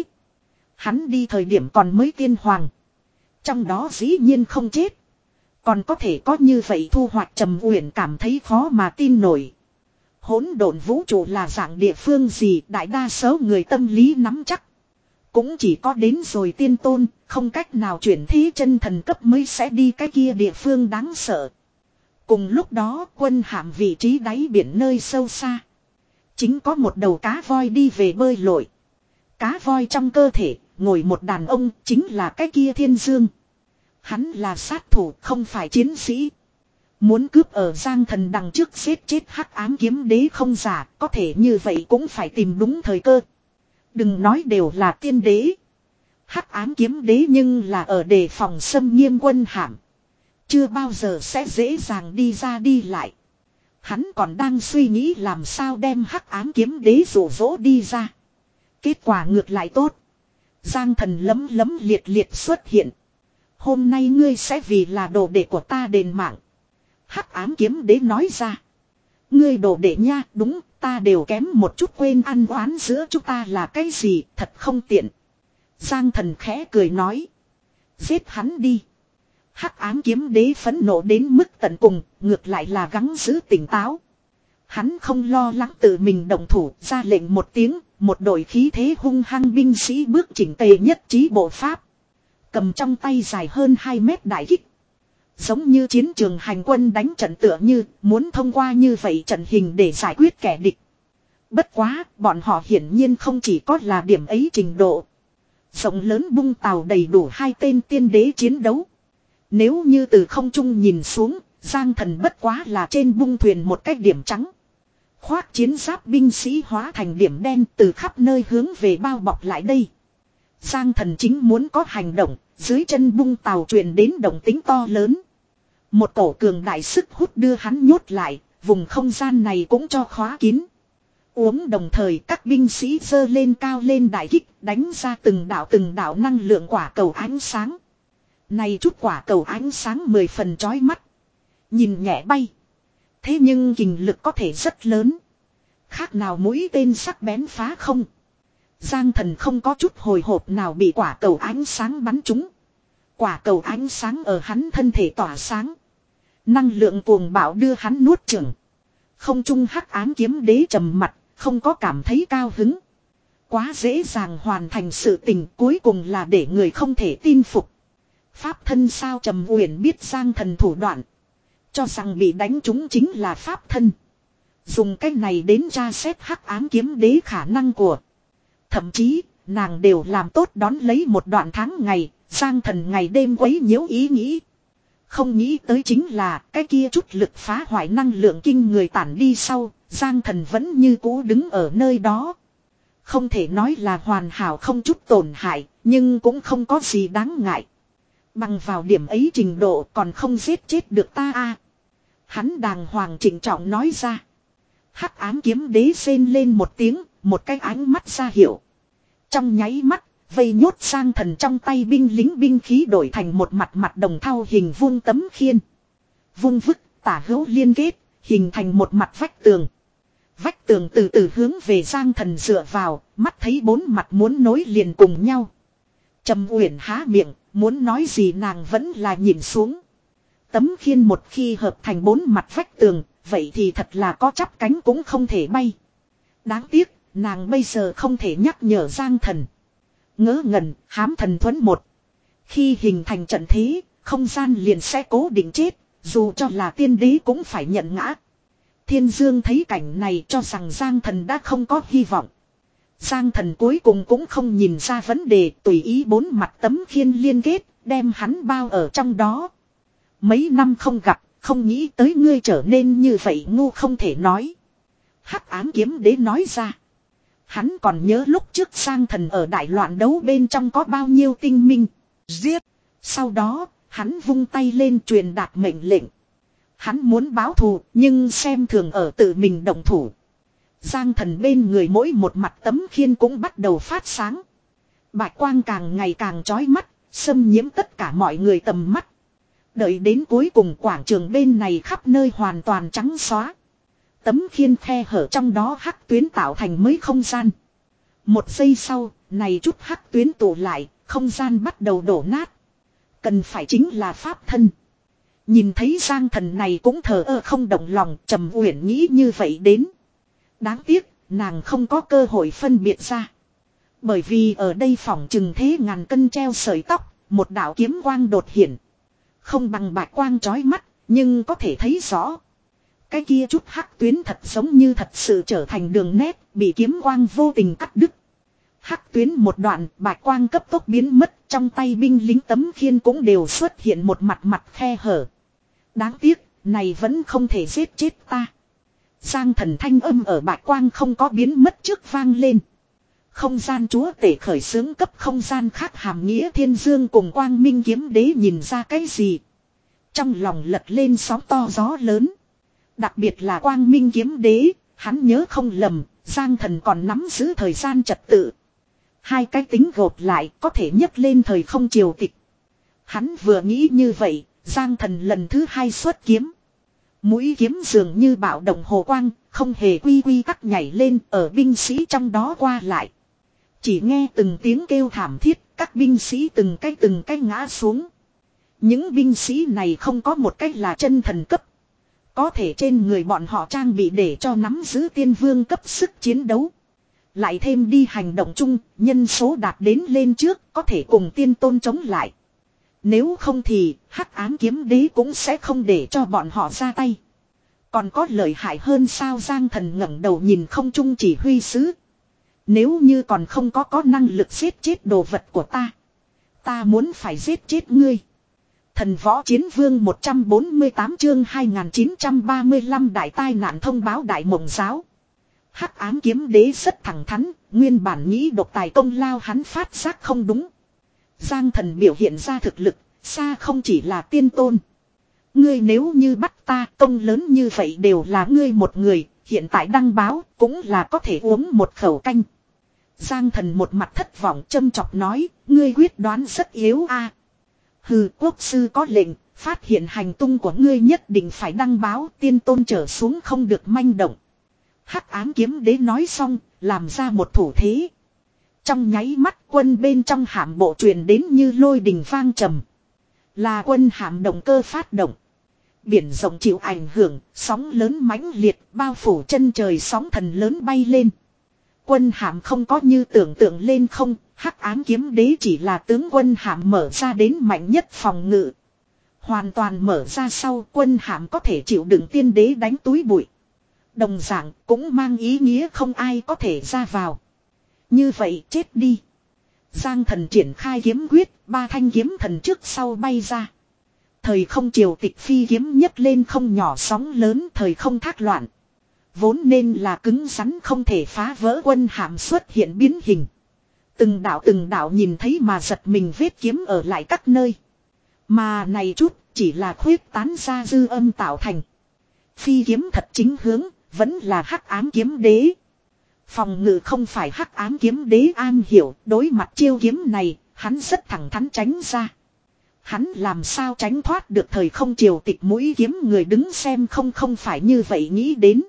Hắn đi thời điểm còn mới tiên hoàng. Trong đó dĩ nhiên không chết. Còn có thể có như vậy thu hoạch, Trầm Uyển cảm thấy khó mà tin nổi. Hỗn độn vũ trụ là dạng địa phương gì, đại đa số người tâm lý nắm chắc. Cũng chỉ có đến rồi tiên tôn, không cách nào chuyển thế chân thần cấp mới sẽ đi cái kia địa phương đáng sợ. Cùng lúc đó quân hạm vị trí đáy biển nơi sâu xa. Chính có một đầu cá voi đi về bơi lội. Cá voi trong cơ thể, ngồi một đàn ông, chính là cái kia Thiên Dương. Hắn là sát thủ, không phải chiến sĩ. Muốn cướp ở Giang Thần đằng trước giết chết Hắc ám kiếm đế không giả, có thể như vậy cũng phải tìm đúng thời cơ. Đừng nói đều là tiên đế. Hắc ám kiếm đế nhưng là ở đề phòng xâm nghiêm quân hạm. Chưa bao giờ sẽ dễ dàng đi ra đi lại. Hắn còn đang suy nghĩ làm sao đem Hắc ám kiếm đế dụ dỗ đi ra. Kết quả ngược lại tốt. Giang Thần lấm lấm liệt liệt xuất hiện. Hôm nay ngươi sẽ vì là đồ đệ của ta đền mạng. Hắc ám kiếm đế nói ra. Ngươi đồ đệ nha, đúng, ta đều kém một chút quên ăn oán giữa chúng ta là cái gì, thật không tiện. Giang Thần khẽ cười nói. Giết hắn đi. Hắc ám kiếm đế phẫn nộ đến mức tận cùng, ngược lại là gắng giữ tỉnh táo. Hắn không lo lắng tự mình động thủ, ra lệnh một tiếng, một đội khí thế hung hăng binh sĩ bước chỉnh tề nhất trí bộ pháp. Cầm trong tay dài hơn hai mét đại kích. Giống như chiến trường hành quân đánh trận tựa như, muốn thông qua như vậy trận hình để giải quyết kẻ địch. Bất quá, bọn họ hiển nhiên không chỉ có là điểm ấy trình độ. Rộng lớn bung tàu đầy đủ hai tên tiên đế chiến đấu. Nếu như từ không trung nhìn xuống, Giang Thần bất quá là trên bung thuyền một cái điểm trắng. Khoác chiến giáp binh sĩ hóa thành điểm đen từ khắp nơi hướng về bao bọc lại đây. Giang Thần chính muốn có hành động, dưới chân bung tàu truyền đến động tính to lớn. Một cổ cường đại sức hút đưa hắn nhốt lại, vùng không gian này cũng cho khóa kín. Uống đồng thời các binh sĩ giơ lên cao lên đại kích, đánh ra từng đạo từng đạo năng lượng quả cầu ánh sáng. Này chút quả cầu ánh sáng mười phần chói mắt. Nhìn nhẹ bay. Thế nhưng kình lực có thể rất lớn. Khác nào mũi tên sắc bén phá không. Giang Thần không có chút hồi hộp nào bị quả cầu ánh sáng bắn trúng. Quả cầu ánh sáng ở hắn thân thể tỏa sáng. Năng lượng cuồng bạo đưa hắn nuốt chửng. Không trung Hắc ám kiếm đế trầm mặt, không có cảm thấy cao hứng. Quá dễ dàng hoàn thành sự tình, cuối cùng là để người không thể tin phục. Pháp thân sao, Trầm Uyển biết Giang Thần thủ đoạn. Cho rằng bị đánh trúng chính là pháp thân. Dùng cách này đến tra xét Hắc ám kiếm đế khả năng của. Thậm chí, nàng đều làm tốt đón lấy một đoạn tháng ngày, Giang Thần ngày đêm quấy nhiễu ý nghĩ. Không nghĩ tới chính là cái kia chút lực phá hoại năng lượng kinh người tản đi sau, Giang Thần vẫn như cũ đứng ở nơi đó. Không thể nói là hoàn hảo không chút tổn hại, nhưng cũng không có gì đáng ngại. Bằng vào điểm ấy trình độ còn không giết chết được ta a. Hắn đàng hoàng trịnh trọng nói ra. Hắc ám kiếm đế rên lên một tiếng, một cái ánh mắt ra hiệu. Trong nháy mắt, vây nhốt Giang Thần trong tay binh lính binh khí đổi thành một mặt mặt đồng thau hình vuông tấm khiên. Vung vức, tả hữu liên kết, hình thành một mặt vách tường. Vách tường từ từ hướng về Giang Thần dựa vào, mắt thấy bốn mặt muốn nối liền cùng nhau. Trầm Uyển há miệng, muốn nói gì nàng vẫn là nhìn xuống. Tấm khiên một khi hợp thành bốn mặt vách tường, vậy thì thật là có chắp cánh cũng không thể bay. Đáng tiếc, nàng bây giờ không thể nhắc nhở Giang Thần. Ngớ ngẩn, hám thần thuẫn một. Khi hình thành trận thế, không gian liền sẽ cố định chết, dù cho là tiên đế cũng phải nhận ngã. Thiên Dương thấy cảnh này cho rằng Giang Thần đã không có hy vọng. Giang Thần cuối cùng cũng không nhìn ra vấn đề, tùy ý bốn mặt tấm khiên liên kết, đem hắn bao ở trong đó. Mấy năm không gặp, không nghĩ tới ngươi trở nên như vậy ngu không thể nói. Hắc ám kiếm đế nói ra. Hắn còn nhớ lúc trước Giang Thần ở đại loạn đấu bên trong có bao nhiêu tinh minh. Giết. Sau đó, hắn vung tay lên truyền đạt mệnh lệnh. Hắn muốn báo thù, nhưng xem thường ở tự mình động thủ. Giang Thần bên người mỗi một mặt tấm khiên cũng bắt đầu phát sáng. Bạch quang càng ngày càng chói mắt, xâm nhiễm tất cả mọi người tầm mắt. Đợi đến cuối cùng quảng trường bên này khắp nơi hoàn toàn trắng xóa. Tấm khiên khe hở trong đó hắc tuyến tạo thành mới không gian. Một giây sau, này chút hắc tuyến tụ lại, không gian bắt đầu đổ nát. Cần phải chính là pháp thân. Nhìn thấy Giang Thần này cũng thờ ơ không động lòng, Trầm Uyển nghĩ như vậy đến. Đáng tiếc, nàng không có cơ hội phân biệt ra. Bởi vì ở đây phỏng chừng thế ngàn cân treo sợi tóc, một đạo kiếm quang đột hiện. Không bằng bạch quang chói mắt, nhưng có thể thấy rõ. Cái kia chút hắc tuyến thật giống như thật sự trở thành đường nét, bị kiếm quang vô tình cắt đứt. Hắc tuyến một đoạn, bạch quang cấp tốc biến mất, trong tay binh lính tấm khiên cũng đều xuất hiện một mặt mặt khe hở. Đáng tiếc, này vẫn không thể giết chết ta. Giang Thần thanh âm ở bạch quang không có biến mất trước vang lên. Không gian chúa tể khởi xướng cấp không gian khác hàm nghĩa Thiên Dương cùng Quang Minh kiếm đế nhìn ra cái gì. Trong lòng lật lên sóng to gió lớn. Đặc biệt là Quang Minh kiếm đế, hắn nhớ không lầm, Giang Thần còn nắm giữ thời gian trật tự. Hai cái tính gộp lại có thể nhấc lên thời không triều tịch. Hắn vừa nghĩ như vậy, Giang Thần lần thứ hai xuất kiếm. Mũi kiếm dường như bạo động hồ quang, không hề quy quy tắc nhảy lên ở binh sĩ trong đó qua lại. Chỉ nghe từng tiếng kêu thảm thiết, các binh sĩ từng cái từng cái ngã xuống. Những binh sĩ này không có một cách là chân thần cấp. Có thể trên người bọn họ trang bị để cho nắm giữ tiên vương cấp sức chiến đấu. Lại thêm đi hành động chung, nhân số đạt đến lên trước, có thể cùng tiên tôn chống lại. Nếu không thì, hắc ám kiếm đế cũng sẽ không để cho bọn họ ra tay. Còn có lợi hại hơn sao? Giang Thần ngẩng đầu nhìn không trung chỉ huy sứ. Nếu như còn không có có năng lực giết chết đồ vật của ta. Ta muốn phải giết chết ngươi. Thần võ chiến vương một trăm bốn mươi tám chương hai nghìn chín trăm ba mươi lăm đại tai nạn thông báo đại mộng giáo. Hắc ám kiếm đế rất thẳng thắn, nguyên bản nghĩ độc tài công lao hắn phát giác không đúng. Giang Thần biểu hiện ra thực lực, xa không chỉ là tiên tôn. Ngươi nếu như bắt ta, công lớn như vậy đều là ngươi một người, hiện tại đăng báo cũng là có thể uống một khẩu canh. Giang Thần một mặt thất vọng châm chọc nói, ngươi quyết đoán rất yếu a. Hừ, quốc sư có lệnh, phát hiện hành tung của ngươi nhất định phải đăng báo, tiên tôn trở xuống không được manh động. Hắc ám kiếm đế nói xong, làm ra một thủ thế. Trong nháy mắt quân bên trong hạm bộ truyền đến như lôi đình vang trầm. Là quân hạm động cơ phát động. Biển rộng chịu ảnh hưởng, sóng lớn mãnh liệt bao phủ chân trời, sóng thần lớn bay lên. Quân hạm không có như tưởng tượng lên không, hắc ám kiếm đế chỉ là tướng quân hạm mở ra đến mạnh nhất phòng ngự. Hoàn toàn mở ra sau quân hạm có thể chịu đựng tiên đế đánh túi bụi. Đồng dạng cũng mang ý nghĩa không ai có thể ra vào. Như vậy chết đi. Giang Thần triển khai kiếm quyết, ba thanh kiếm thần trước sau bay ra. Thời không triều tịch phi kiếm nhấc lên không nhỏ sóng lớn, thời không thác loạn. Vốn nên là cứng rắn không thể phá vỡ quân hạm xuất hiện biến hình. Từng đạo từng đạo nhìn thấy mà giật mình vết kiếm ở lại các nơi. Mà này chút chỉ là khuyết tán ra dư âm tạo thành. Phi kiếm thật chính hướng, vẫn là hắc ám kiếm đế. Phòng ngự không phải hắc ám kiếm đế an hiểu, đối mặt chiêu kiếm này, hắn rất thẳng thắn tránh ra. Hắn làm sao tránh thoát được thời không triều tịch mũi kiếm, người đứng xem không không phải như vậy nghĩ đến.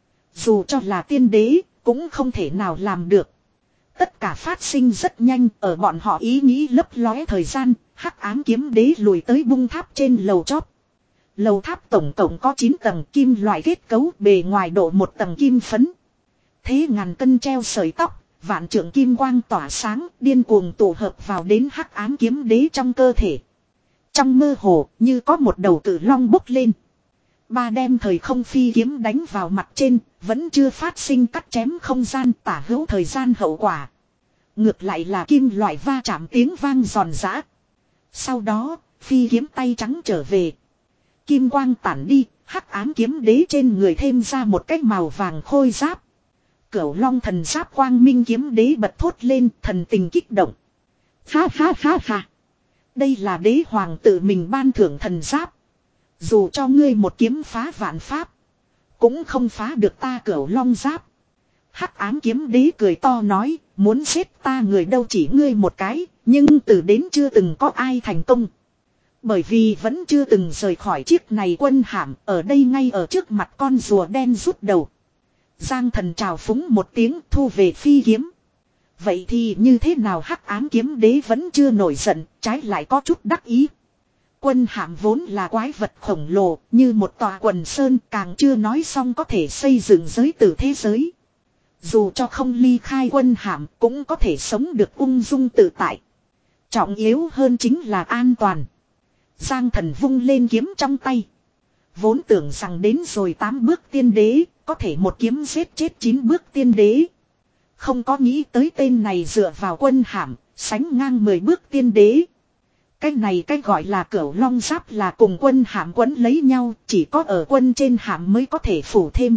Dù cho là tiên đế, cũng không thể nào làm được. Tất cả phát sinh rất nhanh, ở bọn họ ý nghĩ lấp lóe thời gian, hắc ám kiếm đế lùi tới bung tháp trên lầu chóp. Lầu tháp tổng cộng có chín tầng kim loại kết cấu, bề ngoài độ một tầng kim phấn. Thế ngàn cân treo sợi tóc, vạn trượng kim quang tỏa sáng, điên cuồng tụ hợp vào đến hắc ám kiếm đế trong cơ thể. Trong mơ hồ, như có một đầu cự long bốc lên. Ba đem thời không phi kiếm đánh vào mặt trên, vẫn chưa phát sinh cắt chém không gian, tả hữu thời gian hậu quả. Ngược lại là kim loại va chạm tiếng vang giòn giã. Sau đó, phi kiếm tay trắng trở về. Kim quang tản đi, hắc ám kiếm đế trên người thêm ra một cái màu vàng khôi giáp. Cửu long thần giáp quang minh kiếm đế bật thốt lên, thần tình kích động. Ha ha ha ha. Đây là đế hoàng tự mình ban thưởng thần giáp. Dù cho ngươi một kiếm phá vạn pháp, cũng không phá được ta cửu long giáp. Hắc ám kiếm đế cười to nói, muốn giết ta người đâu chỉ ngươi một cái, nhưng từ đến chưa từng có ai thành công. Bởi vì vẫn chưa từng rời khỏi chiếc này quân hạm, ở đây ngay ở trước mặt con rùa đen rút đầu. Giang thần trào phúng một tiếng thu về phi kiếm. Vậy thì như thế nào? Hắc ám kiếm đế vẫn chưa nổi giận, trái lại có chút đắc ý. Quân hạm vốn là quái vật khổng lồ, như một tòa quần sơn, càng chưa nói xong có thể xây dựng giới tử thế giới. Dù cho không ly khai quân hạm cũng có thể sống được ung dung tự tại. Trọng yếu hơn chính là an toàn. Giang thần vung lên kiếm trong tay. Vốn tưởng rằng đến rồi tám bước tiên đế, có thể một kiếm giết chết chín bước tiên đế. Không có nghĩ tới tên này dựa vào quân hạm, sánh ngang mười bước tiên đế. Cái này cái gọi là cửu long giáp là cùng quân hạm quấn lấy nhau, chỉ có ở quân trên hạm mới có thể phủ thêm.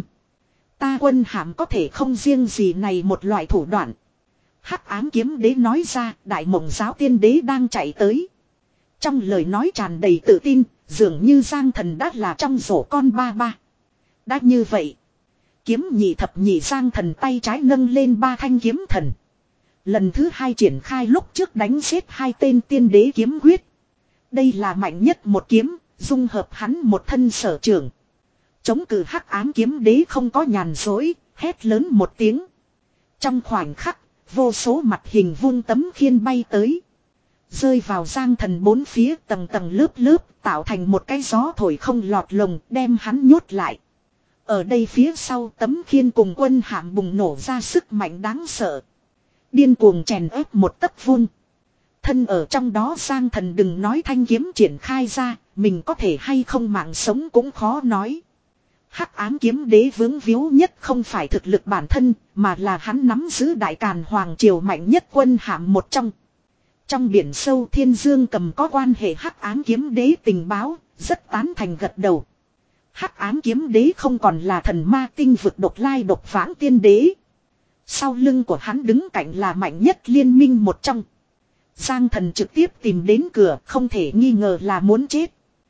Ta quân hạm có thể không riêng gì này một loại thủ đoạn. Hắc ám kiếm đế nói ra, đại mộng giáo tiên đế đang chạy tới. Trong lời nói tràn đầy tự tin, dường như Giang thần đã là trong rổ con ba ba. Đã như vậy, kiếm nhị thập nhị Giang thần tay trái nâng lên ba thanh kiếm thần. Lần thứ hai triển khai lúc trước đánh xếp hai tên tiên đế kiếm quyết. Đây là mạnh nhất một kiếm, dung hợp hắn một thân sở trường. Chống cự hắc ám kiếm đế không có nhàn dối, hét lớn một tiếng. Trong khoảnh khắc, vô số mặt hình vuông tấm khiên bay tới. Rơi vào Giang thần bốn phía tầng tầng lớp lớp, tạo thành một cái gió thổi không lọt lồng, đem hắn nhốt lại. Ở đây phía sau tấm khiên cùng quân hạm bùng nổ ra sức mạnh đáng sợ. Điên cuồng chèn ép một tấc vuông. Thân ở trong đó Giang thần đừng nói thanh kiếm triển khai ra, mình có thể hay không mạng sống cũng khó nói. Hắc ám kiếm đế vướng víu nhất không phải thực lực bản thân, mà là hắn nắm giữ đại càn hoàng triều mạnh nhất quân hạm một trong. Trong biển sâu Thiên Dương cầm có quan hệ hắc ám kiếm đế tình báo, rất tán thành gật đầu. Hắc ám kiếm đế không còn là thần ma tinh vực độc lai độc vãng tiên đế. Sau lưng của hắn đứng cạnh là mạnh nhất liên minh một trong. Giang thần trực tiếp tìm đến cửa, không thể nghi ngờ là muốn chết.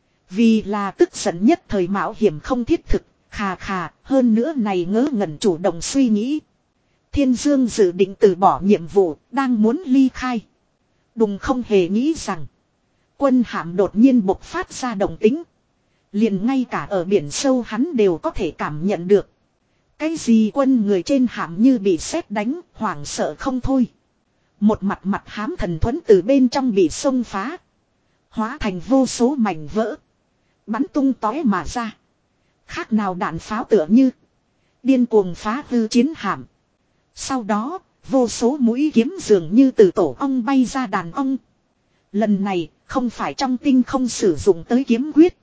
Vì là tức giận nhất thời mạo hiểm không thiết thực, khà khà, hơn nữa này ngớ ngẩn chủ động suy nghĩ. Thiên Dương dự định từ bỏ nhiệm vụ, đang muốn ly khai. Đùng không hề nghĩ rằng quân hạm đột nhiên bộc phát ra động tính. Liền ngay cả ở biển sâu hắn đều có thể cảm nhận được. Cái gì quân người trên hạm như bị sét đánh, hoảng sợ không thôi. Một mặt mặt hám thần thuẫn từ bên trong bị xông phá. Hóa thành vô số mảnh vỡ. Bắn tung tóe mà ra. Khác nào đạn pháo tựa như. Điên cuồng phá hư chiến hạm. Sau đó, vô số mũi kiếm dường như từ tổ ong bay ra đàn ong. Lần này, không phải trong tinh không sử dụng tới kiếm quyết.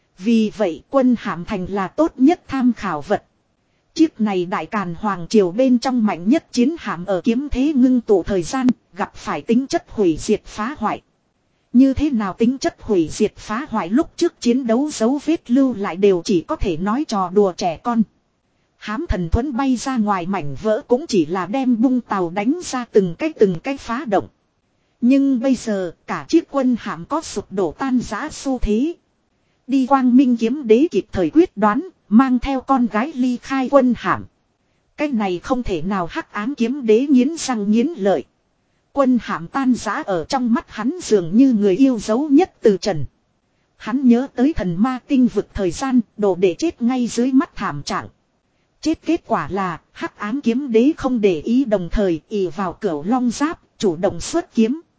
Vì vậy quân hạm thành là tốt nhất tham khảo vật. Chiếc này đại càn hoàng triều bên trong mạnh nhất chiến hạm ở kiếm thế ngưng tụ thời gian, gặp phải tính chất hủy diệt phá hoại. Như thế nào tính chất hủy diệt phá hoại lúc trước chiến đấu dấu vết lưu lại đều chỉ có thể nói trò đùa trẻ con. Hám thần thuẫn bay ra ngoài mảnh vỡ cũng chỉ là đem bung tàu đánh ra từng cái từng cái phá động. Nhưng bây giờ cả chiếc quân hạm có sụp đổ tan rã xu thế. Đi Quang Minh kiếm đế kịp thời quyết đoán, mang theo con gái ly khai quân hạm. Cái này không thể nào hắc ám kiếm đế nghiến răng nghiến lợi. Quân hạm tan rã ở trong mắt hắn dường như người yêu dấu nhất từ trần. Hắn nhớ tới thần ma tinh vực thời gian, đồ để chết ngay dưới mắt thảm trạng. Chết kết quả là hắc ám kiếm đế không để ý đồng thời ỷ vào cửu long giáp, chủ động xuất kiếm.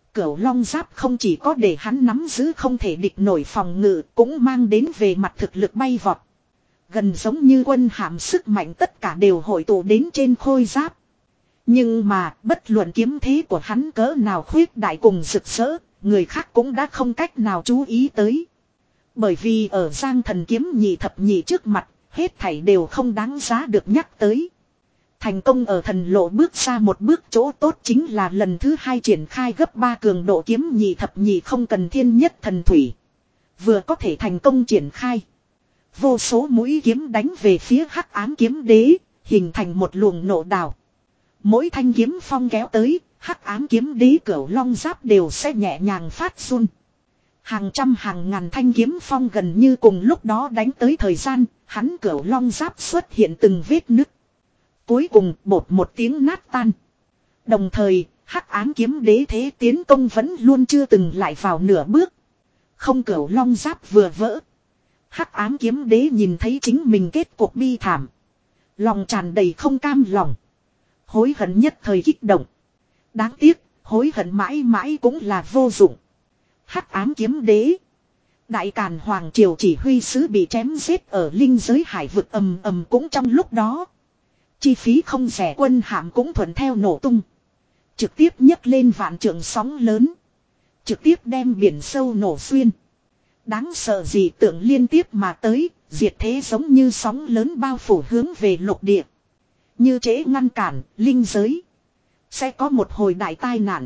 Cửu long giáp không chỉ có để hắn nắm giữ không thể địch nổi phòng ngự, cũng mang đến về mặt thực lực bay vọt. Gần giống như quân hàm sức mạnh tất cả đều hội tụ đến trên khôi giáp. Nhưng mà bất luận kiếm thế của hắn cỡ nào khuyết đại cùng rực rỡ, người khác cũng đã không cách nào chú ý tới. Bởi vì ở Giang Thần kiếm nhị thập nhị trước mặt, hết thảy đều không đáng giá được nhắc tới. Thành công ở thần lộ bước ra một bước chỗ tốt chính là lần thứ hai triển khai gấp ba cường độ kiếm nhị thập nhị không cần thiên nhất thần thủy. Vừa có thể thành công triển khai. Vô số mũi kiếm đánh về phía hắc ám kiếm đế, hình thành một luồng nộ đào. Mỗi thanh kiếm phong kéo tới, hắc ám kiếm đế cửu long giáp đều sẽ nhẹ nhàng phát run. Hàng trăm hàng ngàn thanh kiếm phong gần như cùng lúc đó đánh tới thời gian, hắn cửu long giáp xuất hiện từng vết nứt. Cuối cùng bột một tiếng nát tan. Đồng thời, hắc ám kiếm đế thế tiến công vẫn luôn chưa từng lại vào nửa bước. Không cửu long giáp vừa vỡ. Hắc ám kiếm đế nhìn thấy chính mình kết cuộc bi thảm. Lòng tràn đầy không cam lòng. Hối hận nhất thời kích động. Đáng tiếc, hối hận mãi mãi cũng là vô dụng. Hắc ám kiếm đế. Đại Càn Hoàng Triều chỉ huy sứ bị chém giết ở linh giới hải vực ầm ầm cũng trong lúc đó. Chi phí không rẻ quân hạm cũng thuận theo nổ tung. Trực tiếp nhấc lên vạn trượng sóng lớn. Trực tiếp đem biển sâu nổ xuyên. Đáng sợ gì tượng liên tiếp mà tới, diệt thế giống như sóng lớn bao phủ hướng về lục địa. Như trễ ngăn cản, linh giới. Sẽ có một hồi đại tai nạn.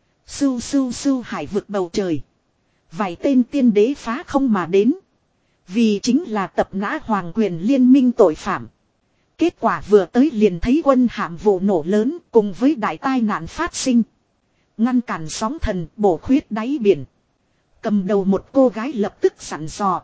Sưu sưu sưu hải vực bầu trời. Vài tên tiên đế phá không mà đến. Vì chính là tập nã hoàng quyền liên minh tội phạm. Kết quả vừa tới liền thấy quân hạm vụ nổ lớn cùng với đại tai nạn phát sinh. Ngăn cản sóng thần bổ khuyết đáy biển. Cầm đầu một cô gái lập tức sẵn dò.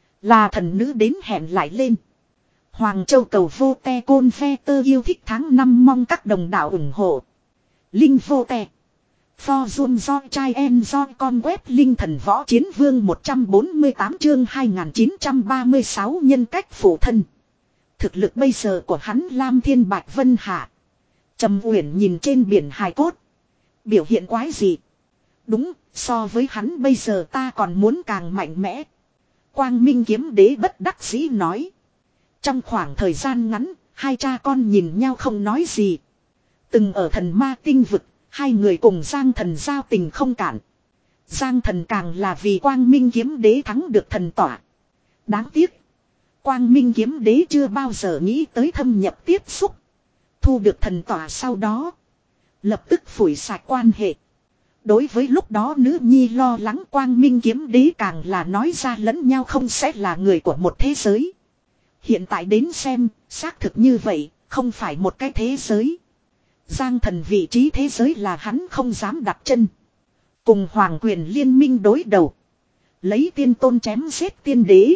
Là thần nữ đến hẹn lại lên. Hoàng Châu cầu vô te côn phe tơ yêu thích tháng năm mong các đồng đạo ủng hộ. Linh vô te. For Zoom do trai em do con web Linh thần võ chiến vương một trăm bốn mươi tám chương hai nghìn chín trăm ba mươi sáu nhân cách phụ thân. Thực lực bây giờ của hắn Lam Thiên Bạch Vân Hạ. Trầm Uyển nhìn trên biển hài cốt. Biểu hiện quái gì? Đúng, so với hắn bây giờ ta còn muốn càng mạnh mẽ. Quang Minh kiếm đế bất đắc dĩ nói. Trong khoảng thời gian ngắn, hai cha con nhìn nhau không nói gì. Từng ở thần ma tinh vực, hai người cùng Giang Thần giao tình không cản. Giang Thần càng là vì Quang Minh kiếm đế thắng được thần tỏa. Đáng tiếc. Quang Minh kiếm đế chưa bao giờ nghĩ tới thâm nhập tiếp xúc. Thu được thần tỏa sau đó. Lập tức phủi sạch quan hệ. Đối với lúc đó nữ nhi lo lắng Quang Minh kiếm đế càng là nói ra lẫn nhau không sẽ là người của một thế giới. Hiện tại đến xem, xác thực như vậy, không phải một cái thế giới. Giang Thần vị trí thế giới là hắn không dám đặt chân. Cùng hoàng quyền liên minh đối đầu. Lấy tiên tôn chém giết tiên đế.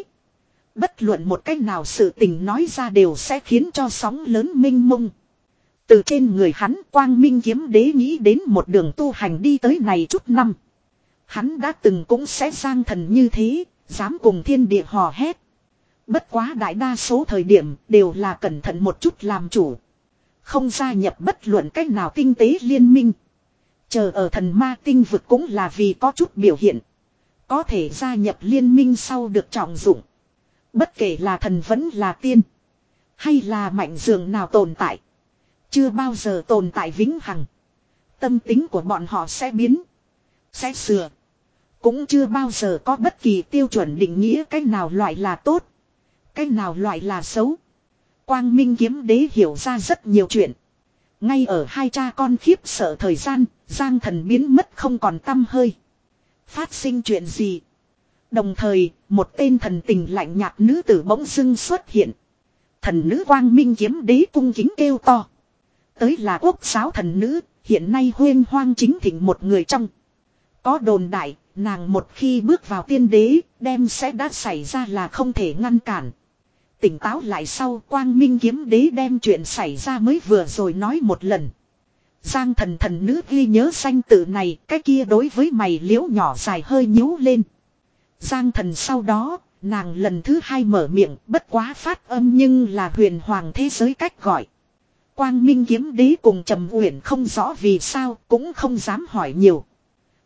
Bất luận một cách nào sự tình nói ra đều sẽ khiến cho sóng lớn mênh mông. Từ trên người hắn Quang Minh kiếm đế nghĩ đến một đường tu hành đi tới này chút năm. Hắn đã từng cũng sẽ Giang Thần như thế, dám cùng thiên địa hò hét. Bất quá đại đa số thời điểm đều là cẩn thận một chút làm chủ. Không gia nhập bất luận cách nào tinh tế liên minh. Chờ ở thần ma tinh vực cũng là vì có chút biểu hiện. Có thể gia nhập liên minh sau được trọng dụng. Bất kể là thần vẫn là tiên. Hay là mạnh dường nào tồn tại. Chưa bao giờ tồn tại vĩnh hằng. Tâm tính của bọn họ sẽ biến. Sẽ sửa. Cũng chưa bao giờ có bất kỳ tiêu chuẩn định nghĩa cách nào loại là tốt. Cách nào loại là xấu. Quang Minh kiếm đế hiểu ra rất nhiều chuyện. Ngay ở hai cha con khiếp sợ thời gian, Giang Thần biến mất không còn tăm hơi. Phát sinh chuyện gì? Đồng thời, một tên thần tình lạnh nhạt nữ tử bỗng dưng xuất hiện. Thần nữ Quang Minh kiếm đế cung kính kêu to. Tới là quốc giáo thần nữ, hiện nay huyên hoang chính thịnh một người trong. Có đồn đại, nàng một khi bước vào tiên đế, đem sẽ đã xảy ra là không thể ngăn cản. Tỉnh táo lại sau Quang Minh kiếm đế đem chuyện xảy ra mới vừa rồi nói một lần. Giang Thần thần nữ ghi nhớ danh tự này, cái kia đối với mày liễu nhỏ dài hơi nhíu lên. Giang Thần sau đó, nàng lần thứ hai mở miệng, bất quá phát âm nhưng là huyền hoàng thế giới cách gọi. Quang Minh kiếm đế cùng Trầm Uyển không rõ vì sao, cũng không dám hỏi nhiều.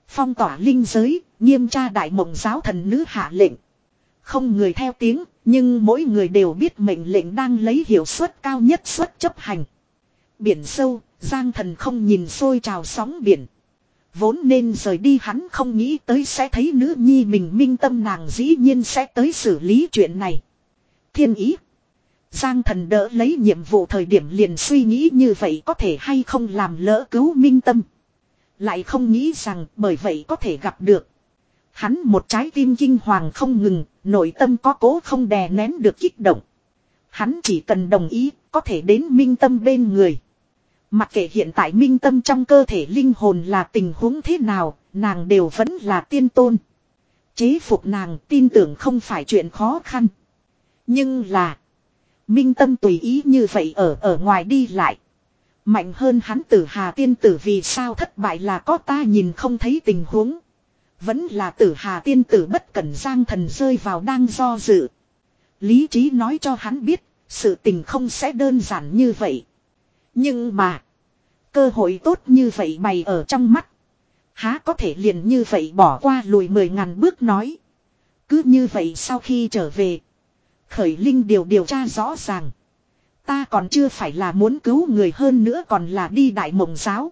Phong tỏa linh giới, nghiêm tra đại mộng giáo thần nữ hạ lệnh. Không người theo tiếng, nhưng mỗi người đều biết mệnh lệnh đang lấy hiệu suất cao nhất suất chấp hành. Biển sâu, Giang Thần không nhìn sôi trào sóng biển. Vốn nên rời đi hắn không nghĩ tới sẽ thấy nữ nhi mình minh tâm, nàng dĩ nhiên sẽ tới xử lý chuyện này. Thiên ý. Giang Thần đỡ lấy nhiệm vụ thời điểm liền suy nghĩ như vậy có thể hay không làm lỡ cứu minh tâm. Lại không nghĩ rằng bởi vậy có thể gặp được. Hắn một trái tim kinh hoàng không ngừng, nội tâm có cố không đè nén được kích động. Hắn chỉ cần đồng ý, có thể đến minh tâm bên người. Mặc kệ hiện tại minh tâm trong cơ thể linh hồn là tình huống thế nào, nàng đều vẫn là tiên tôn. Chế phục nàng tin tưởng không phải chuyện khó khăn. Nhưng là, minh tâm tùy ý như vậy ở ở ngoài đi lại. Mạnh hơn hắn Tử Hà tiên tử vì sao thất bại là có ta nhìn không thấy tình huống. Vẫn là Tử Hà tiên tử bất cẩn, Giang Thần rơi vào đang do dự. Lý trí nói cho hắn biết, sự tình không sẽ đơn giản như vậy. Nhưng mà, cơ hội tốt như vậy bày ở trong mắt. Há có thể liền như vậy bỏ qua lùi mười ngàn bước nói. Cứ như vậy sau khi trở về, Khởi Linh điều điều tra rõ ràng. Ta còn chưa phải là muốn cứu người, hơn nữa còn là đi đại mộng giáo.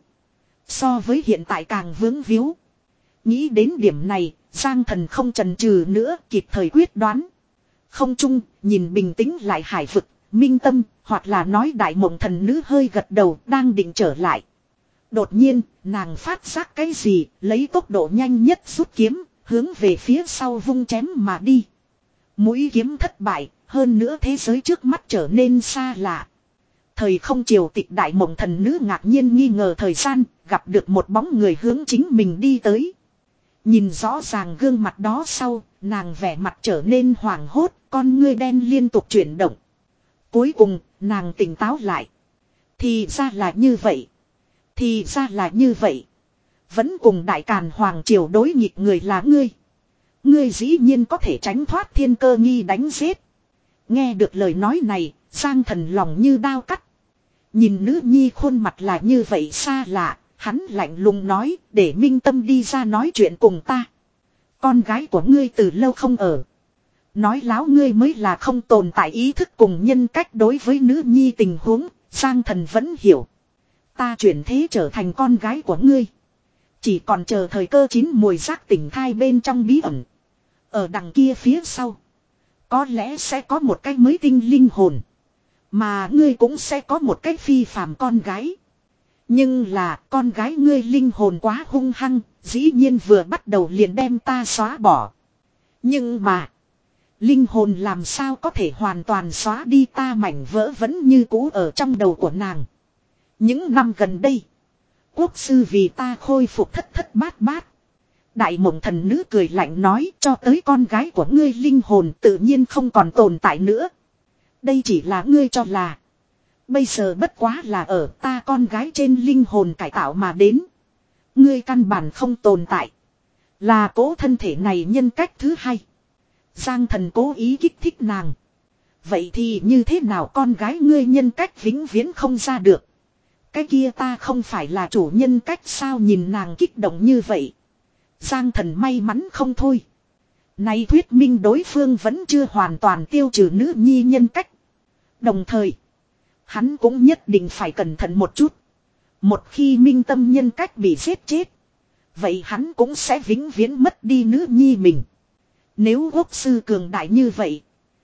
So với hiện tại càng vướng víu. Nghĩ đến điểm này, Giang Thần không chần chừ nữa, kịp thời quyết đoán. Không chung, nhìn bình tĩnh lại hải vực, minh tâm, hoặc là nói đại mộng thần nữ hơi gật đầu, đang định trở lại. Đột nhiên, nàng phát giác cái gì, lấy tốc độ nhanh nhất rút kiếm, hướng về phía sau vung chém mà đi. Mũi kiếm thất bại, hơn nữa thế giới trước mắt trở nên xa lạ. Thời không triều tịch đại mộng thần nữ ngạc nhiên nghi ngờ thời gian, gặp được một bóng người hướng chính mình đi tới. Nhìn rõ ràng gương mặt đó sau, nàng vẻ mặt trở nên hoảng hốt, con ngươi đen liên tục chuyển động. Cuối cùng, nàng tỉnh táo lại. Thì ra là như vậy. Thì ra là như vậy. Vẫn cùng đại càn hoàng triều đối nghịch người là ngươi. Ngươi dĩ nhiên có thể tránh thoát thiên cơ nghi đánh giết. Nghe được lời nói này, Giang Thần lòng như đao cắt. Nhìn nữ nhi khuôn mặt là như vậy xa lạ, hắn lạnh lùng nói, để minh tâm đi ra nói chuyện cùng ta. Con gái của ngươi từ lâu không ở. Nói láo ngươi mới là không tồn tại ý thức cùng nhân cách. Đối với nữ nhi tình huống, Giang Thần vẫn hiểu. Ta chuyển thế trở thành con gái của ngươi. Chỉ còn chờ thời cơ chín mùi giác tỉnh thai bên trong bí ẩn. Ở đằng kia phía sau, có lẽ sẽ có một cái mới tinh linh hồn. Mà ngươi cũng sẽ có một cái phi phàm con gái. Nhưng là con gái ngươi linh hồn quá hung hăng, dĩ nhiên vừa bắt đầu liền đem ta xóa bỏ. Nhưng mà, linh hồn làm sao có thể hoàn toàn xóa đi, ta mảnh vỡ vẫn như cũ ở trong đầu của nàng. Những năm gần đây, quốc sư vì ta khôi phục thất thất bát bát. Đại mộng thần nữ cười lạnh nói, cho tới con gái của ngươi linh hồn tự nhiên không còn tồn tại nữa. Đây chỉ là ngươi cho là. Bây giờ bất quá là ở ta con gái trên linh hồn cải tạo mà đến. Ngươi căn bản không tồn tại. Là cố thân thể này nhân cách thứ hai. Giang Thần cố ý kích thích nàng. Vậy thì như thế nào con gái ngươi nhân cách vĩnh viễn không ra được. Cái kia ta không phải là chủ nhân cách sao, nhìn nàng kích động như vậy. Giang Thần may mắn không thôi. Này thuyết minh đối phương vẫn chưa hoàn toàn tiêu trừ nữ nhi nhân cách. Đồng thời, hắn cũng nhất định phải cẩn thận một chút. Một khi minh tâm nhân cách bị giết chết, vậy hắn cũng sẽ vĩnh viễn mất đi nữ nhi mình. Nếu quốc sư cường đại như vậy,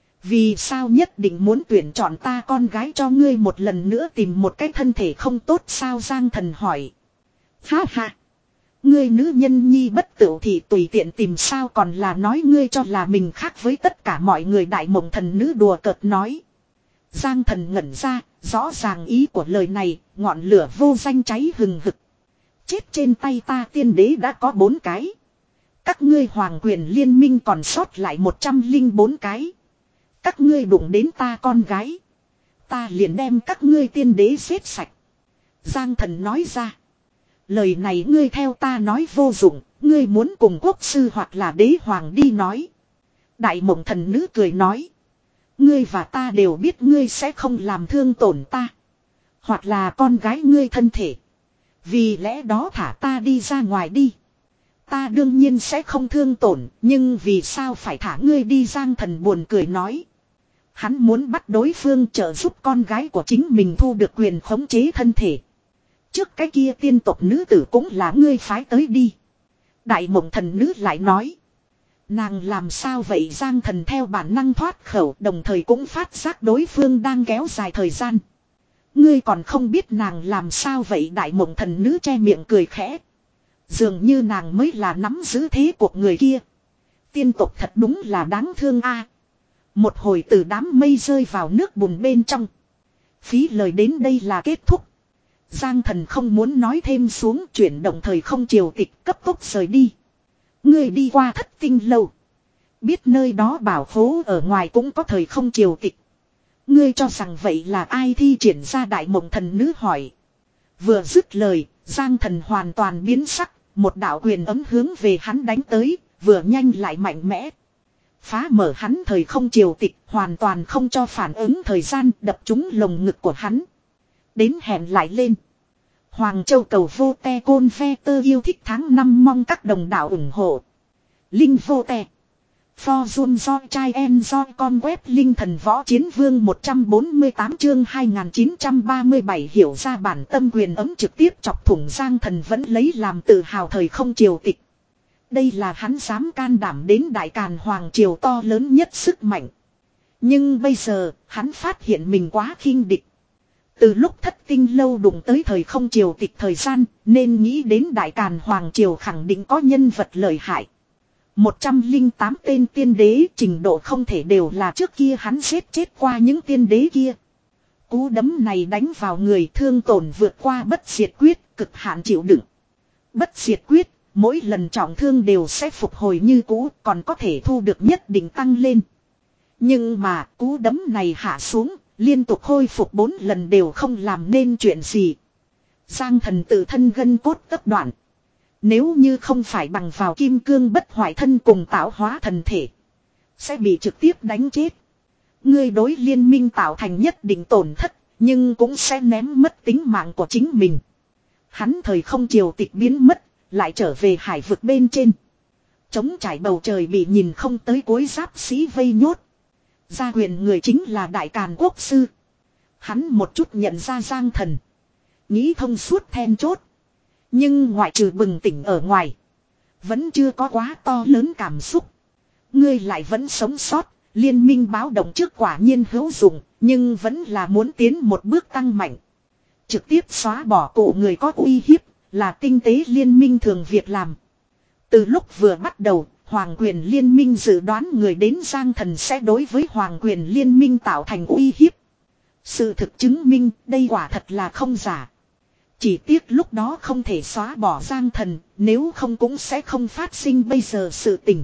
vì sao nhất định muốn tuyển chọn ta con gái cho ngươi một lần nữa tìm một cái thân thể không tốt sao? Giang Thần hỏi. Ha ha. Ngươi nữ nhân nhi bất tửu thì tùy tiện tìm sao, còn là nói ngươi cho là mình khác với tất cả mọi người? Đại mộng thần nữ đùa cợt nói. Giang Thần ngẩn ra, rõ ràng ý của lời này, ngọn lửa vô danh cháy hừng hực. Chết trên tay ta tiên đế đã có bốn cái. Các ngươi hoàng quyền liên minh còn sót lại một trăm linh bốn cái. Các ngươi đụng đến ta con gái, ta liền đem các ngươi tiên đế giết sạch. Giang Thần nói ra. Lời này ngươi theo ta nói vô dụng, ngươi muốn cùng quốc sư hoặc là đế hoàng đi nói. Đại mộng thần nữ cười nói. Ngươi và ta đều biết ngươi sẽ không làm thương tổn ta, hoặc là con gái ngươi thân thể. Vì lẽ đó thả ta đi ra ngoài đi. Ta đương nhiên sẽ không thương tổn, nhưng vì sao phải thả ngươi đi, Giang Thần buồn cười nói. Hắn muốn bắt đối phương trợ giúp con gái của chính mình thu được quyền khống chế thân thể. Trước cái kia tiên tộc nữ tử cũng là ngươi phái tới đi. Đại mộng thần nữ lại nói. Nàng làm sao vậy, Giang Thần theo bản năng thoát khẩu, đồng thời cũng phát giác đối phương đang kéo dài thời gian. Ngươi còn không biết nàng làm sao vậy, đại mộng thần nữ che miệng cười khẽ. Dường như nàng mới là nắm giữ thế cuộc người kia. Tiên tộc thật đúng là đáng thương a. Một hồi từ đám mây rơi vào nước bùn bên trong. Phí lời đến đây là kết thúc. Giang Thần không muốn nói thêm xuống, chuyển động thời không triều tịch cấp tốc rời đi. Ngươi đi qua Thất Tinh lâu. Biết nơi đó bảo khố ở ngoài cũng có thời không triều tịch. Ngươi cho rằng vậy là ai thi triển ra, đại mộng thần nữ hỏi. Vừa dứt lời, Giang Thần hoàn toàn biến sắc, một đạo quyền ấm hướng về hắn đánh tới, vừa nhanh lại mạnh mẽ. Phá mở hắn thời không triều tịch, hoàn toàn không cho phản ứng thời gian, đập trúng lồng ngực của hắn. Đến hẹn lại lên. Hoàng Châu cầu vô te côn ve tơ yêu thích tháng năm, mong các đồng đạo ủng hộ. Linh vô te. For Jun do trai em do con web Linh thần võ chiến vương một trăm bốn mươi tám chương hai nghìn chín trăm ba mươi bảy, hiểu ra bản tâm, quyền ấm trực tiếp chọc thủng Giang Thần vẫn lấy làm tự hào thời không triều tịch. Đây là hắn dám can đảm đến Đại Càn Hoàng Triều to lớn nhất sức mạnh. Nhưng bây giờ, hắn phát hiện mình quá khinh địch. Từ lúc Thất Tinh lâu đụng tới thời không triều tịch thời gian, nên nghĩ đến Đại Càn Hoàng Triều khẳng định có nhân vật lợi hại. một trăm lẻ tám tên tiên đế, trình độ không thể đều là trước kia hắn giết chết qua những tiên đế kia. Cú đấm này đánh vào người, thương tổn vượt qua bất diệt quyết, cực hạn chịu đựng. Bất diệt quyết, mỗi lần trọng thương đều sẽ phục hồi như cũ, còn có thể thu được nhất định tăng lên. Nhưng mà cú đấm này hạ xuống, liên tục khôi phục bốn lần đều không làm nên chuyện gì. Giang Thần tự thân gân cốt tất đoạn. Nếu như không phải bằng vào kim cương bất hoại thân cùng tạo hóa thần thể, sẽ bị trực tiếp đánh chết. Ngươi đối liên minh tạo thành nhất định tổn thất, nhưng cũng sẽ ném mất tính mạng của chính mình. Hắn thời không triều tịch biến mất, lại trở về hải vực bên trên. Trống trải bầu trời bị nhìn không tới cuối giáp sĩ vây nhốt. Gia quyền người chính là Đại Càn Quốc sư. Hắn một chút nhận ra Giang Thần, nghĩ thông suốt then chốt. Nhưng ngoại trừ bừng tỉnh ở ngoài, vẫn chưa có quá to lớn cảm xúc. Ngươi lại vẫn sống sót, liên minh báo động trước quả nhiên hữu dụng, nhưng vẫn là muốn tiến một bước tăng mạnh. Trực tiếp xóa bỏ cụ người có uy hiếp, là tinh tế liên minh thường việc làm. Từ lúc vừa bắt đầu, Hoàng quyền liên minh dự đoán người đến Giang Thần sẽ đối với Hoàng quyền liên minh tạo thành uy hiếp. Sự thực chứng minh đây quả thật là không giả. Chỉ tiếc lúc đó không thể xóa bỏ Giang Thần, nếu không cũng sẽ không phát sinh bây giờ sự tình.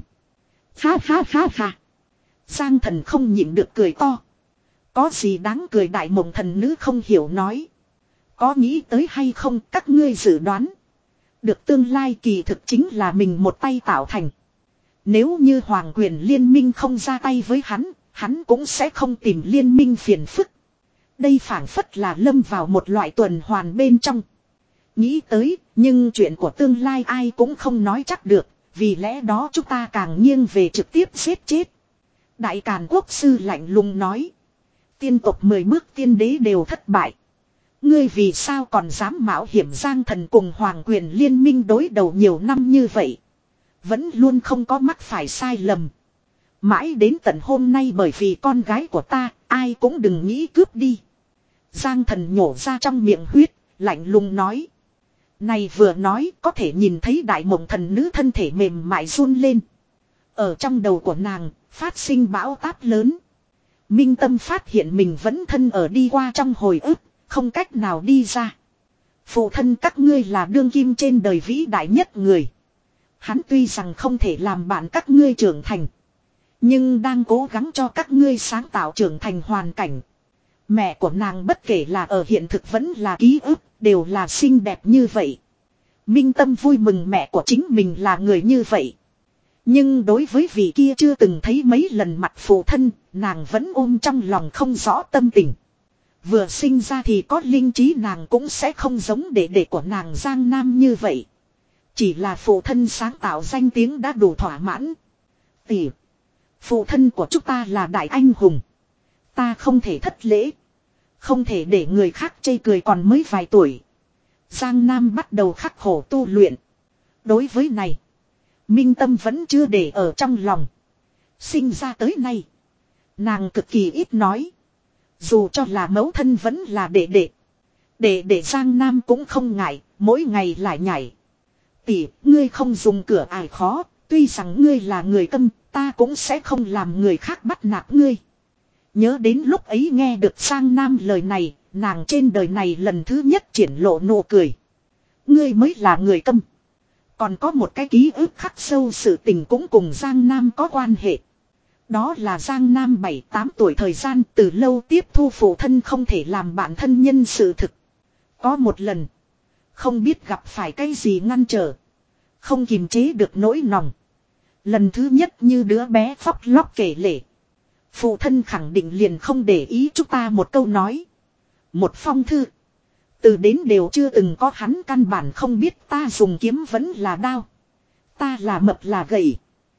Ha ha ha ha. Giang Thần không nhịn được cười to. Có gì đáng cười, đại mộng thần nữ không hiểu nói. Có nghĩ tới hay không, các ngươi dự đoán được tương lai kỳ thực chính là mình một tay tạo thành. Nếu như Hoàng quyền liên minh không ra tay với hắn, hắn cũng sẽ không tìm liên minh phiền phức. Đây phảng phất là lâm vào một loại tuần hoàn bên trong. Nghĩ tới, nhưng chuyện của tương lai ai cũng không nói chắc được, vì lẽ đó chúng ta càng nghiêng về trực tiếp giết chết. Đại Càn Quốc sư lạnh lùng nói. Tiên tộc mười bước tiên đế đều thất bại. Ngươi vì sao còn dám mạo hiểm, Giang Thần cùng Hoàng quyền liên minh đối đầu nhiều năm như vậy, vẫn luôn không có mắc phải sai lầm. Mãi đến tận hôm nay bởi vì con gái của ta, ai cũng đừng nghĩ cướp đi. Giang Thần nhổ ra trong miệng huyết, lạnh lùng nói. Này vừa nói, có thể nhìn thấy đại mộng thần nữ thân thể mềm mại run lên. Ở trong đầu của nàng, phát sinh bão táp lớn. Minh Tâm phát hiện mình vẫn thân ở đi qua trong hồi ức, không cách nào đi ra. Phụ thân các ngươi là đương kim trên đời vĩ đại nhất người. Hắn tuy rằng không thể làm bạn các ngươi trưởng thành, nhưng đang cố gắng cho các ngươi sáng tạo trưởng thành hoàn cảnh. Mẹ của nàng bất kể là ở hiện thực vẫn là ký ức, đều là xinh đẹp như vậy. Minh Tâm vui mừng mẹ của chính mình là người như vậy. Nhưng đối với vị kia chưa từng thấy mấy lần mặt phụ thân, nàng vẫn ôm trong lòng không rõ tâm tình. Vừa sinh ra thì có linh trí, nàng cũng sẽ không giống đệ đệ của nàng Giang Nam như vậy. Chỉ là phụ thân sáng tạo danh tiếng đã đủ thỏa mãn. Tỷ. Phụ thân của chúng ta là đại anh hùng. Ta không thể thất lễ. Không thể để người khác chê cười còn mới vài tuổi. Giang Nam bắt đầu khắc khổ tu luyện. Đối với này. Minh Tâm vẫn chưa để ở trong lòng. Sinh ra tới nay. Nàng cực kỳ ít nói. Dù cho là mẫu thân vẫn là đệ đệ. Đệ đệ Giang Nam cũng không ngại. Mỗi ngày lại nhảy. Tỷ, ngươi không dùng cửa ải khó. Tuy rằng ngươi là người câm. Ta cũng sẽ không làm người khác bắt nạt ngươi. Nhớ đến lúc ấy nghe được Giang Nam lời này. Nàng trên đời này lần thứ nhất triển lộ nụ cười. Ngươi mới là người câm. Còn có một cái ký ức khắc sâu sự tình cũng cùng Giang Nam có quan hệ. Đó là Giang Nam bảy tám tuổi thời gian từ lâu tiếp thu phụ thân không thể làm bạn thân nhân sự thực. Có một lần. Không biết gặp phải cái gì ngăn trở. Không kiềm chế được nỗi lòng. Lần thứ nhất như đứa bé khóc lóc kể lể. Phụ thân khẳng định liền không để ý chúng ta một câu nói. Một phong thư. Từ đến đều chưa từng có hắn căn bản không biết ta dùng kiếm vẫn là đao. Ta là mập là gầy.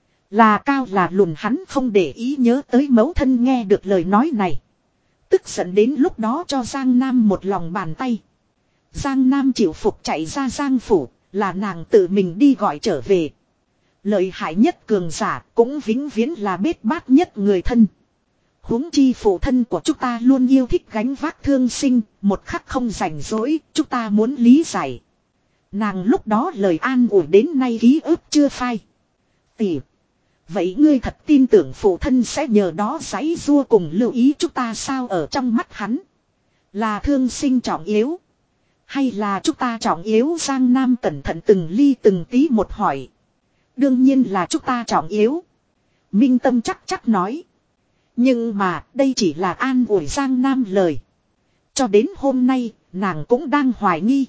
Là cao là lùn hắn không để ý nhớ tới mẫu thân nghe được lời nói này. Tức giận đến lúc đó cho Giang Nam một lòng bàn tay. Giang Nam chịu phục chạy ra Giang Phủ là nàng tự mình đi gọi trở về. Lợi hại nhất cường giả cũng vĩnh viễn là bết bát nhất người thân. Huống chi phụ thân của chúng ta luôn yêu thích gánh vác thương sinh, một khắc không rảnh rỗi, chúng ta muốn lý giải. Nàng lúc đó lời an ủi đến nay ký ức chưa phai. Tỷ. Vậy ngươi thật tin tưởng phụ thân sẽ nhờ đó giãy giụa cùng lưu ý chúng ta sao ở trong mắt hắn? Là thương sinh trọng yếu? Hay là chúng ta trọng yếu? Giang Nam cẩn thận từng ly từng tí một hỏi. Đương nhiên là chúng ta trọng yếu. Minh Tâm chắc chắc nói. Nhưng mà đây chỉ là an ủi Giang Nam lời. Cho đến hôm nay nàng cũng đang hoài nghi.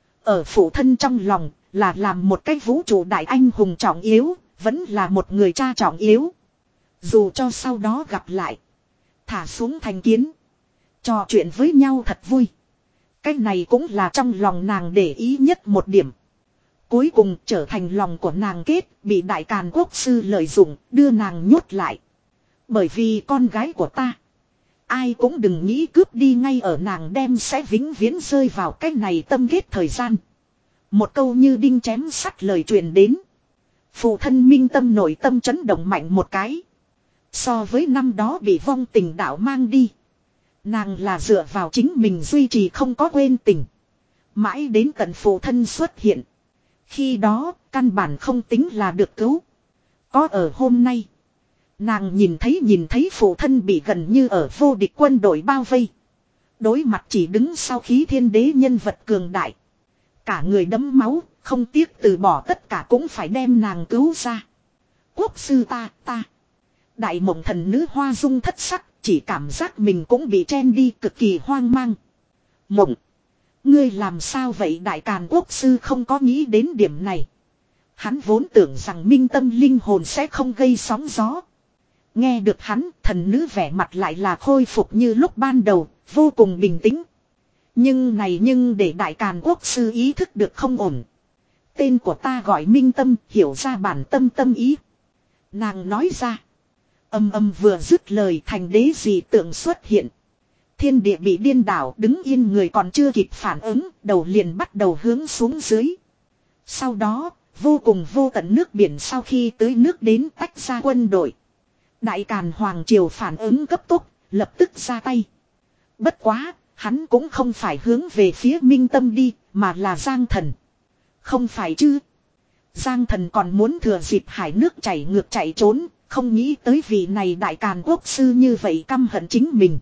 Ở phụ thân trong lòng là làm một cái vũ trụ đại anh hùng trọng yếu. Vẫn là một người cha trọng yếu. Dù cho sau đó gặp lại. Thả xuống thành kiến. Trò chuyện với nhau thật vui. Cái này cũng là trong lòng nàng để ý nhất một điểm. Cuối cùng trở thành lòng của nàng kết. Bị đại càn quốc sư lợi dụng đưa nàng nhốt lại. Bởi vì con gái của ta. Ai cũng đừng nghĩ cướp đi ngay ở nàng đem sẽ vĩnh viễn rơi vào cái này tâm kết thời gian. Một câu như đinh chém sắt lời truyền đến. Phụ thân Minh Tâm nội tâm chấn động mạnh một cái. So với năm đó bị vong tình đạo mang đi. Nàng là dựa vào chính mình duy trì không có quên tình. Mãi đến tận phụ thân xuất hiện. Khi đó căn bản không tính là được cứu. Có ở hôm nay. Nàng nhìn thấy nhìn thấy phụ thân bị gần như ở vô địch quân đội bao vây. Đối mặt chỉ đứng sau khí thiên đế nhân vật cường đại. Cả người đẫm máu, không tiếc từ bỏ tất cả cũng phải đem nàng cứu ra. Quốc sư ta, ta. Đại mộng thần nữ hoa dung thất sắc, chỉ cảm giác mình cũng bị chen đi cực kỳ hoang mang. Mộng. Ngươi làm sao vậy đại càn quốc sư không có nghĩ đến điểm này. Hắn vốn tưởng rằng Minh Tâm linh hồn sẽ không gây sóng gió. Nghe được hắn, thần nữ vẻ mặt lại là khôi phục như lúc ban đầu, vô cùng bình tĩnh. Nhưng này nhưng để đại càn quốc sư ý thức được không ổn. Tên của ta gọi Minh Tâm, hiểu ra bản tâm tâm ý. Nàng nói ra. Âm âm vừa dứt lời thành đế dị tượng xuất hiện. Thiên địa bị điên đảo đứng yên người còn chưa kịp phản ứng, đầu liền bắt đầu hướng xuống dưới. Sau đó, vô cùng vô tận nước biển sau khi tới nước đến tách ra quân đội. Đại Càn Hoàng Triều phản ứng cấp tốc, lập tức ra tay. Bất quá, hắn cũng không phải hướng về phía Minh Tâm đi, mà là Giang Thần. Không phải chứ. Giang Thần còn muốn thừa dịp hải nước chảy ngược chạy trốn, không nghĩ tới vị này Đại Càn quốc sư như vậy căm hận chính mình.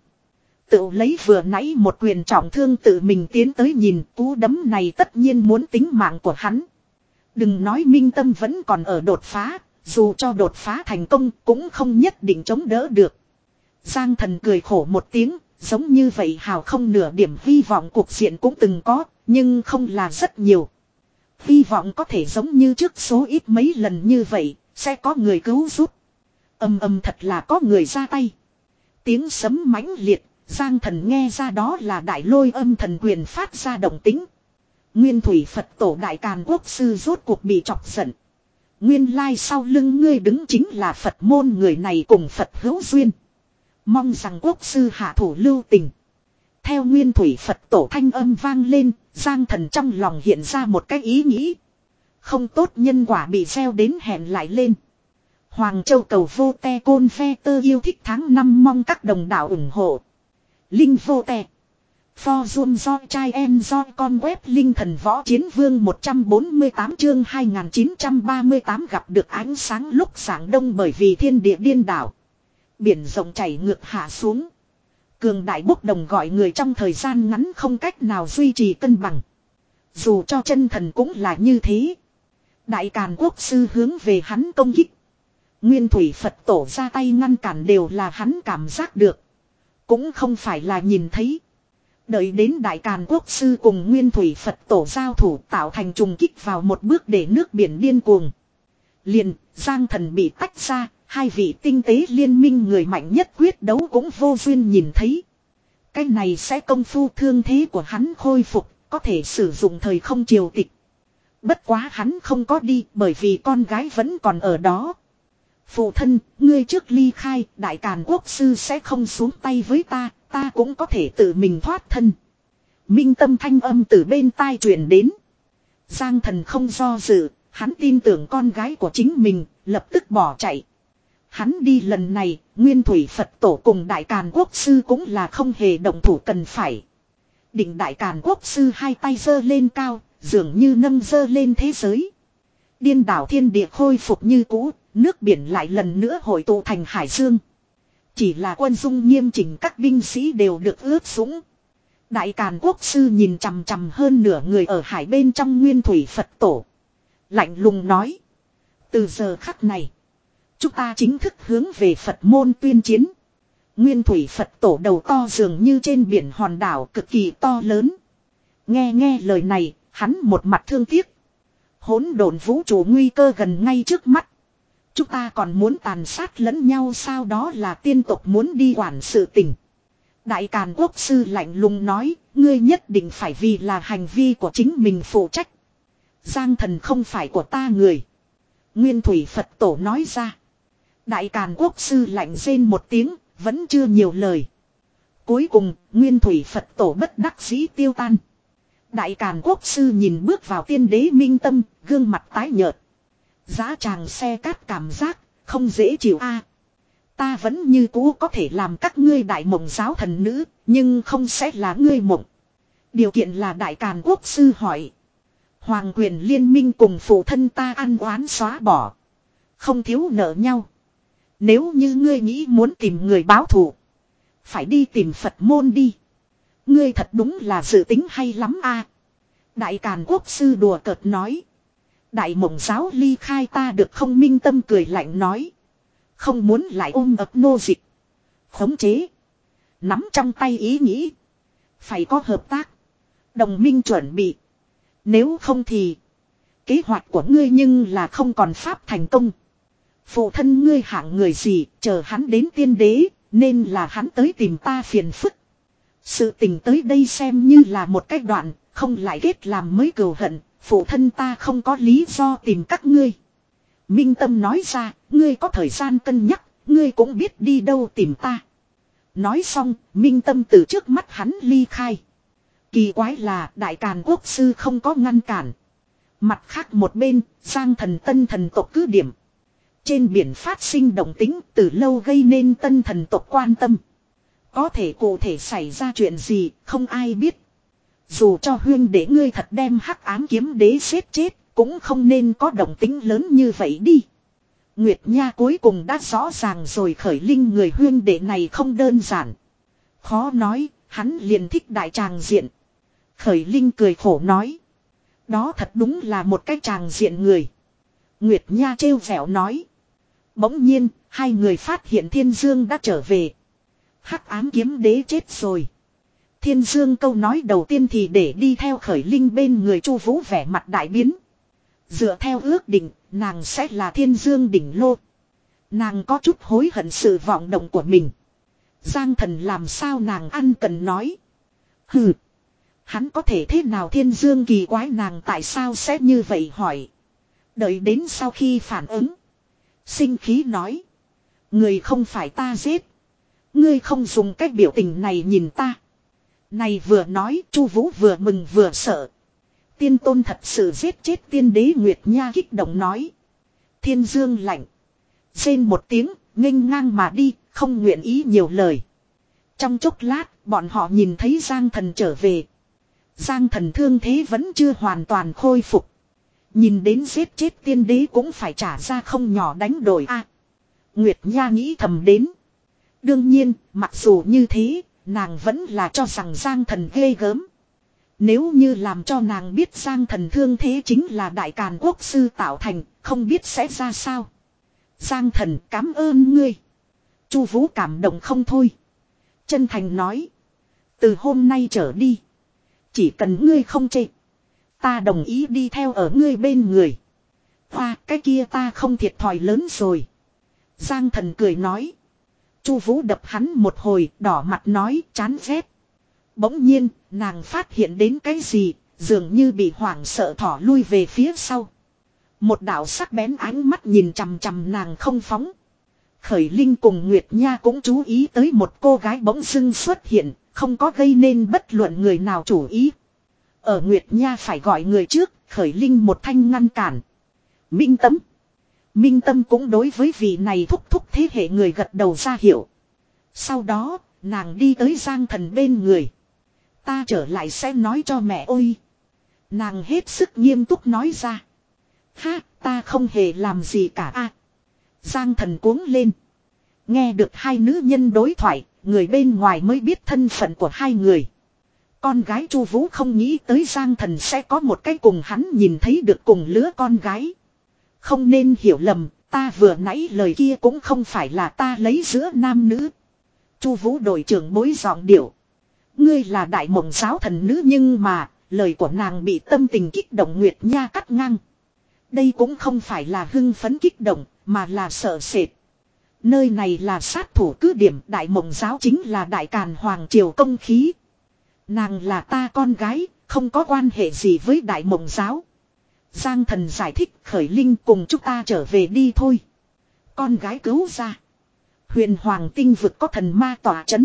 Tự lấy vừa nãy một quyền trọng thương tự mình tiến tới nhìn, cú đấm này tất nhiên muốn tính mạng của hắn. Đừng nói Minh Tâm vẫn còn ở đột phá. Dù cho đột phá thành công cũng không nhất định chống đỡ được. Giang Thần cười khổ một tiếng, giống như vậy hào không nửa điểm hy vọng cuộc diện cũng từng có, nhưng không là rất nhiều. Hy vọng có thể giống như trước số ít mấy lần như vậy, sẽ có người cứu giúp. Âm âm thật là có người ra tay. Tiếng sấm mãnh liệt, Giang Thần nghe ra đó là đại lôi âm thần quyền phát ra động tính. Nguyên thủy Phật tổ Đại Càn Quốc sư rốt cuộc bị chọc giận. Nguyên lai sau lưng ngươi đứng chính là Phật môn, người này cùng Phật hữu duyên. Mong rằng quốc sư hạ thủ lưu tình. Theo Nguyên thủy Phật tổ thanh âm vang lên, Giang Thần trong lòng hiện ra một cái ý nghĩ. Không tốt, nhân quả bị gieo đến hẹn lại lên. Hoàng Châu cầu vô te côn ve tơ yêu thích tháng năm, mong các đồng đạo ủng hộ. Linh vô te. For Zoom do trai em do con web Linh thần võ chiến vương một trăm bốn mươi tám chương hai nghìn chín trăm ba mươi tám gặp được ánh sáng lúc sáng đông, bởi vì thiên địa điên đảo. Biển rộng chảy ngược hạ xuống. Cường đại bốc đồng gọi người trong thời gian ngắn không cách nào duy trì cân bằng. Dù cho chân thần cũng là như thế. Đại Càn Quốc sư hướng về hắn công kích. Nguyên thủy Phật tổ ra tay ngăn cản đều là hắn cảm giác được. Cũng không phải là nhìn thấy. Đợi đến Đại Càn Quốc sư cùng Nguyên thủy Phật tổ giao thủ tạo thành trùng kích vào một bước để nước biển điên cuồng. Liền, Giang Thần bị tách ra, hai vị tinh tế liên minh người mạnh nhất quyết đấu cũng vô duyên nhìn thấy. Cái này sẽ công phu thương thế của hắn khôi phục, có thể sử dụng thời không triều tịch. Bất quá hắn không có đi bởi vì con gái vẫn còn ở đó. Phụ thân, ngươi trước ly khai, Đại Càn Quốc sư sẽ không xuống tay với ta, ta cũng có thể tự mình thoát thân. Minh Tâm thanh âm từ bên tai truyền đến. Giang Thần không do dự, hắn tin tưởng con gái của chính mình, lập tức bỏ chạy. Hắn đi lần này, Nguyên thủy Phật tổ cùng Đại Càn Quốc sư cũng là không hề động thủ cần phải. Định Đại Càn Quốc sư hai tay giơ lên cao, dường như nâng giơ lên thế giới. Điên đảo thiên địa khôi phục như cũ, nước biển lại lần nữa hội tụ thành hải dương. Chỉ là quân dung nghiêm chỉnh, các binh sĩ đều được ướp sũng. Đại Càn Quốc sư nhìn chằm chằm hơn nửa người ở hải bên trong Nguyên thủy Phật tổ. Lạnh lùng nói. Từ giờ khắc này, chúng ta chính thức hướng về Phật môn tuyên chiến. Nguyên thủy Phật tổ đầu to dường như trên biển hòn đảo cực kỳ to lớn. Nghe nghe lời này, hắn một mặt thương tiếc. Hỗn độn vũ trụ nguy cơ gần ngay trước mắt. Chúng ta còn muốn tàn sát lẫn nhau sao? Đó là tiên tộc muốn đi quản sự tình. Đại Càn Quốc sư lạnh lùng nói, ngươi nhất định phải vì là hành vi của chính mình phụ trách. Giang Thần không phải của ta người. Nguyên thủy Phật tổ nói ra. Đại Càn Quốc sư lạnh rên một tiếng, vẫn chưa nhiều lời. Cuối cùng, Nguyên thủy Phật tổ bất đắc dĩ tiêu tan. Đại Càn Quốc sư nhìn bước vào tiên đế Minh Tâm, gương mặt tái nhợt. Giá tràng xe cát cảm giác, không dễ chịu a. Ta vẫn như cũ có thể làm các ngươi đại mộng giáo thần nữ, nhưng không sẽ là ngươi mộng. Điều kiện là Đại Càn Quốc sư hỏi. Hoàng quyền liên minh cùng phụ thân ta ăn oán xóa bỏ. Không thiếu nợ nhau. Nếu như ngươi nghĩ muốn tìm người báo thù, phải đi tìm Phật môn đi. Ngươi thật đúng là dự tính hay lắm a. Đại Càn Quốc sư đùa cợt nói. Đại mộng giáo ly khai ta được không? Minh Tâm cười lạnh nói. Không muốn lại ôm ấp nô dịch. Khống chế. Nắm trong tay ý nghĩ. Phải có hợp tác. Đồng minh chuẩn bị. Nếu không thì. Kế hoạch của ngươi nhưng là không còn pháp thành công. Phụ thân ngươi hạng người gì, chờ hắn đến tiên đế, nên là hắn tới tìm ta phiền phức. Sự tình tới đây xem như là một cách đoạn, không lại kết làm mới cừu hận, phụ thân ta không có lý do tìm các ngươi. Minh Tâm nói ra, ngươi có thời gian cân nhắc, ngươi cũng biết đi đâu tìm ta. Nói xong, Minh Tâm từ trước mắt hắn ly khai. Kỳ quái là Đại Càn Quốc sư không có ngăn cản. Mặt khác một bên, Giang Thần tân thần tộc cứ điểm. Trên biển phát sinh động tĩnh từ lâu gây nên tân thần tộc quan tâm. Có thể cụ thể xảy ra chuyện gì, không ai biết. Dù cho huyên để ngươi thật đem hắc ám kiếm đế xếp chết, cũng không nên có động tĩnh lớn như vậy đi. Nguyệt Nha cuối cùng đã rõ ràng rồi, Khởi Linh người huyên đệ này không đơn giản. Khó nói, hắn liền thích đại tràng diện. Khởi Linh cười khổ nói. Đó thật đúng là một cái tràng diện người. Nguyệt Nha trêu vẻo nói. Bỗng nhiên, hai người phát hiện Thiên Dương đã trở về. Hắc ám kiếm đế chết rồi. Thiên Dương câu nói đầu tiên thì để đi theo Khởi Linh bên người Chu Vũ vẻ mặt đại biến. Dựa theo ước định, nàng sẽ là Thiên Dương đỉnh lô. Nàng có chút hối hận sự vọng động của mình. Giang Thần làm sao nàng ăn cần nói. Hừ. Hắn có thể thế nào thiên dương kỳ quái nàng tại sao sẽ như vậy hỏi. Đợi đến sau khi phản ứng. Sinh khí nói. Người không phải ta giết. Ngươi không dùng cách biểu tình này nhìn ta. Này vừa nói Chu Vũ vừa mừng vừa sợ. Tiên tôn thật sự giết chết tiên đế Nguyệt Nha kích động nói. Thiên dương lạnh. Rên một tiếng, nghênh ngang mà đi, không nguyện ý nhiều lời. Trong chốc lát, bọn họ nhìn thấy Giang Thần trở về. Giang Thần thương thế vẫn chưa hoàn toàn khôi phục. Nhìn đến giết chết tiên đế cũng phải trả ra không nhỏ đánh đổi a. À, Nguyệt Nha nghĩ thầm đến. Đương nhiên, mặc dù như thế, nàng vẫn là cho rằng Giang Thần ghê gớm. Nếu như làm cho nàng biết Giang Thần thương thế chính là Đại Càn Quốc sư tạo thành, không biết sẽ ra sao. Giang Thần cảm ơn ngươi. Chu Vũ cảm động không thôi. Chân thành nói. Từ hôm nay trở đi. Chỉ cần ngươi không chê. Ta đồng ý đi theo ở ngươi bên người. Hoa cái kia ta không thiệt thòi lớn rồi. Giang Thần cười nói. Chu Vũ đập hắn một hồi đỏ mặt nói chán ghét. Bỗng nhiên nàng phát hiện đến cái gì. Dường như bị hoảng sợ thỏ lui về phía sau. Một đạo sắc bén ánh mắt nhìn chằm chằm nàng không phóng. Khởi Linh cùng Nguyệt Nha cũng chú ý tới một cô gái bỗng dưng xuất hiện, không có gây nên bất luận người nào chủ ý. Ở Nguyệt Nha phải gọi người trước, Khởi Linh một thanh ngăn cản. Minh Tâm. Minh Tâm cũng đối với vị này thúc thúc thế hệ người gật đầu ra hiệu. Sau đó, nàng đi tới Giang Thần bên người. Ta trở lại sẽ nói cho mẹ ôi. Nàng hết sức nghiêm túc nói ra. Ha, ta không hề làm gì cả a. À, Giang Thần cuống lên. Nghe được hai nữ nhân đối thoại, người bên ngoài mới biết thân phận của hai người. Con gái Chu Vũ không nghĩ tới Giang Thần sẽ có một cái cùng hắn nhìn thấy được cùng lứa con gái. Không nên hiểu lầm, ta vừa nãy lời kia cũng không phải là ta lấy giữa nam nữ. Chu Vũ đội trưởng bối giọng điệu. Ngươi là Đại Mộng giáo thần nữ nhưng mà, lời của nàng bị tâm tình kích động Nguyệt Nha cắt ngang. Đây cũng không phải là hưng phấn kích động, mà là sợ sệt. Nơi này là sát thủ cứ điểm, Đại Mộng giáo chính là Đại Càn Hoàng triều công khí. Nàng là ta con gái, không có quan hệ gì với Đại Mộng giáo. Giang Thần giải thích Khởi Linh cùng chúng ta trở về đi thôi. Con gái cứu ra. Huyền Hoàng tinh vực có thần ma tỏa chấn.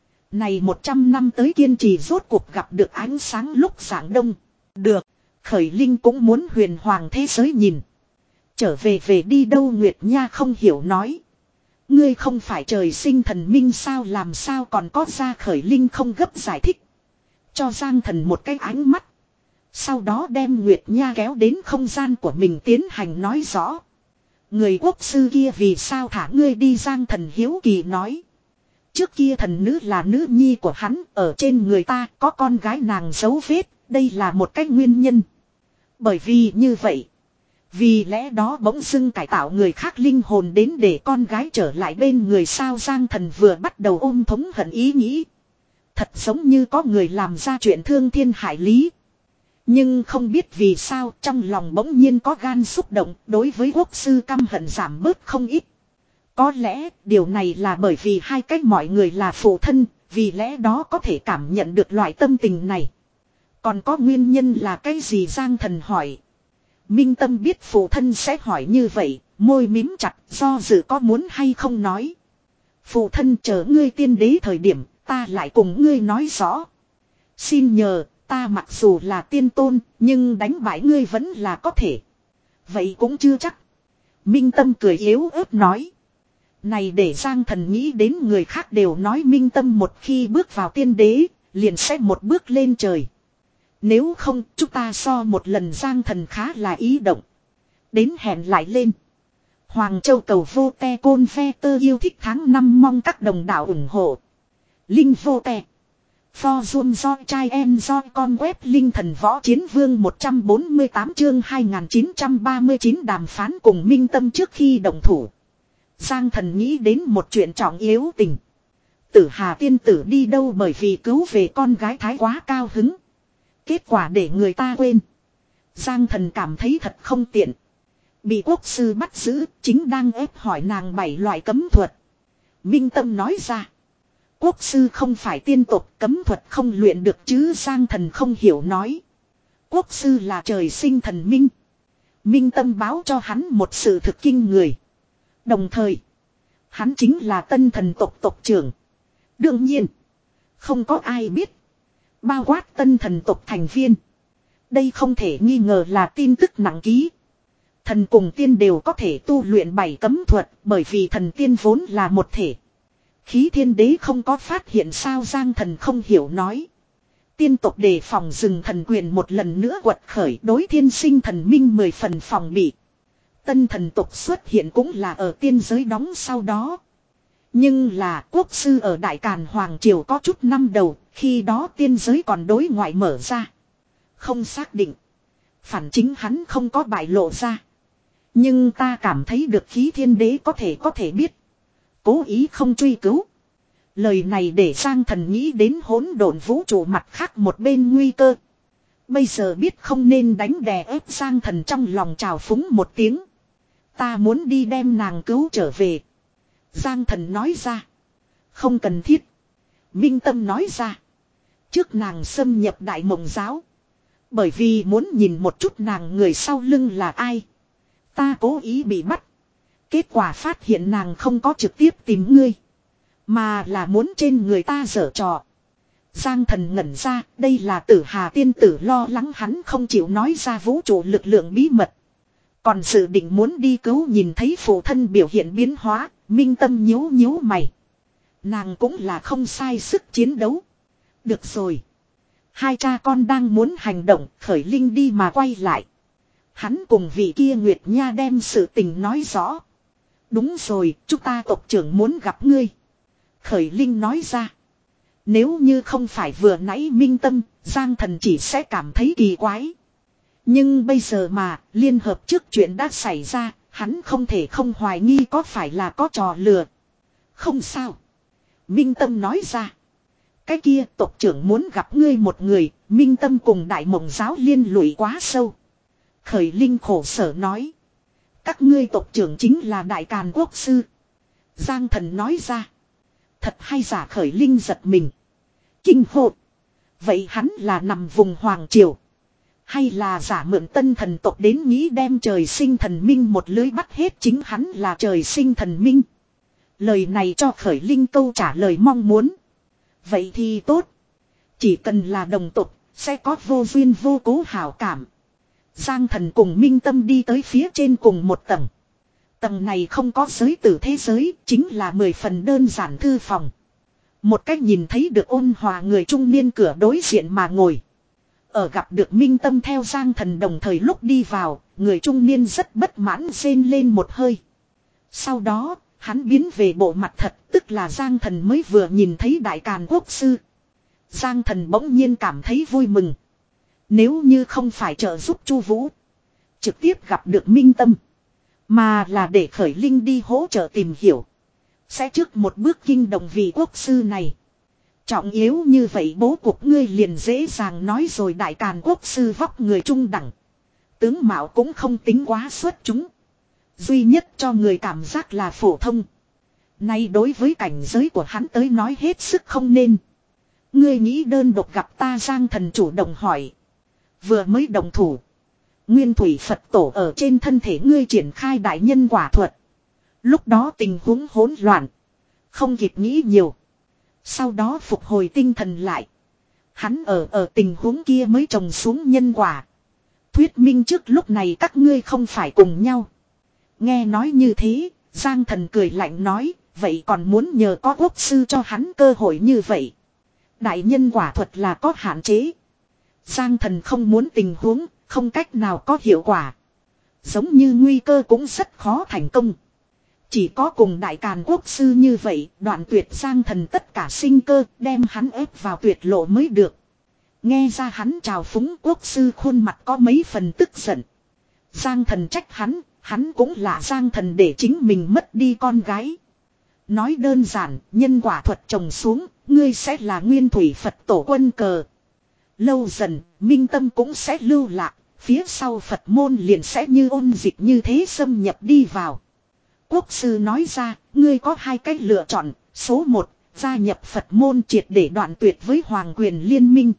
Này một trăm năm tới kiên trì rốt cuộc gặp được ánh sáng lúc rạng đông. Được. Khởi Linh cũng muốn huyền hoàng thế giới nhìn. Trở về về đi đâu Nguyệt Nha không hiểu nói. Ngươi không phải trời sinh thần minh sao làm sao còn có ra Khởi Linh không gấp giải thích. Cho Giang Thần một cái ánh mắt. Sau đó đem Nguyệt Nha kéo đến không gian của mình tiến hành nói rõ. Người quốc sư kia vì sao thả ngươi đi Giang Thần hiếu kỳ nói. Trước kia thần nữ là nữ nhi của hắn, ở trên người ta có con gái nàng dấu vết, đây là một cái nguyên nhân. Bởi vì như vậy, vì lẽ đó bỗng dưng cải tạo người khác linh hồn đến để con gái trở lại bên người sao Giang Thần vừa bắt đầu ôm thống hận ý nghĩ. Thật giống như có người làm ra chuyện thương thiên hại lý. Nhưng không biết vì sao trong lòng bỗng nhiên có gan xúc động đối với quốc sư căm hận giảm bớt không ít. Có lẽ điều này là bởi vì hai cách mọi người là phụ thân, vì lẽ đó có thể cảm nhận được loại tâm tình này. Còn có nguyên nhân là cái gì Giang Thần hỏi. Minh Tâm biết phụ thân sẽ hỏi như vậy, môi mím chặt do dự có muốn hay không nói. Phụ thân chờ ngươi tiên đế thời điểm, ta lại cùng ngươi nói rõ. Xin nhờ, ta mặc dù là tiên tôn, nhưng đánh bại ngươi vẫn là có thể. Vậy cũng chưa chắc. Minh Tâm cười yếu ớt nói. Này để Giang Thần nghĩ đến người khác đều nói Minh Tâm một khi bước vào tiên đế, liền sẽ một bước lên trời. Nếu không, chúng ta so một lần Giang Thần khá là ý động. Đến hẹn lại lên. Hoàng Châu cầu vô te côn ve tơ yêu thích tháng năm mong các đồng đạo ủng hộ. Linh vô te. For Zoom do trai em do con web Linh thần võ chiến vương một trăm bốn mươi tám chương hai nghìn chín trăm ba mươi chín đàm phán cùng Minh Tâm trước khi động thủ. Giang Thần nghĩ đến một chuyện trọng yếu tình. Tử Hà tiên tử đi đâu bởi vì cứu về con gái thái quá cao hứng. Kết quả để người ta quên. Giang Thần cảm thấy thật không tiện. Bị quốc sư bắt giữ, chính đang ép hỏi nàng bảy loại cấm thuật. Minh Tâm nói ra. Quốc sư không phải tiên tộc, cấm thuật không luyện được chứ. Giang Thần không hiểu nói. Quốc sư là trời sinh thần minh. Minh Tâm báo cho hắn một sự thực kinh người. Đồng thời, hắn chính là tân thần tộc tộc trưởng. Đương nhiên, không có ai biết. Bao quát tân thần tộc thành viên. Đây không thể nghi ngờ là tin tức nặng ký. Thần cùng tiên đều có thể tu luyện bảy cấm thuật, bởi vì thần tiên vốn là một thể. Khí thiên đế không có phát hiện sao. Giang Thần không hiểu nói. Tiên tộc đề phòng rừng thần quyền một lần nữa quật khởi, đối thiên sinh thần minh mười phần phòng bị. Tân thần tộc xuất hiện cũng là ở tiên giới đóng sau đó. Nhưng là quốc sư ở Đại Càn Hoàng Triều có chút năm đầu, khi đó tiên giới còn đối ngoại mở ra. Không xác định. Phản chính hắn không có bại lộ ra. Nhưng ta cảm thấy được khí thiên đế có thể có thể biết. Cố ý không truy cứu. Lời này để Giang Thần nghĩ đến hỗn độn vũ trụ mặt khác một bên nguy cơ. Bây giờ biết không nên đánh đè ép. Giang Thần trong lòng trào phúng một tiếng. Ta muốn đi đem nàng cứu trở về. Giang Thần nói ra. Không cần thiết. Minh Tâm nói ra. Trước nàng xâm nhập Đại Mộng Giáo. Bởi vì muốn nhìn một chút nàng người sau lưng là ai. Ta cố ý bị bắt. Kết quả phát hiện nàng không có trực tiếp tìm ngươi. Mà là muốn trên người ta giở trò. Giang Thần ngẩn ra. Đây là Tử Hà tiên tử lo lắng hắn không chịu nói ra vũ trụ lực lượng bí mật. Còn dự định muốn đi cứu, nhìn thấy phụ thân biểu hiện biến hóa. Minh Tâm nhíu nhíu mày. Nàng cũng là không sai sức chiến đấu. Được rồi. Hai cha con đang muốn hành động, Khởi Linh đi mà quay lại. Hắn cùng vị kia Nguyệt Nha đem sự tình nói rõ. Đúng rồi, chúng ta tộc trưởng muốn gặp ngươi. Khởi Linh nói ra. Nếu như không phải vừa nãy Minh Tâm, Giang Thần chỉ sẽ cảm thấy kỳ quái. Nhưng bây giờ mà, liên hợp trước chuyện đã xảy ra, hắn không thể không hoài nghi có phải là có trò lừa. Không sao. Minh Tâm nói ra. Cái kia tộc trưởng muốn gặp ngươi một người, Minh Tâm cùng Đại Mộng Giáo liên lụy quá sâu. Khởi Linh khổ sở nói. Các ngươi tộc trưởng chính là Đại Càn Quốc sư. Giang Thần nói ra. Thật hay giả? Khởi Linh giật mình. Kinh hồn. Vậy hắn là nằm vùng Hoàng Triều. Hay là giả mượn tân thần tộc đến nghĩ đem trời sinh thần minh một lưới bắt hết, chính hắn là trời sinh thần minh. Lời này cho Khởi Linh câu trả lời mong muốn. Vậy thì tốt. Chỉ cần là đồng tộc, sẽ có vô duyên vô cố hảo cảm. Giang Thần cùng Minh Tâm đi tới phía trên cùng một tầng. Tầng này không có giới tử thế giới, chính là mười phần đơn giản thư phòng. Một cách nhìn thấy được ôn hòa người trung niên cửa đối diện mà ngồi. Ở gặp được Minh Tâm theo Giang Thần đồng thời lúc đi vào, người trung niên rất bất mãn rên lên một hơi. Sau đó, hắn biến về bộ mặt thật, tức là Giang Thần mới vừa nhìn thấy Đại Càn Quốc sư. Giang Thần bỗng nhiên cảm thấy vui mừng. Nếu như không phải trợ giúp Chu Vũ, trực tiếp gặp được Minh Tâm, mà là để Khởi Linh đi hỗ trợ tìm hiểu, sẽ trước một bước kinh động vị quốc sư này. Trọng yếu như vậy bố cục ngươi liền dễ dàng nói rồi. Đại Càn Quốc sư vóc người trung đẳng, tướng mạo cũng không tính quá xuất chúng, duy nhất cho người cảm giác là phổ thông. Nay đối với cảnh giới của hắn tới nói hết sức không nên. Ngươi nghĩ đơn độc gặp ta? Giang Thần chủ động hỏi. Vừa mới đồng thủ, Nguyên Thủy Phật Tổ ở trên thân thể ngươi triển khai đại nhân quả thuật. Lúc đó tình huống hỗn loạn, không kịp nghĩ nhiều. Sau đó phục hồi tinh thần lại, hắn ở ở tình huống kia mới trồng xuống nhân quả. Thuyết minh trước lúc này các ngươi không phải cùng nhau. Nghe nói như thế, Giang Thần cười lạnh nói, vậy còn muốn nhờ có quốc sư cho hắn cơ hội như vậy. Đại nhân quả thuật là có hạn chế. Giang Thần không muốn tình huống không cách nào có hiệu quả. Giống như nguy cơ cũng rất khó thành công. Chỉ có cùng Đại Càn Quốc sư như vậy, đoạn tuyệt Giang Thần tất cả sinh cơ, đem hắn ép vào tuyệt lộ mới được. Nghe ra hắn trào phúng quốc sư, khuôn mặt có mấy phần tức giận. Giang Thần trách hắn, hắn cũng là Giang Thần để chính mình mất đi con gái. Nói đơn giản, nhân quả thuật trồng xuống, ngươi sẽ là Nguyên Thủy Phật Tổ quân cờ. Lâu dần, Minh Tâm cũng sẽ lưu lạc, phía sau Phật môn liền sẽ như ôn dịch như thế xâm nhập đi vào. Quốc sư nói ra, ngươi có hai cách lựa chọn, số một, Gia nhập Phật môn triệt để đoạn tuyệt với hoàng quyền liên minh.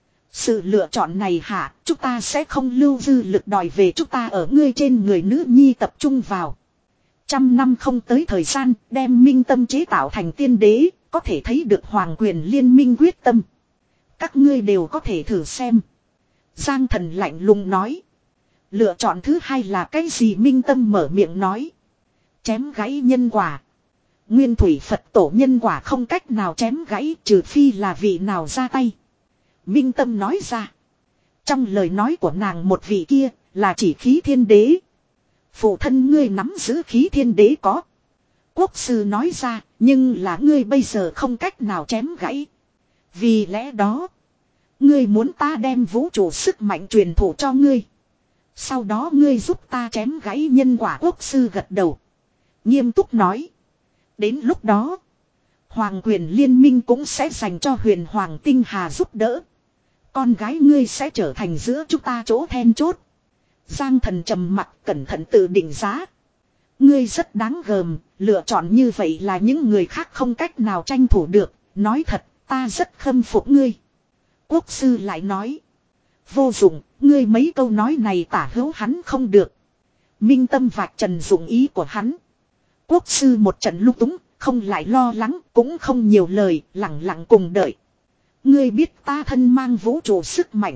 Sự lựa chọn này hả, chúng ta sẽ không lưu dư lực đòi về chúng ta ở ngươi trên người nữ nhi tập trung vào. Trăm năm không tới thời gian, đem minh tâm chế tạo thành tiên đế, có thể thấy được hoàng quyền liên minh quyết tâm. Các ngươi đều có thể thử xem. Giang Thần lạnh lùng nói. Lựa chọn thứ hai là cái gì? Minh tâm mở miệng nói. Chém gãy nhân quả. Nguyên thủy Phật tổ nhân quả không cách nào chém gãy, trừ phi là vị nào ra tay. Minh tâm nói ra. Trong lời nói của nàng một vị kia là chỉ khí thiên đế. Phụ thân ngươi nắm giữ khí thiên đế có. Quốc sư nói ra, nhưng là ngươi bây giờ không cách nào chém gãy. Vì lẽ đó, ngươi muốn ta đem vũ trụ sức mạnh truyền thụ cho ngươi. Sau đó ngươi giúp ta chém gãy nhân quả. Quốc sư gật đầu. Nghiêm túc nói. Đến lúc đó, hoàng quyền liên minh cũng sẽ dành cho huyền hoàng tinh hà giúp đỡ. Con gái ngươi sẽ trở thành giữa chúng ta chỗ then chốt. Giang Thần trầm mặc cẩn thận tự định giá. Ngươi rất đáng gờm, lựa chọn như vậy là những người khác không cách nào tranh thủ được. Nói thật, ta rất khâm phục ngươi. Quốc sư lại nói. Vô dụng, ngươi mấy câu nói này tả hữu hắn không được. Minh tâm vạch trần dụng ý của hắn. Quốc sư một trận lúc túng, không lại lo lắng, cũng không nhiều lời, lặng lặng cùng đợi. Ngươi biết ta thân mang vũ trụ sức mạnh.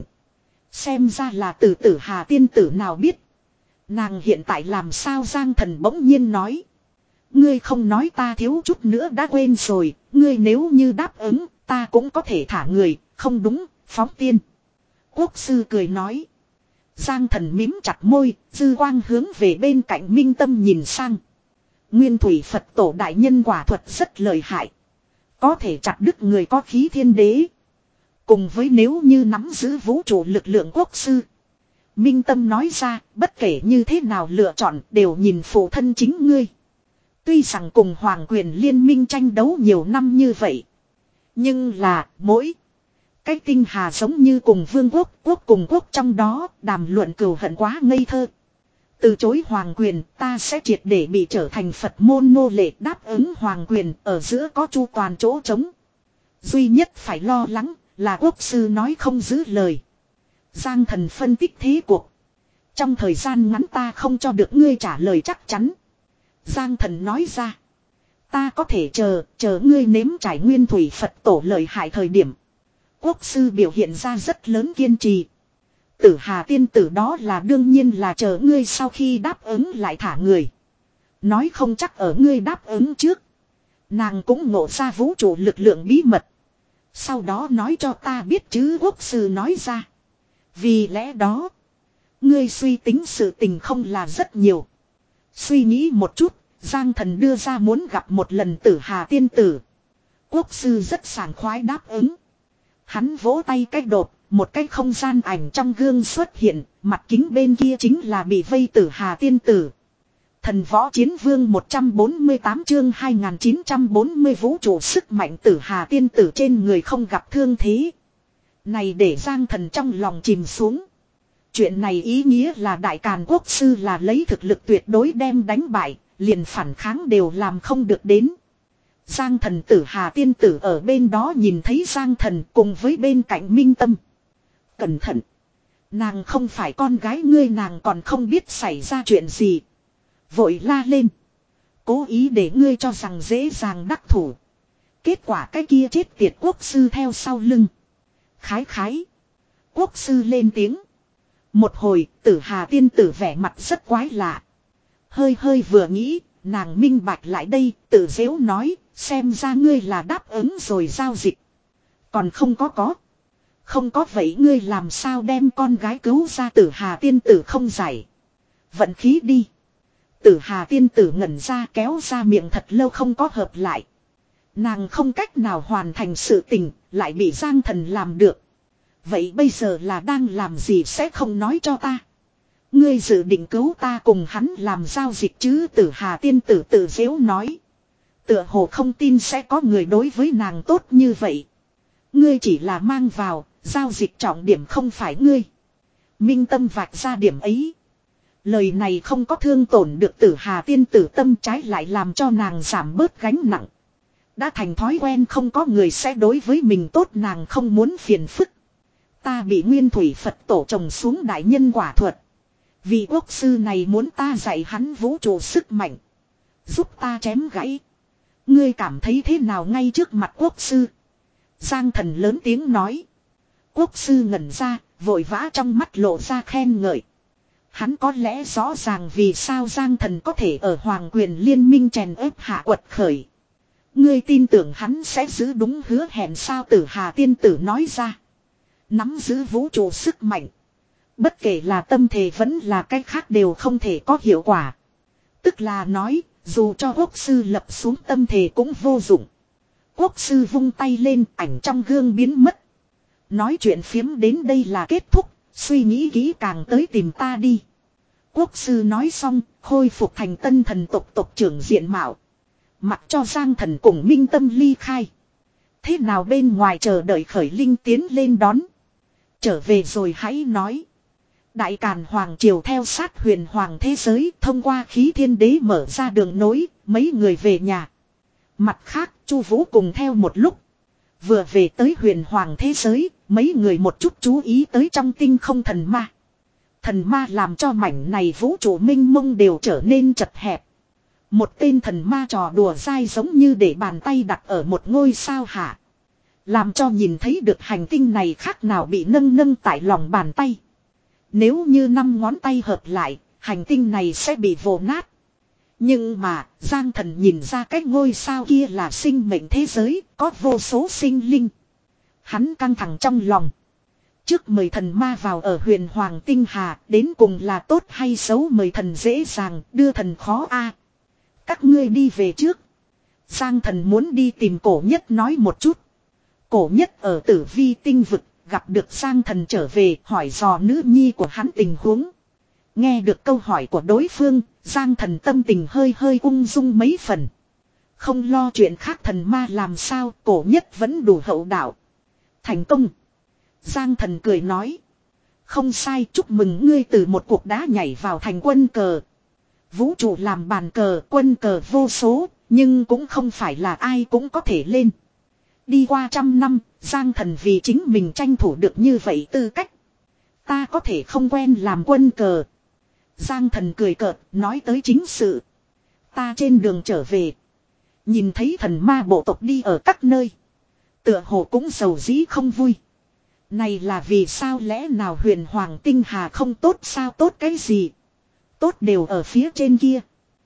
Xem ra là từ tử Hà tiên tử nào biết. Nàng hiện tại làm sao? Giang Thần bỗng nhiên nói. Ngươi không nói ta thiếu chút nữa đã quên rồi. Ngươi nếu như đáp ứng, ta cũng có thể thả người. Không đúng, phóng tiên. Quốc sư cười nói. Giang Thần mím chặt môi, dư quang hướng về bên cạnh Minh tâm nhìn sang. Nguyên thủy Phật tổ đại nhân quả thuật rất lợi hại. Có thể chặt đứt người có khí thiên đế. Cùng với nếu như nắm giữ vũ trụ lực lượng quốc sư. Minh tâm nói ra, bất kể như thế nào lựa chọn đều nhìn phụ thân chính ngươi. Tuy rằng cùng hoàng quyền liên minh tranh đấu nhiều năm như vậy. Nhưng là, mỗi cái tinh hà giống như cùng vương quốc, quốc cùng quốc trong đó, đàm luận cừu hận quá ngây thơ. Từ chối hoàng quyền, ta sẽ triệt để bị trở thành Phật môn nô lệ. Đáp ứng hoàng quyền, ở giữa có chu toàn chỗ trống. Duy nhất phải lo lắng là quốc sư nói không giữ lời. Giang Thần phân tích thế cuộc. Trong thời gian ngắn ta không cho được ngươi trả lời chắc chắn. Giang Thần nói ra. Ta có thể chờ, chờ ngươi nếm trải nguyên thủy Phật tổ lợi hại thời điểm. Quốc sư biểu hiện ra rất lớn kiên trì. Tử Hà tiên tử đó là đương nhiên là chờ ngươi sau khi đáp ứng lại thả người. Nói không chắc ở ngươi đáp ứng trước. Nàng cũng ngộ ra vũ trụ lực lượng bí mật. Sau đó nói cho ta biết chứ. Quốc sư nói ra. Vì lẽ đó, ngươi suy tính sự tình không là rất nhiều. Suy nghĩ một chút, Giang Thần đưa ra muốn gặp một lần Tử Hà tiên tử. Quốc sư rất sảng khoái đáp ứng. Hắn vỗ tay cách đột, một cái không gian ảnh trong gương xuất hiện, mặt kính bên kia chính là bị vây Tử Hà tiên tử. Thần võ chiến vương một trăm bốn mươi tám chương hai nghìn chín trăm bốn mươi vũ trụ sức mạnh Tử Hà tiên tử trên người không gặp thương thế. Này để Giang Thần trong lòng chìm xuống. Chuyện này ý nghĩa là Đại Càn quốc sư là lấy thực lực tuyệt đối đem đánh bại, liền phản kháng đều làm không được đến. Giang Thần Tử Hà tiên tử ở bên đó nhìn thấy Giang Thần cùng với bên cạnh Minh tâm. Cẩn thận! Nàng không phải con gái ngươi, nàng còn không biết xảy ra chuyện gì. Vội la lên. Cố ý để ngươi cho rằng dễ dàng đắc thủ. Kết quả cái kia chết tiệt quốc sư theo sau lưng. Khái khái. Quốc sư lên tiếng. Một hồi, Tử Hà tiên tử vẻ mặt rất quái lạ. Hơi hơi vừa nghĩ, nàng minh bạch lại đây, tự dễu nói, xem ra ngươi là đáp ứng rồi giao dịch. Còn không có có. Không có vậy ngươi làm sao đem con gái cứu ra? Tử Hà tiên tử không giải. Vận khí đi. Tử Hà tiên tử ngẩn ra, kéo ra miệng thật lâu không có hợp lại. Nàng không cách nào hoàn thành sự tình, lại bị Giang Thần làm được. Vậy bây giờ là đang làm gì? Sẽ không nói cho ta. Ngươi dự định cứu ta cùng hắn làm giao dịch chứ? Tử Hà tiên tử tự giễu nói. Tựa hồ không tin sẽ có người đối với nàng tốt như vậy. Ngươi chỉ là mang vào, giao dịch trọng điểm không phải ngươi. Minh tâm vạch ra điểm ấy. Lời này không có thương tổn được Tử Hà tiên tử tâm, trái lại làm cho nàng giảm bớt gánh nặng. Đã thành thói quen không có người sẽ đối với mình tốt, nàng không muốn phiền phức. Ta bị Nguyên Thủy Phật tổ trồng xuống đại nhân quả thuật. Vị quốc sư này muốn ta dạy hắn vũ trụ sức mạnh. Giúp ta chém gãy. Ngươi cảm thấy thế nào ngay trước mặt quốc sư? Giang Thần lớn tiếng nói. Quốc sư ngẩn ra, vội vã trong mắt lộ ra khen ngợi. Hắn có lẽ rõ ràng vì sao Giang Thần có thể ở Hoàng Quyền Liên minh chèn ép hạ quật khởi. Ngươi tin tưởng hắn sẽ giữ đúng hứa hẹn sao? Tử Hà tiên tử nói ra. Nắm giữ vũ trụ sức mạnh. Bất kể là tâm thể vẫn là cách khác đều không thể có hiệu quả. Tức là nói, dù cho quốc sư lập xuống tâm thể cũng vô dụng. Quốc sư vung tay lên, ảnh trong gương biến mất. Nói chuyện phiếm đến đây là kết thúc, suy nghĩ kỹ càng tới tìm ta đi. Quốc sư nói xong, khôi phục thành tân thần tộc tộc trưởng diện mạo. Mặc cho Giang Thần cùng Minh Tâm ly khai. Thế nào bên ngoài chờ đợi Khởi Linh tiến lên đón. Trở về rồi hãy nói. Đại Càn Hoàng Triều theo sát huyền hoàng thế giới, thông qua khí thiên đế mở ra đường nối, mấy người về nhà. Mặt khác, Chu Vũ cùng theo một lúc. Vừa về tới huyền hoàng thế giới, mấy người một chút chú ý tới trong tinh không thần ma. Thần ma làm cho mảnh này vũ trụ minh mông đều trở nên chật hẹp. Một tên thần ma trò đùa dai giống như để bàn tay đặt ở một ngôi sao hạ. Làm cho nhìn thấy được hành tinh này khác nào bị nâng nâng tại lòng bàn tay. Nếu như năm ngón tay hợp lại, hành tinh này sẽ bị vồ nát. Nhưng mà, Giang Thần nhìn ra cái ngôi sao kia là sinh mệnh thế giới, có vô số sinh linh. Hắn căng thẳng trong lòng. Trước mời thần ma vào ở huyền hoàng tinh hà, đến cùng là tốt hay xấu? Mời thần dễ dàng, đưa thần khó a. Các ngươi đi về trước. Giang Thần muốn đi tìm Cổ Nhất nói một chút. Cổ Nhất ở Tử Vi tinh vực, gặp được Giang Thần trở về, hỏi dò nữ nhi của hắn tình huống. Nghe được câu hỏi của đối phương, Giang Thần tâm tình hơi hơi ung dung mấy phần. Không lo chuyện khác, thần ma làm sao, Cổ Nhất vẫn đủ hậu đạo. Thành công. Giang Thần cười nói. Không sai, chúc mừng ngươi từ một cuộc đá nhảy vào thành quân cờ. Vũ trụ làm bàn cờ, quân cờ vô số, nhưng cũng không phải là ai cũng có thể lên. Đi qua trăm năm, Giang Thần vì chính mình tranh thủ được như vậy tư cách. Ta có thể không quen làm quân cờ. Giang Thần cười cợt, nói tới chính sự. Ta trên đường trở về. Nhìn thấy thần ma bộ tộc đi ở các nơi. Tựa hồ cũng sầu dĩ không vui. Này là vì sao? Lẽ nào huyền hoàng tinh hà không tốt sao? Tốt cái gì? Tốt đều ở phía trên kia.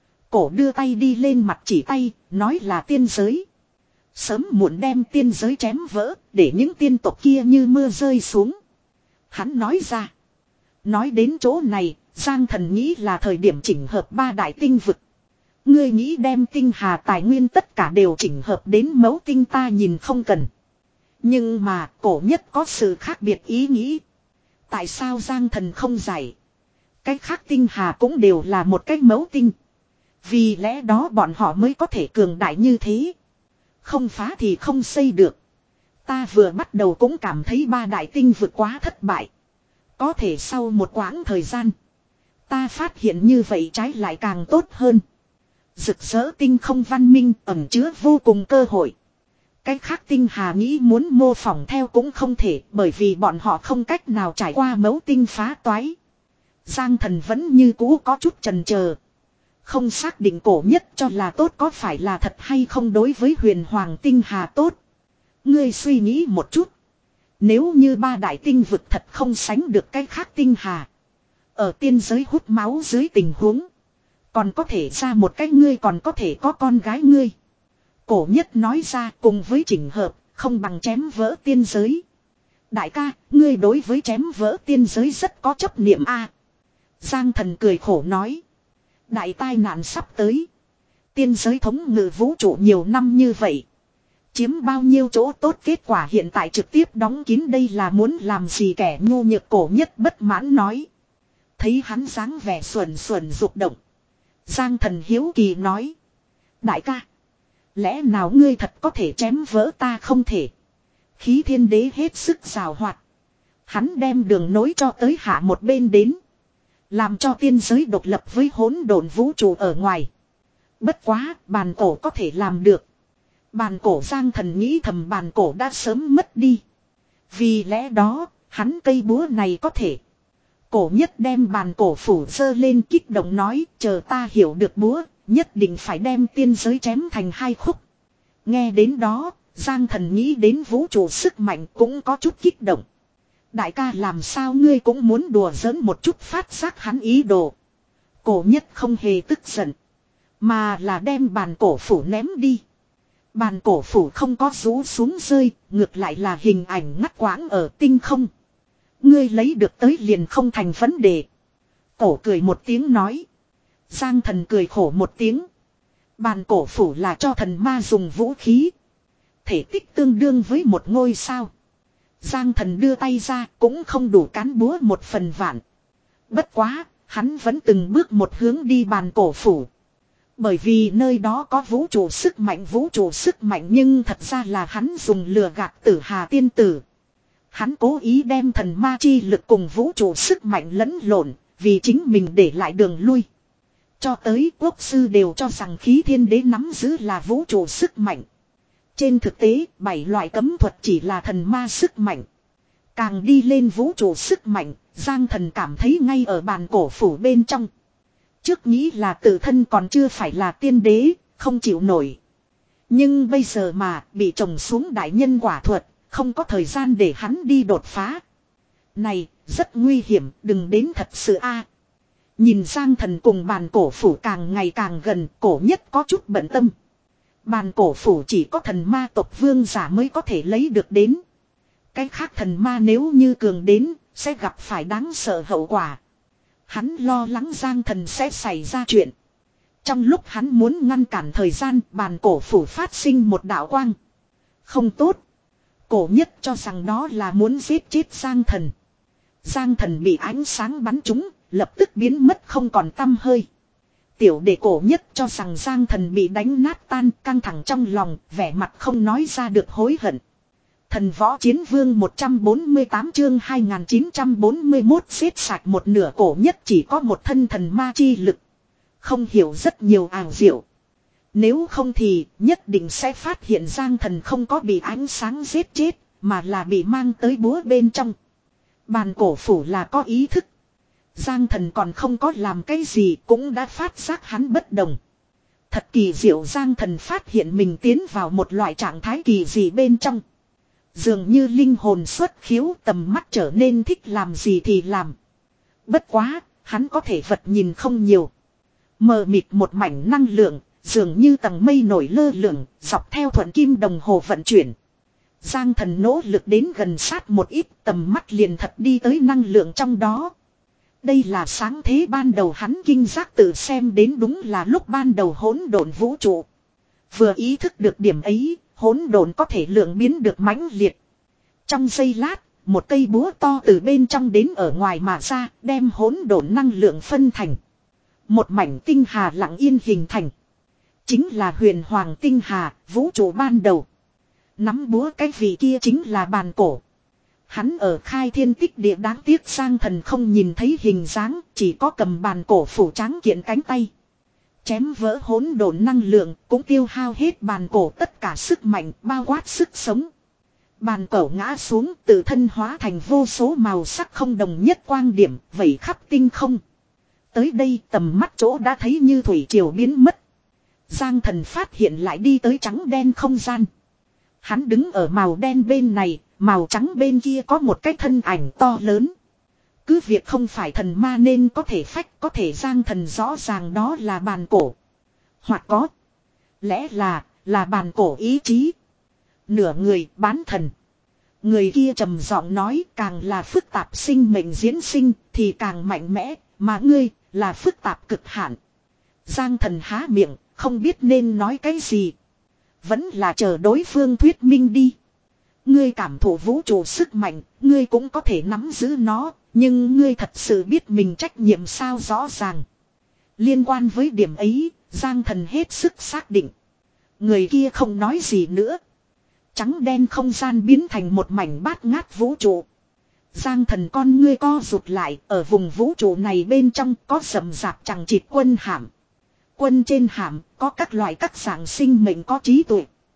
Cổ đưa tay đi lên mặt chỉ tay, nói là tiên giới. Sớm muộn đem tiên giới chém vỡ, để những tiên tộc kia như mưa rơi xuống. Hắn nói ra. Nói đến chỗ này, Giang Thần nghĩ là thời điểm chỉnh hợp ba đại tinh vực. Ngươi nghĩ đem tinh hà tài nguyên tất cả đều chỉnh hợp đến mẫu tinh, ta nhìn không cần. Nhưng mà Cổ Nhất có sự khác biệt ý nghĩ. Tại sao Giang Thần không giải? Cái khác tinh hà cũng đều là một cái mẫu tinh. Vì lẽ đó bọn họ mới có thể cường đại như thế. Không phá thì không xây được. Ta vừa bắt đầu cũng cảm thấy ba đại tinh vực quá thất bại. Có thể sau một quãng thời gian, ta phát hiện như vậy trái lại càng tốt hơn. Rực rỡ tinh không văn minh ẩn chứa vô cùng cơ hội. Cái khác tinh hà nghĩ muốn mô phỏng theo cũng không thể, bởi vì bọn họ không cách nào trải qua mẫu tinh phá toái. Giang Thần vẫn như cũ có chút chần chờ. Không xác định Cổ Nhất cho là tốt có phải là thật hay không đối với huyền hoàng tinh hà tốt. Ngươi suy nghĩ một chút. Nếu như ba đại tinh vực thật không sánh được cái khác tinh hà. Ở tiên giới hút máu dưới tình huống. Còn có thể ra một cái ngươi còn có thể có con gái ngươi. Cổ Nhất nói ra cùng với chỉnh hợp, không bằng chém vỡ tiên giới. Đại ca, ngươi đối với chém vỡ tiên giới rất có chấp niệm a. Giang Thần cười khổ nói. Đại tai nạn sắp tới. Tiên giới thống ngự vũ trụ nhiều năm như vậy. Chiếm bao nhiêu chỗ tốt, kết quả hiện tại trực tiếp đóng kín, đây là muốn làm gì? Kẻ ngu nhược Cổ Nhất bất mãn nói. Thấy hắn dáng vẻ xuẩn xuẩn rụng động. Giang Thần hiếu kỳ nói. Đại ca. Lẽ nào ngươi thật có thể chém vỡ ta? Không thể. Khí thiên đế hết sức giàu hoạt. Hắn đem đường nối cho tới hạ một bên đến. Làm cho tiên giới độc lập với hỗn độn vũ trụ ở ngoài. Bất quá, bàn cổ có thể làm được. Bàn cổ Giang Thần nghĩ thầm bàn cổ đã sớm mất đi. Vì lẽ đó, hắn cây búa này có thể. Cổ nhất đem bàn cổ phủ giơ lên kích động nói, chờ ta hiểu được búa, nhất định phải đem tiên giới chém thành hai khúc. Nghe đến đó, Giang Thần nghĩ đến vũ trụ sức mạnh cũng có chút kích động. Đại ca làm sao ngươi cũng muốn đùa giỡn một chút, phát giác hắn ý đồ. Cổ nhất không hề tức giận, mà là đem bàn cổ phủ ném đi. Bàn cổ phủ không có rũ xuống rơi, ngược lại là hình ảnh ngắt quãng ở tinh không. Ngươi lấy được tới liền không thành vấn đề. Cổ cười một tiếng nói. Giang Thần cười khổ một tiếng. Bàn cổ phủ là cho thần ma dùng vũ khí. Thể tích tương đương với một ngôi sao. Giang Thần đưa tay ra cũng không đủ cán búa một phần vạn. Bất quá, hắn vẫn từng bước một hướng đi bàn cổ phủ. Bởi vì nơi đó có vũ trụ sức mạnh, vũ trụ sức mạnh nhưng thật ra là hắn dùng lừa gạt Tử Hà tiên tử. Hắn cố ý đem thần ma chi lực cùng vũ trụ sức mạnh lẫn lộn, vì chính mình để lại đường lui. Cho tới quốc sư đều cho rằng khí thiên đế nắm giữ là vũ trụ sức mạnh. Trên thực tế, bảy loại cấm thuật chỉ là thần ma sức mạnh. Càng đi lên vũ trụ sức mạnh, Giang Thần cảm thấy ngay ở bàn cổ phủ bên trong. Trước nghĩ là tự thân còn chưa phải là tiên đế, không chịu nổi. Nhưng bây giờ mà bị trồng xuống đại nhân quả thuật, không có thời gian để hắn đi đột phá. Này, rất nguy hiểm, đừng đến thật sự a. Nhìn Giang Thần cùng bàn cổ phủ càng ngày càng gần, cổ nhất có chút bận tâm. Bàn cổ phủ chỉ có thần ma tộc vương giả mới có thể lấy được đến. Cái khác thần ma nếu như cường đến, sẽ gặp phải đáng sợ hậu quả. Hắn lo lắng Giang Thần sẽ xảy ra chuyện. Trong lúc hắn muốn ngăn cản thời gian, bàn cổ phủ phát sinh một đạo quang. Không tốt. Cổ nhất cho rằng đó là muốn giết chết Giang Thần. Giang Thần bị ánh sáng bắn trúng, lập tức biến mất không còn tăm hơi. Tiểu đệ cổ nhất cho rằng Giang Thần bị đánh nát tan, căng thẳng trong lòng, vẻ mặt không nói ra được hối hận. Thần võ chiến vương một trăm bốn mươi tám chương hai nghìn chín trăm bốn mươi mốt xếp sạch một nửa, cổ nhất chỉ có một thân thần ma chi lực. Không hiểu rất nhiều ảo diệu. Nếu không thì nhất định sẽ phát hiện Giang Thần không có bị ánh sáng giết chết, mà là bị mang tới búa bên trong. Bàn cổ phủ là có ý thức. Giang Thần còn không có làm cái gì cũng đã phát giác hắn bất đồng. Thật kỳ diệu, Giang Thần phát hiện mình tiến vào một loại trạng thái kỳ dị bên trong. Dường như linh hồn xuất khiếu, tầm mắt trở nên thích làm gì thì làm. Bất quá, hắn có thể vật nhìn không nhiều. Mờ mịt một mảnh năng lượng, dường như tầng mây nổi lơ lửng, dọc theo thuận kim đồng hồ vận chuyển. Giang Thần nỗ lực đến gần sát một ít, tầm mắt liền thật đi tới năng lượng trong đó. Đây là sáng thế ban đầu, hắn kinh giác tự xem đến đúng là lúc ban đầu hỗn độn vũ trụ. Vừa ý thức được điểm ấy, hỗn độn có thể lượng biến được mãnh liệt. Trong giây lát, một cây búa to từ bên trong đến ở ngoài mà ra, đem hỗn độn năng lượng phân thành. Một mảnh tinh hà lặng yên hình thành. Chính là huyền hoàng tinh hà, vũ trụ ban đầu. Nắm búa cái vị kia chính là bàn cổ. Hắn ở khai thiên tích địa, đáng tiếc Giang Thần không nhìn thấy hình dáng, chỉ có cầm bàn cổ phủ tráng kiện cánh tay. Chém vỡ hỗn độn năng lượng, cũng tiêu hao hết bàn cổ tất cả sức mạnh, bao quát sức sống. Bàn cổ ngã xuống, tự thân hóa thành vô số màu sắc không đồng nhất quang điểm, vẩy khắp tinh không. Tới đây tầm mắt chỗ đã thấy như thủy triều biến mất. Giang Thần phát hiện lại đi tới trắng đen không gian. Hắn đứng ở màu đen bên này, màu trắng bên kia có một cái thân ảnh to lớn. Cứ việc không phải thần ma nên có thể phách, có thể Giang Thần rõ ràng đó là bàn cổ. Hoặc có lẽ là, là bàn cổ ý chí. Nửa người bán thần. Người kia trầm giọng nói, càng là phức tạp sinh mệnh diễn sinh thì càng mạnh mẽ, mà ngươi là phức tạp cực hạn. Giang Thần há miệng, không biết nên nói cái gì. Vẫn là chờ đối phương thuyết minh đi. Ngươi cảm thụ vũ trụ sức mạnh, ngươi cũng có thể nắm giữ nó, nhưng ngươi thật sự biết mình trách nhiệm sao? Rõ ràng. Liên quan với điểm ấy, Giang Thần hết sức xác định. Người kia không nói gì nữa. Trắng đen không gian biến thành một mảnh bát ngát vũ trụ. Giang Thần con ngươi co rụt lại, ở vùng vũ trụ này bên trong có rậm rạp chằng chịt quân hạm. Quân trên hạm có các loại các dạng sinh mệnh có trí tuệ.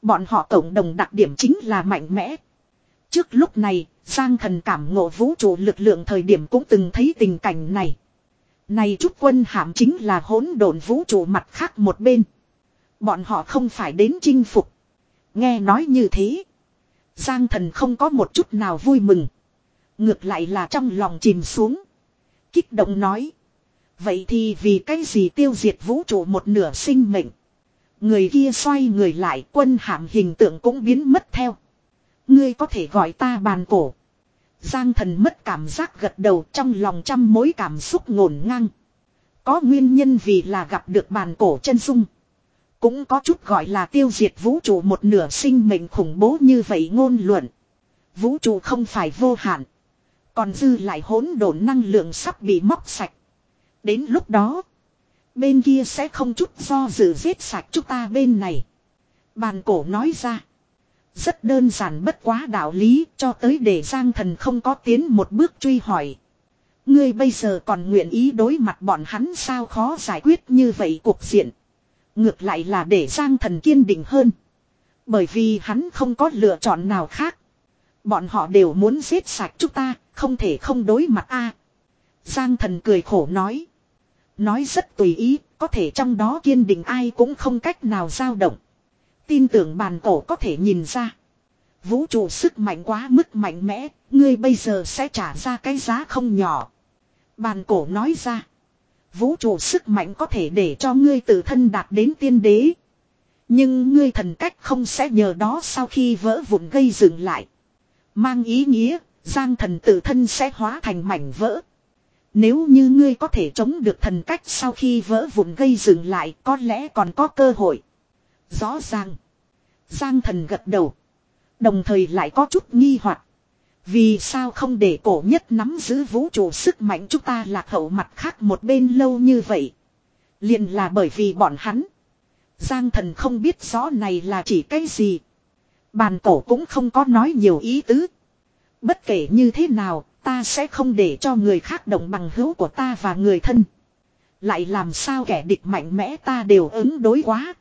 Bọn họ cộng đồng đặc điểm chính là mạnh mẽ. Trước lúc này, Giang Thần cảm ngộ vũ trụ lực lượng thời điểm cũng từng thấy tình cảnh này. Này chút quân hạm chính là hỗn độn vũ trụ mặt khác một bên. Bọn họ không phải đến chinh phục. Nghe nói như thế, Giang Thần không có một chút nào vui mừng. Ngược lại là trong lòng chìm xuống. Kích động nói. Vậy thì vì cái gì tiêu diệt vũ trụ một nửa sinh mệnh? Người kia xoay người lại, quân hạm hình tượng cũng biến mất theo. Ngươi có thể gọi ta bàn cổ. Giang Thần mất cảm giác gật đầu, trong lòng trăm mối cảm xúc ngổn ngang. Có nguyên nhân vì là gặp được bàn cổ chân dung. Cũng có chút gọi là tiêu diệt vũ trụ một nửa sinh mệnh khủng bố như vậy ngôn luận. Vũ trụ không phải vô hạn. Còn dư lại hỗn độn năng lượng sắp bị móc sạch. Đến lúc đó, bên kia sẽ không chút do dự giết sạch chúng ta bên này. Bàn cổ nói ra. Rất đơn giản bất quá đạo lý, cho tới để Giang Thần không có tiến một bước truy hỏi. Ngươi bây giờ còn nguyện ý đối mặt bọn hắn sao khó giải quyết như vậy cục diện. Ngược lại là để Giang Thần kiên định hơn. Bởi vì hắn không có lựa chọn nào khác. Bọn họ đều muốn giết sạch chúng ta, không thể không đối mặt a. Giang Thần cười khổ nói. Nói rất tùy ý, có thể trong đó kiên định ai cũng không cách nào dao động. Tin tưởng bàn cổ có thể nhìn ra. Vũ trụ sức mạnh quá mức mạnh mẽ, ngươi bây giờ sẽ trả ra cái giá không nhỏ. Bàn cổ nói ra. Vũ trụ sức mạnh có thể để cho ngươi tự thân đạt đến tiên đế. Nhưng ngươi thần cách không sẽ nhờ đó sau khi vỡ vụn gây dừng lại. Mang ý nghĩa, Giang Thần tự thân sẽ hóa thành mảnh vỡ. Nếu như ngươi có thể chống được thần cách sau khi vỡ vụn gây dừng lại, có lẽ còn có cơ hội. Rõ ràng. Giang Thần gật đầu. Đồng thời lại có chút nghi hoặc. Vì sao không để cổ nhất nắm giữ vũ trụ sức mạnh chúng ta lạc hậu mặt khác một bên lâu như vậy? Liền là bởi vì bọn hắn. Giang Thần không biết rõ này là chỉ cái gì. Bàn cổ cũng không có nói nhiều ý tứ. Bất kể như thế nào, ta sẽ không để cho người khác động bằng hữu của ta và người thân. Lại làm sao kẻ địch mạnh mẽ ta đều ứng đối quá.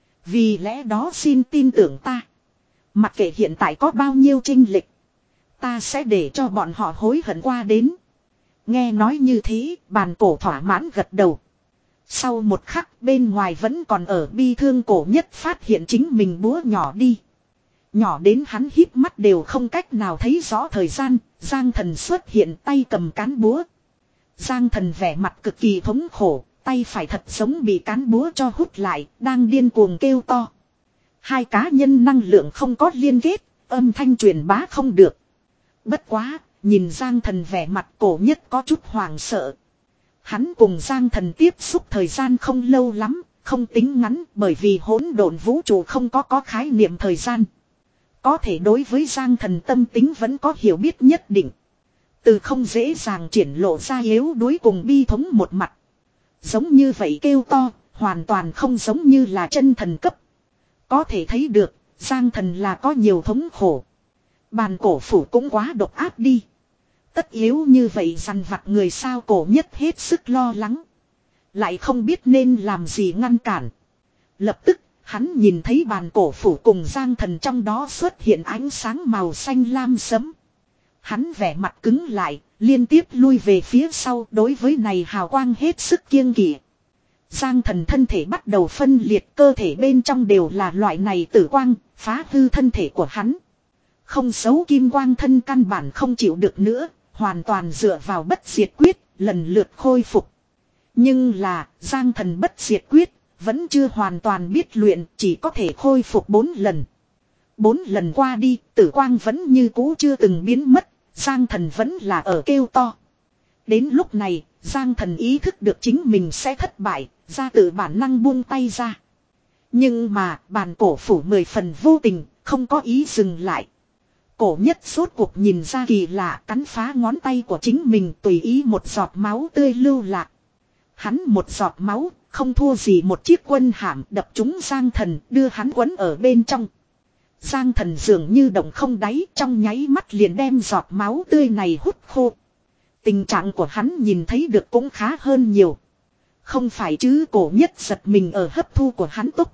Vì lẽ đó xin tin tưởng ta. Mặc kệ hiện tại có bao nhiêu chênh lệch, ta sẽ để cho bọn họ hối hận qua đến. Nghe nói như thế, bàn cổ thỏa mãn gật đầu. Sau một khắc bên ngoài vẫn còn ở bi thương cổ nhất phát hiện chính mình búa nhỏ đi. Nhỏ đến hắn híp mắt đều không cách nào thấy rõ thời gian, Giang Thần xuất hiện tay cầm cán búa. Giang Thần vẻ mặt cực kỳ thống khổ, tay phải thật giống bị cán búa cho hút lại, đang điên cuồng kêu to. Hai cá nhân năng lượng không có liên kết, âm thanh truyền bá không được. Bất quá, nhìn Giang Thần vẻ mặt cổ nhất có chút hoảng sợ. Hắn cùng Giang Thần tiếp xúc thời gian không lâu lắm, không tính ngắn bởi vì hỗn độn vũ trụ không có có khái niệm thời gian. Có thể đối với Giang Thần tâm tính vẫn có hiểu biết nhất định. Từ không dễ dàng triển lộ ra yếu đuối cùng bi thống một mặt. Giống như vậy kêu to, hoàn toàn không giống như là chân thần cấp. Có thể thấy được, Giang Thần là có nhiều thống khổ. Bàn cổ phủ cũng quá độc áp đi. Tất yếu như vậy dằn vặt người sao cổ nhất hết sức lo lắng. Lại không biết nên làm gì ngăn cản. Lập tức, hắn nhìn thấy bàn cổ phủ cùng Giang Thần trong đó xuất hiện ánh sáng màu xanh lam sẫm. Hắn vẻ mặt cứng lại, liên tiếp lui về phía sau đối với này hào quang hết sức kiêng kỵ. Giang Thần thân thể bắt đầu phân liệt, cơ thể bên trong đều là loại này tử quang, phá hư thân thể của hắn. Không xấu kim quang thân căn bản không chịu được nữa, hoàn toàn dựa vào bất diệt quyết, lần lượt khôi phục. Nhưng là, Giang Thần bất diệt quyết, vẫn chưa hoàn toàn biết luyện, chỉ có thể khôi phục bốn lần. Bốn lần qua đi, tử quang vẫn như cũ chưa từng biến mất, Giang Thần vẫn là ở kêu to. Đến lúc này, Giang Thần ý thức được chính mình sẽ thất bại, ra tự bản năng buông tay ra. Nhưng mà, bàn cổ phủ mười phần vô tình, không có ý dừng lại. Cổ nhất sốt cuộc nhìn ra kỳ lạ, cắn phá ngón tay của chính mình, tùy ý một giọt máu tươi lưu lạc. Hắn một giọt máu, không thua gì một chiếc quân hàm đập trúng Giang Thần, đưa hắn quấn ở bên trong. Giang Thần dường như động không đáy, trong nháy mắt liền đem giọt máu tươi này hút khô. Tình trạng của hắn nhìn thấy được cũng khá hơn nhiều. Không phải chứ, cổ nhất giật mình ở hấp thu của hắn tốc độ,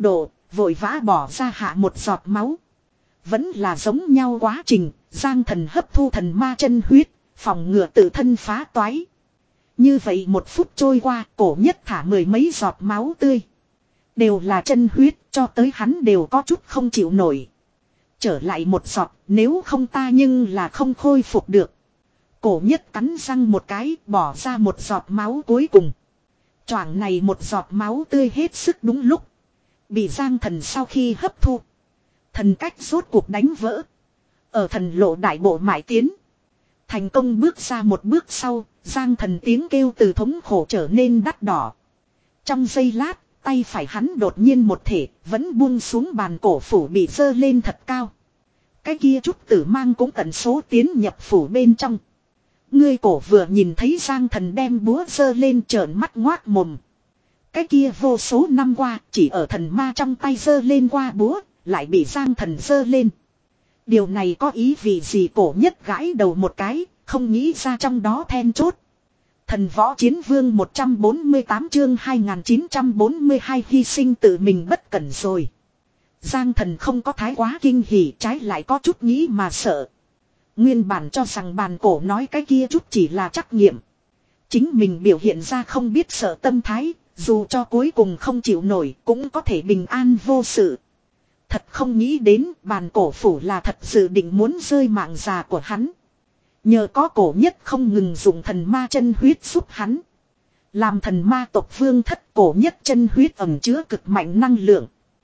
vội vã bỏ ra hạ một giọt máu. Vẫn là giống nhau quá trình, Giang Thần hấp thu thần ma chân huyết, phòng ngừa tự thân phá toái. Như vậy một phút trôi qua, Cổ Nhất thả mười mấy giọt máu tươi. Đều là chân huyết, cho tới hắn đều có chút không chịu nổi. Trở lại một giọt, nếu không ta nhưng là không khôi phục được. Cổ Nhất cắn răng một cái, bỏ ra một giọt máu cuối cùng. Choảng này một giọt máu tươi hết sức đúng lúc. Bị Giang Thần sau khi hấp thu. Thần cách rốt cuộc đánh vỡ. Ở thần lộ đại bộ mãi tiến. Thành công bước ra một bước sau, Giang Thần tiếng kêu từ thống khổ trở nên đắt đỏ. Trong giây lát, tay phải hắn đột nhiên một thể, vẫn buông xuống bàn cổ phủ bị dơ lên thật cao. Cái kia chút tử mang cũng tận số tiến nhập phủ bên trong. Ngươi cổ vừa nhìn thấy Giang Thần đem búa dơ lên trợn mắt ngoác mồm. Cái kia vô số năm qua, chỉ ở thần ma trong tay dơ lên qua búa, lại bị Giang Thần dơ lên. Điều này có ý vị gì? Cổ Nhất gãi đầu một cái, không nghĩ ra trong đó then chốt. Thần võ chiến vương một trăm bốn mươi tám chương hai nghìn chín trăm bốn mươi hai hy sinh tự mình bất cẩn rồi. Giang Thần không có thái quá kinh hỉ, trái lại có chút nghĩ mà sợ. Nguyên bản cho rằng bàn cổ nói cái kia chút chỉ là trắc nghiệm. Chính mình biểu hiện ra không biết sợ tâm thái, dù cho cuối cùng không chịu nổi cũng có thể bình an vô sự. Thật không nghĩ đến bàn cổ phủ là thật sự định muốn rơi mạng già của hắn. Nhờ có Cổ Nhất không ngừng dùng thần ma chân huyết giúp hắn. Làm thần ma tộc vương thất, Cổ Nhất chân huyết ẩn chứa cực mạnh năng lượng.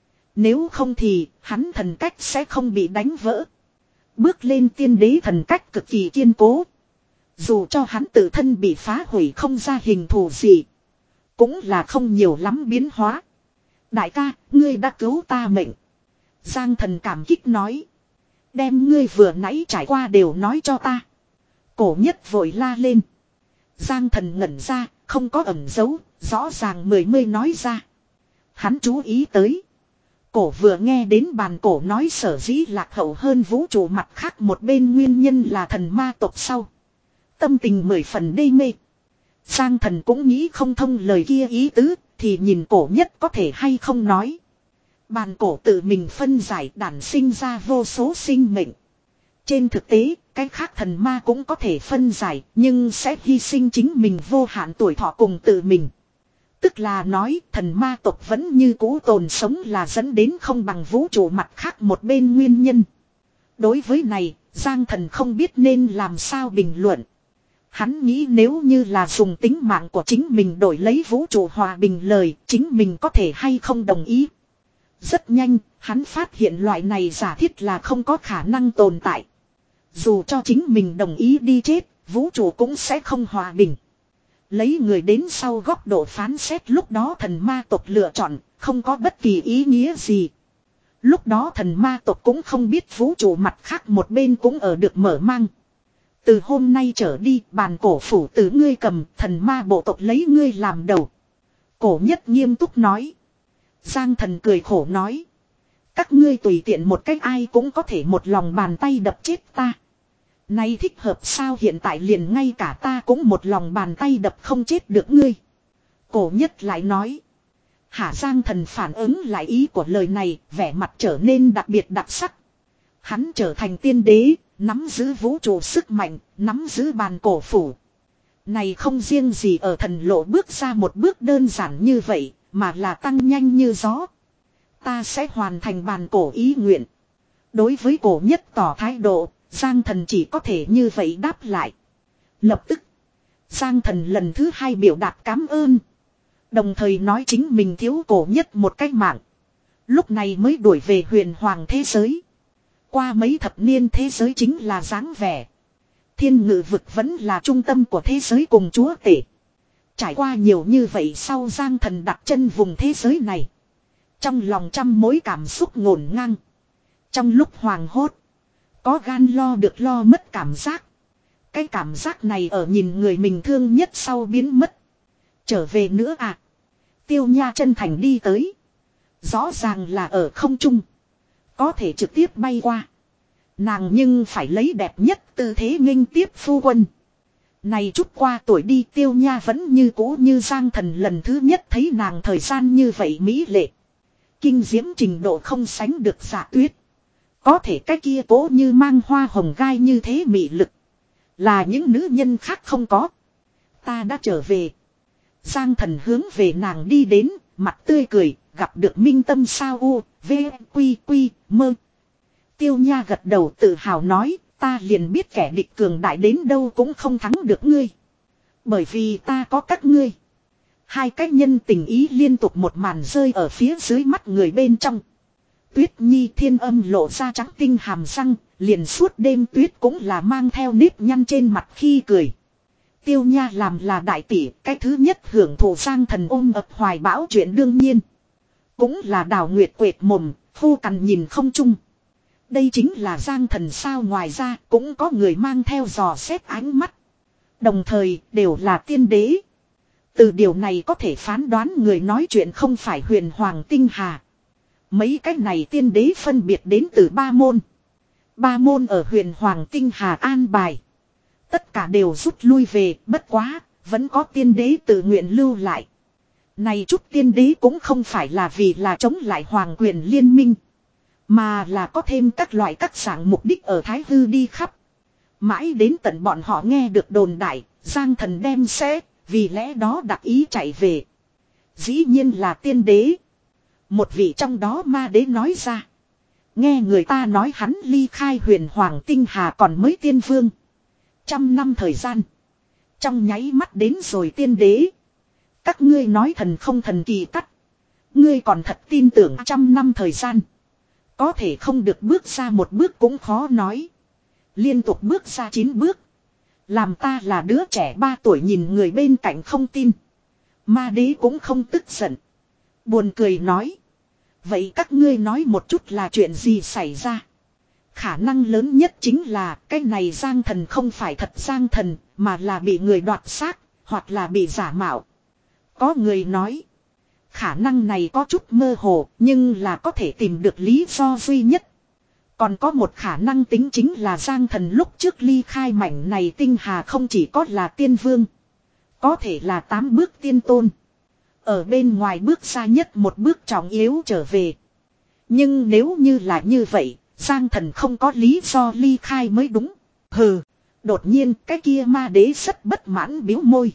Nếu không thì hắn thần cách sẽ không bị đánh vỡ. Bước lên tiên đế thần cách cực kỳ kiên cố. Dù cho hắn tự thân bị phá hủy không ra hình thù gì. Cũng là không nhiều lắm biến hóa. Đại ca, ngươi đã cứu ta mệnh. Giang Thần cảm kích nói. Đem ngươi vừa nãy trải qua đều nói cho ta. Cổ Nhất vội la lên. Giang Thần ngẩn ra, không có ẩn giấu, rõ ràng mười mươi nói ra. Hắn chú ý tới. Cổ vừa nghe đến bàn cổ nói sở dĩ lạc hậu hơn vũ trụ mặt khác một bên nguyên nhân là thần ma tộc sau. Tâm tình mười phần đê mê. Giang Thần cũng nghĩ không thông lời kia ý tứ, thì nhìn Cổ Nhất có thể hay không nói. Bàn cổ tự mình phân giải đản sinh ra vô số sinh mệnh. Trên thực tế, cái khác thần ma cũng có thể phân giải, nhưng sẽ hy sinh chính mình vô hạn tuổi thọ cùng tự mình. Tức là nói thần ma tộc vẫn như cũ tồn sống là dẫn đến không bằng vũ trụ mặt khác một bên nguyên nhân. Đối với này, Giang Thần không biết nên làm sao bình luận. Hắn nghĩ nếu như là dùng tính mạng của chính mình đổi lấy vũ trụ hòa bình lời, chính mình có thể hay không đồng ý. Rất nhanh, hắn phát hiện loại này giả thiết là không có khả năng tồn tại. Dù cho chính mình đồng ý đi chết, vũ trụ cũng sẽ không hòa bình. Lấy người đến sau góc độ phán xét lúc đó thần ma tộc lựa chọn, không có bất kỳ ý nghĩa gì. Lúc đó thần ma tộc cũng không biết vũ trụ mặt khác một bên cũng ở được mở mang. Từ hôm nay trở đi, bàn cổ phủ tử ngươi cầm, thần ma bộ tộc lấy ngươi làm đầu. Cổ Nhất nghiêm túc nói. Giang Thần cười khổ nói. Các ngươi tùy tiện một cách ai cũng có thể một lòng bàn tay đập chết ta. Nay thích hợp sao? Hiện tại liền ngay cả ta cũng một lòng bàn tay đập không chết được ngươi. Cổ Nhất lại nói. Hả? Giang Thần phản ứng lại ý của lời này, vẻ mặt trở nên đặc biệt đặc sắc. Hắn trở thành tiên đế, nắm giữ vũ trụ sức mạnh, nắm giữ bàn cổ phủ. Này không riêng gì ở thần lộ bước ra một bước đơn giản như vậy, mà là tăng nhanh như gió. Ta sẽ hoàn thành bàn cổ ý nguyện. Đối với Cổ Nhất tỏ thái độ, Giang Thần chỉ có thể như vậy đáp lại. Lập tức, Giang Thần lần thứ hai biểu đạt cảm ơn. Đồng thời nói chính mình thiếu Cổ Nhất một cách mạng. Lúc này mới đuổi về huyền hoàng thế giới. Qua mấy thập niên thế giới chính là dáng vẻ. Thiên ngự vực vẫn là trung tâm của thế giới cùng chúa tể. Trải qua nhiều như vậy sau Giang Thần đặt chân vùng thế giới này. Trong lòng trăm mối cảm xúc ngổn ngang. Trong lúc hoàng hốt. Có gan lo được lo mất cảm giác. Cái cảm giác này ở nhìn người mình thương nhất sau biến mất. Trở về nữa à. Tiêu Nha chân thành đi tới. Rõ ràng là ở không trung. Có thể trực tiếp bay qua. Nàng nhưng phải lấy đẹp nhất tư thế nghênh tiếp phu quân. Này chút qua tuổi đi Tiêu Nha vẫn như cũ như Giang Thần lần thứ nhất thấy nàng thời gian như vậy mỹ lệ. kinh diễm trình độ không sánh được Dạ Tuyết. Có thể cái kia cố như mang hoa hồng gai như thế mị lực. Là những nữ nhân khác không có. Ta đã trở về. Giang Thần hướng về nàng đi đến, mặt tươi cười, gặp được minh tâm sao u, v, quy quy, mơ. Tiêu Nha gật đầu tự hào nói, ta liền biết kẻ địch cường đại đến đâu cũng không thắng được ngươi. Bởi vì ta có các ngươi. Hai cái nhân tình ý liên tục một màn rơi ở phía dưới mắt người bên trong. Tuyết Nhi Thiên Âm lộ ra trắng tinh hàm răng, liền suốt đêm Tuyết cũng là mang theo nếp nhăn trên mặt khi cười. Tiêu Nha làm là đại tỷ, cái thứ nhất hưởng thụ Giang Thần ôm ập hoài bão chuyện đương nhiên. Cũng là Đào Nguyệt quệt mồm, phu cằn nhìn không chung. Đây chính là Giang Thần sao, ngoài ra cũng có người mang theo dò xét ánh mắt. Đồng thời đều là tiên đế. Từ điều này có thể phán đoán người nói chuyện không phải Huyền Hoàng Tinh Hà. Mấy cái này tiên đế phân biệt đến từ ba môn. Ba môn ở Huyền Hoàng Tinh Hà an bài. Tất cả đều rút lui về, bất quá, vẫn có tiên đế tự nguyện lưu lại. Này chút tiên đế cũng không phải là vì là chống lại hoàng quyền liên minh. Mà là có thêm các loại các dạng mục đích ở Thái Hư đi khắp. Mãi đến tận bọn họ nghe được đồn đại, Giang Thần đem sẽ, vì lẽ đó đặc ý chạy về. Dĩ nhiên là tiên đế. Một vị trong đó ma đế nói ra. Nghe người ta nói hắn ly khai Huyền Hoàng Tinh Hà còn mới tiên vương. Trăm năm thời gian. Trong nháy mắt đến rồi tiên đế. Các ngươi nói thần không thần kỳ cắt. Ngươi còn thật tin tưởng trăm năm thời gian. Có thể không được bước ra một bước cũng khó nói. Liên tục bước ra chín bước. Làm ta là đứa trẻ ba tuổi nhìn người bên cạnh không tin. Ma đế cũng không tức giận. Buồn cười nói. Vậy các ngươi nói một chút là chuyện gì xảy ra? Khả năng lớn nhất chính là cái này Giang Thần không phải thật Giang Thần, mà là bị người đoạt xác, hoặc là bị giả mạo. Có người nói, khả năng này có chút mơ hồ, nhưng là có thể tìm được lý do duy nhất. Còn có một khả năng tính chính là Giang Thần lúc trước ly khai mảnh này tinh hà không chỉ có là tiên vương, có thể là tám bước tiên tôn. Ở bên ngoài bước xa nhất một bước trọng yếu trở về. Nhưng nếu như là như vậy, Giang Thần không có lý do ly khai mới đúng. Hừ, đột nhiên cái kia ma đế rất bất mãn biếu môi.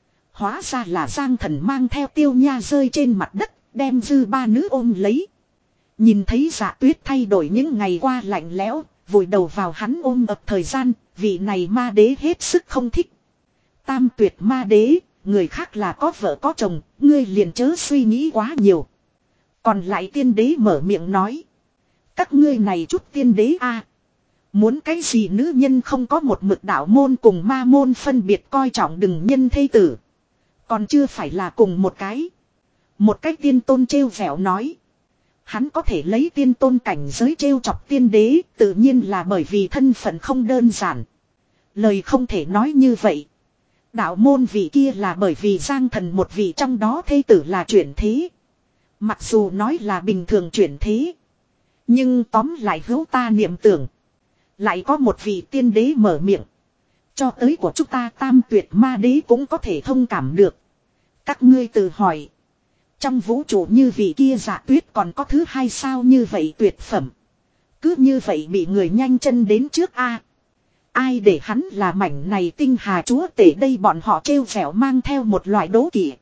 Hóa ra là Giang Thần mang theo Tiêu Nha rơi trên mặt đất, đem dư ba nữ ôm lấy. Nhìn thấy Dạ Tuyết thay đổi những ngày qua lạnh lẽo, vùi đầu vào hắn ôm ập thời gian, vị này ma đế hết sức không thích. Tam Tuyệt ma đế, người khác là có vợ có chồng, ngươi liền chớ suy nghĩ quá nhiều. Còn lại tiên đế mở miệng nói. Các ngươi này chút tiên đế a, à, muốn cái gì nữ nhân không có một mực đạo môn cùng ma môn phân biệt coi trọng đừng nhân thê tử. Còn chưa phải là cùng một cái. Một cái tiên tôn trêu vẻo nói. Hắn có thể lấy tiên tôn cảnh giới trêu chọc tiên đế, tự nhiên là bởi vì thân phận không đơn giản. Lời không thể nói như vậy. Đạo môn vị kia là bởi vì Giang Thần một vị trong đó thê tử là chuyển thế. Mặc dù nói là bình thường chuyển thế, nhưng tóm lại hữu ta niệm tưởng. Lại có một vị tiên đế mở miệng. Cho tới của chúng ta Tam Tuyệt ma đế cũng có thể thông cảm được. Các ngươi tự hỏi. Trong vũ trụ như vị kia Dạ Tuyết còn có thứ hai sao như vậy tuyệt phẩm. Cứ như vậy bị người nhanh chân đến trước a. Ai để hắn là mảnh này tinh hà chúa tể đây, bọn họ trêu vẻo mang theo một loại đố kỵ.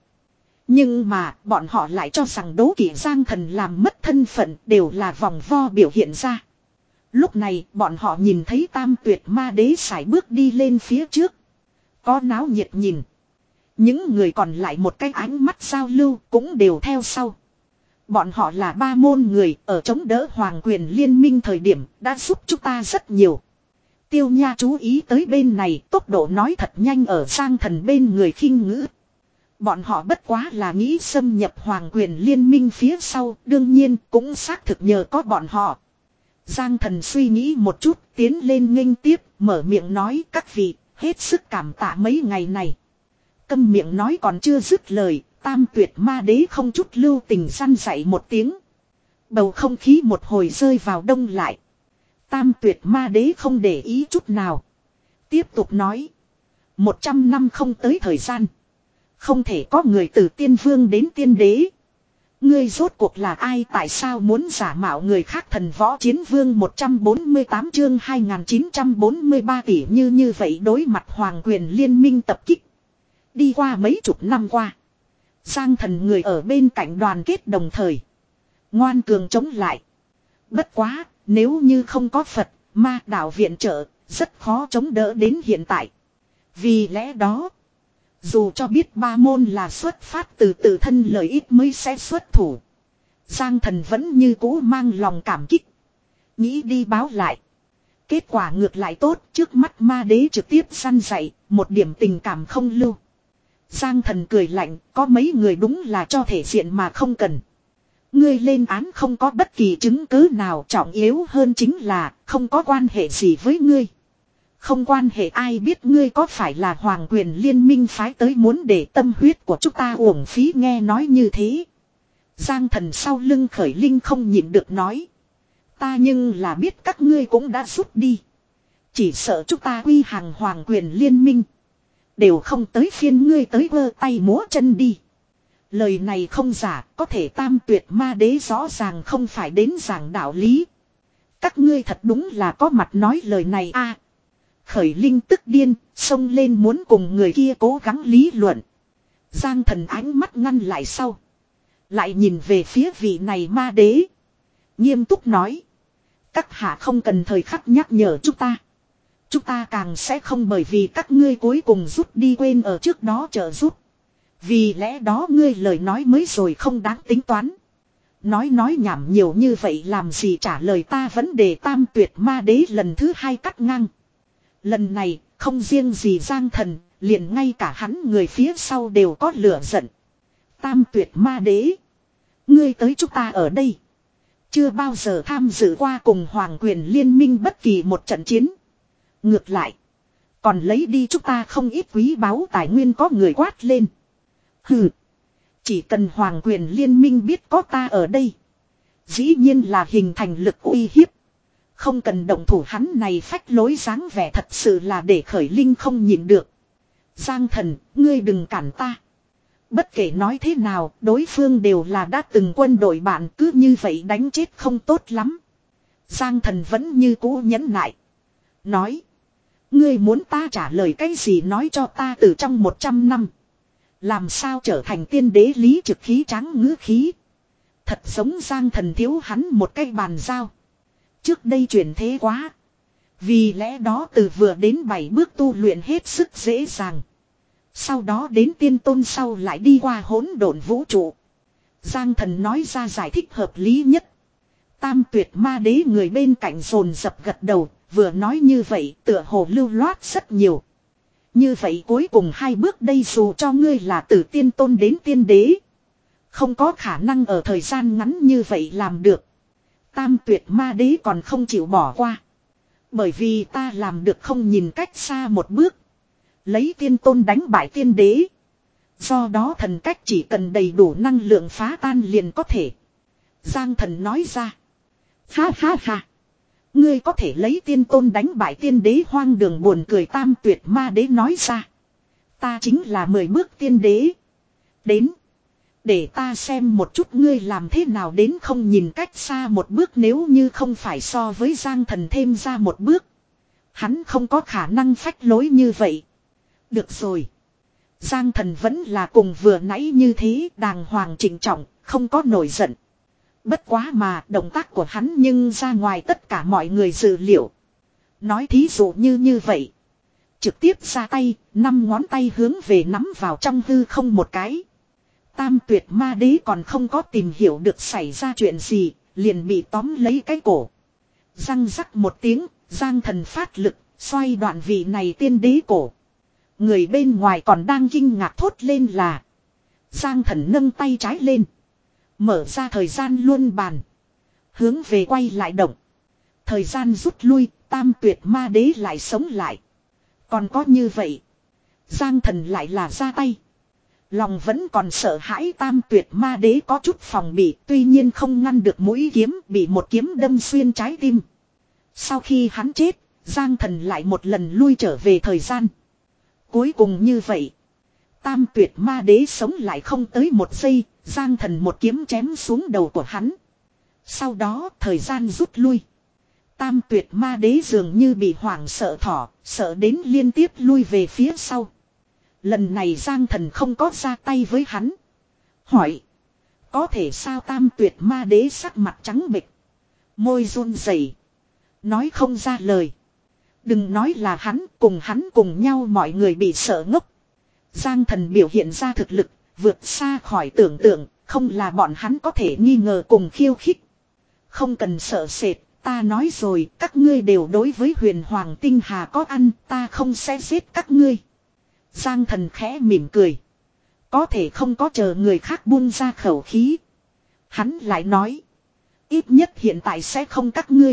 Nhưng mà bọn họ lại cho rằng đố kỵ Giang Thần làm mất thân phận đều là vòng vo biểu hiện ra. Lúc này bọn họ nhìn thấy Tam Tuyệt ma đế sải bước đi lên phía trước. Có náo nhiệt nhìn. Những người còn lại một cái ánh mắt giao lưu cũng đều theo sau. Bọn họ là ba môn người ở chống đỡ hoàng quyền liên minh thời điểm đã giúp chúng ta rất nhiều. Tiêu Nha chú ý tới bên này, tốc độ nói thật nhanh ở Giang Thần bên người khinh ngữ. Bọn họ bất quá là nghĩ xâm nhập hoàng quyền liên minh phía sau, đương nhiên cũng xác thực nhờ có bọn họ. Giang Thần suy nghĩ một chút, tiến lên nghênh tiếp, mở miệng nói các vị, hết sức cảm tạ mấy ngày này. Câm miệng nói còn chưa dứt lời, Tam Tuyệt ma đế không chút lưu tình săn dạy một tiếng. Bầu không khí một hồi rơi vào đông lại. Tam Tuyệt ma đế không để ý chút nào. Tiếp tục nói. Một trăm năm không tới thời gian. Không thể có người từ tiên vương đến tiên đế. Ngươi rốt cuộc là ai, tại sao muốn giả mạo người khác? Thần võ chiến vương một trăm bốn mươi tám chương hai nghìn chín trăm bốn mươi ba tỷ như như vậy đối mặt hoàng quyền liên minh tập kích. Đi qua mấy chục năm qua. Giang Thần người ở bên cạnh đoàn kết đồng thời. Ngoan cường chống lại. Bất quá, nếu như không có Phật, ma đạo viện trợ, rất khó chống đỡ đến hiện tại. Vì lẽ đó, dù cho biết ba môn là xuất phát từ tự thân lợi ích mới sẽ xuất thủ. Giang Thần vẫn như cũ mang lòng cảm kích. Nghĩ đi báo lại. Kết quả ngược lại tốt, trước mắt ma đế trực tiếp săn dạy, một điểm tình cảm không lưu. Giang Thần cười lạnh, có mấy người đúng là cho thể diện mà không cần. Ngươi lên án không có bất kỳ chứng cứ nào, trọng yếu hơn chính là không có quan hệ gì với ngươi. Không quan hệ, ai biết ngươi có phải là hoàng quyền liên minh phái tới muốn để tâm huyết của chúng ta uổng phí. Nghe nói như thế, Giang Thần sau lưng Khởi Linh không nhịn được nói. Ta nhưng là biết các ngươi cũng đã rút đi. Chỉ sợ chúng ta quy hàng hoàng quyền liên minh. Đều không tới phiên ngươi tới vơ tay múa chân đi. Lời này không giả, có thể tam tuyệt ma đế rõ ràng không phải đến giảng đạo lý. Các ngươi thật đúng là có mặt nói lời này a. Khởi Linh tức điên, xông lên muốn cùng người kia cố gắng lý luận. Giang Thần ánh mắt ngăn lại sau. Lại nhìn về phía vị này ma đế. Nghiêm túc nói. Các hạ không cần thời khắc nhắc nhở chúng ta. Chúng ta càng sẽ không bởi vì các ngươi cuối cùng rút đi quên ở trước đó trợ giúp. Vì lẽ đó ngươi lời nói mới rồi không đáng tính toán. Nói nói nhảm nhiều như vậy làm gì, trả lời ta vấn đề. Tam tuyệt ma đế lần thứ hai cắt ngang. Lần này không riêng gì Giang Thần, liền ngay cả hắn người phía sau đều có lửa giận. Tam tuyệt ma đế, ngươi tới chúng ta ở đây chưa bao giờ tham dự qua cùng hoàng quyền liên minh bất kỳ một trận chiến. Ngược lại còn lấy đi chúng ta không ít quý báu tài nguyên. Có người quát lên. Hừ, chỉ cần hoàng quyền liên minh biết có ta ở đây, dĩ nhiên là hình thành lực uy hiếp. Không cần động thủ. Hắn này phách lối dáng vẻ thật sự là để Khởi Linh không nhịn được. Giang Thần, ngươi đừng cản ta. Bất kể nói thế nào, đối phương đều là đã từng quân đội bạn, cứ như vậy đánh chết không tốt lắm. Giang Thần vẫn như cũ nhẫn nại. Nói, ngươi muốn ta trả lời cái gì, nói cho ta. Từ trong một trăm năm, làm sao trở thành tiên đế? Lý Trực khí tráng ngữ khí. Thật giống Giang Thần thiếu hắn một cái bàn giao. Trước đây chuyển thế quá. Vì lẽ đó từ vừa đến bảy bước tu luyện hết sức dễ dàng. Sau đó đến tiên tôn, sau lại đi qua hỗn độn vũ trụ. Giang Thần nói ra giải thích hợp lý nhất. Tam tuyệt ma đế người bên cạnh dồn dập gật đầu. Vừa nói như vậy tựa hồ lưu loát rất nhiều. Như vậy cuối cùng hai bước đây, dù cho ngươi là từ tiên tôn đến tiên đế, không có khả năng ở thời gian ngắn như vậy làm được. Tam tuyệt ma đế còn không chịu bỏ qua. Bởi vì ta làm được không nhìn cách xa một bước. Lấy tiên tôn đánh bại tiên đế. Do đó thần cách chỉ cần đầy đủ năng lượng phá tan liền có thể. Giang Thần nói ra. Ha ha ha. Ngươi có thể lấy tiên tôn đánh bại tiên đế, hoang đường buồn cười. Tam tuyệt ma đế nói ra. Ta chính là mười bước tiên đế. Đến. Để ta xem một chút ngươi làm thế nào đến không nhìn cách xa một bước. Nếu như không phải so với Giang Thần thêm ra một bước, hắn không có khả năng phách lối như vậy. Được rồi. Giang Thần vẫn là cùng vừa nãy như thế, đàng hoàng trịnh trọng, không có nổi giận. Bất quá mà động tác của hắn nhưng ra ngoài tất cả mọi người dự liệu. Nói thí dụ như như vậy. Trực tiếp ra tay, năm ngón tay hướng về nắm vào trong hư không một cái. Tam tuyệt ma đế còn không có tìm hiểu được xảy ra chuyện gì, liền bị tóm lấy cái cổ. Răng rắc một tiếng, Giang Thần phát lực, xoay đoạn vị này tiên đế cổ. Người bên ngoài còn đang kinh ngạc thốt lên là. Giang Thần nâng tay trái lên. Mở ra thời gian luân bàn. Hướng về quay lại động. Thời gian rút lui, tam tuyệt ma đế lại sống lại. Còn có như vậy. Giang Thần lại là ra tay. Lòng vẫn còn sợ hãi tam tuyệt ma đế có chút phòng bị, tuy nhiên không ngăn được mũi kiếm, bị một kiếm đâm xuyên trái tim. Sau khi hắn chết, Giang Thần lại một lần lui trở về thời gian. Cuối cùng như vậy, Tam tuyệt ma đế sống lại không tới một giây, Giang Thần một kiếm chém xuống đầu của hắn. Sau đó thời gian rút lui. Tam tuyệt ma đế dường như bị hoảng sợ thỏ, sợ đến liên tiếp lui về phía sau. Lần này Giang Thần không có ra tay với hắn. Hỏi. Có thể sao tam tuyệt ma đế sắc mặt trắng bệch. Môi run rẩy, nói không ra lời. Đừng nói là hắn, cùng hắn cùng nhau mọi người bị sợ ngốc. Giang Thần biểu hiện ra thực lực, vượt xa khỏi tưởng tượng, không là bọn hắn có thể nghi ngờ cùng khiêu khích. Không cần sợ sệt, ta nói rồi, các ngươi đều đối với huyền hoàng tinh hà có ăn, ta không sẽ giết các ngươi. Giang Thần khẽ mỉm cười. Có thể không có chờ người khác buông ra khẩu khí. Hắn lại nói. Ít nhất hiện tại sẽ không các ngươi.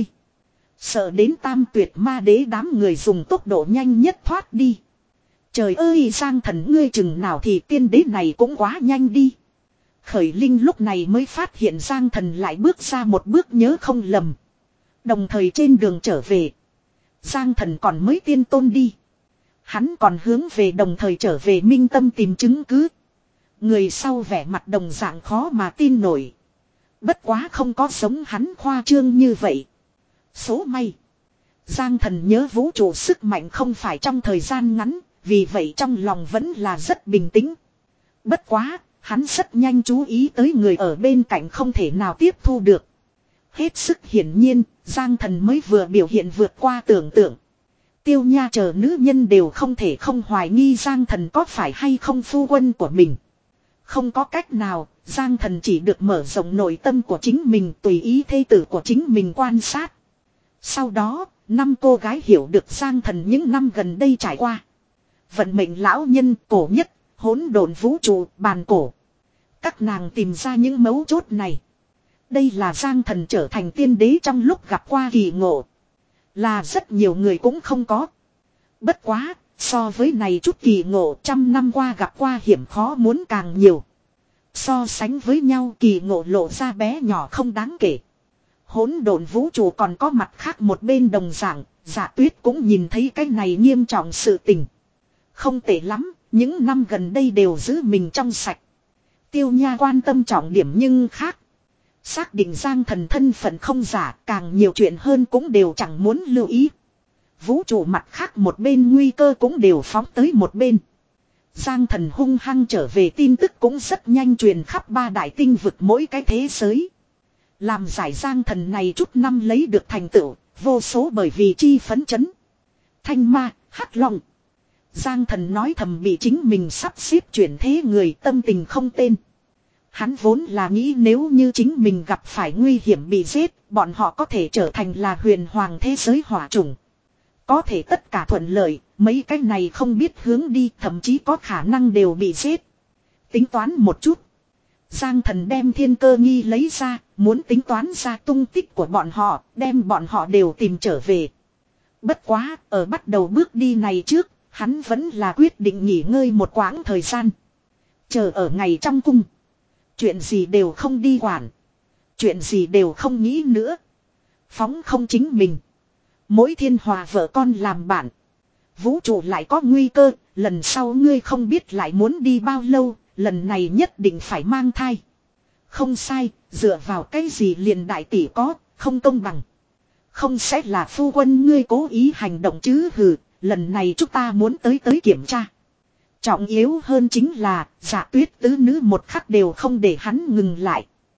Sợ đến tam tuyệt ma đế đám người dùng tốc độ nhanh nhất thoát đi. Trời ơi Giang Thần ngươi chừng nào thì tiên đế này cũng quá nhanh đi. Khởi Linh lúc này mới phát hiện Giang Thần lại bước ra một bước nhớ không lầm. Đồng thời trên đường trở về. Giang Thần còn mới tiên tôn đi. Hắn còn hướng về đồng thời trở về Minh Tâm tìm chứng cứ. Người sau vẻ mặt đồng dạng khó mà tin nổi. Bất quá không có giống hắn khoa trương như vậy. Số may. Giang Thần nhớ vũ trụ sức mạnh không phải trong thời gian ngắn. Vì vậy trong lòng vẫn là rất bình tĩnh. Bất quá, hắn rất nhanh chú ý tới người ở bên cạnh không thể nào tiếp thu được. Hết sức hiển nhiên, Giang Thần mới vừa biểu hiện vượt qua tưởng tượng. Tiêu Nha chờ nữ nhân đều không thể không hoài nghi Giang Thần có phải hay không phu quân của mình. Không có cách nào, Giang Thần chỉ được mở rộng nội tâm của chính mình tùy ý thê tử của chính mình quan sát. Sau đó, năm cô gái hiểu được Giang Thần những năm gần đây trải qua. Vận mệnh lão nhân cổ nhất, hỗn độn vũ trụ, bàn cổ. Các nàng tìm ra những mấu chốt này. Đây là Giang Thần trở thành tiên đế trong lúc gặp qua kỳ ngộ. Là rất nhiều người cũng không có. Bất quá, so với này chút kỳ ngộ trăm năm qua gặp qua hiểm khó muốn càng nhiều. So sánh với nhau kỳ ngộ lộ ra bé nhỏ không đáng kể. Hỗn độn vũ trụ còn có mặt khác một bên đồng dạng, Dạ Tuyết cũng nhìn thấy cái này nghiêm trọng sự tình. Không tệ lắm, những năm gần đây đều giữ mình trong sạch. Tiêu Nha quan tâm trọng điểm nhưng khác. Xác định Giang Thần thân phận không giả, càng nhiều chuyện hơn cũng đều chẳng muốn lưu ý. Vũ trụ mặt khác một bên nguy cơ cũng đều phóng tới một bên. Giang Thần hung hăng trở về tin tức cũng rất nhanh truyền khắp ba đại tinh vực mỗi cái thế giới. Làm giải Giang Thần này chút năm lấy được thành tựu, vô số bởi vì chi phấn chấn. Thanh ma, hắc long. Giang Thần nói thầm bị chính mình sắp xếp chuyển thế người tâm tình không tên. Hắn vốn là nghĩ nếu như chính mình gặp phải nguy hiểm bị giết, bọn họ có thể trở thành là huyền hoàng thế giới hỏa chủng. Có thể tất cả thuận lợi, mấy cái này không biết hướng đi, thậm chí có khả năng đều bị giết. Tính toán một chút. Giang Thần đem thiên cơ nghi lấy ra, muốn tính toán ra tung tích của bọn họ, đem bọn họ đều tìm trở về. Bất quá, ở bắt đầu bước đi này trước, hắn vẫn là quyết định nghỉ ngơi một quãng thời gian. Chờ ở ngày trong cung. Chuyện gì đều không đi quản. Chuyện gì đều không nghĩ nữa. Phóng không chính mình. Mỗi thiên hòa vợ con làm bạn. Vũ trụ lại có nguy cơ. Lần sau ngươi không biết lại muốn đi bao lâu. Lần này nhất định phải mang thai. Không sai. Dựa vào cái gì liền đại tỷ có. Không công bằng. Không sẽ là phu quân ngươi cố ý hành động chứ hừ. Lần này chúng ta muốn tới tới kiểm tra. Trọng yếu hơn chính là Dạ Tuyết tứ nữ một khắc đều không để hắn ngừng lại.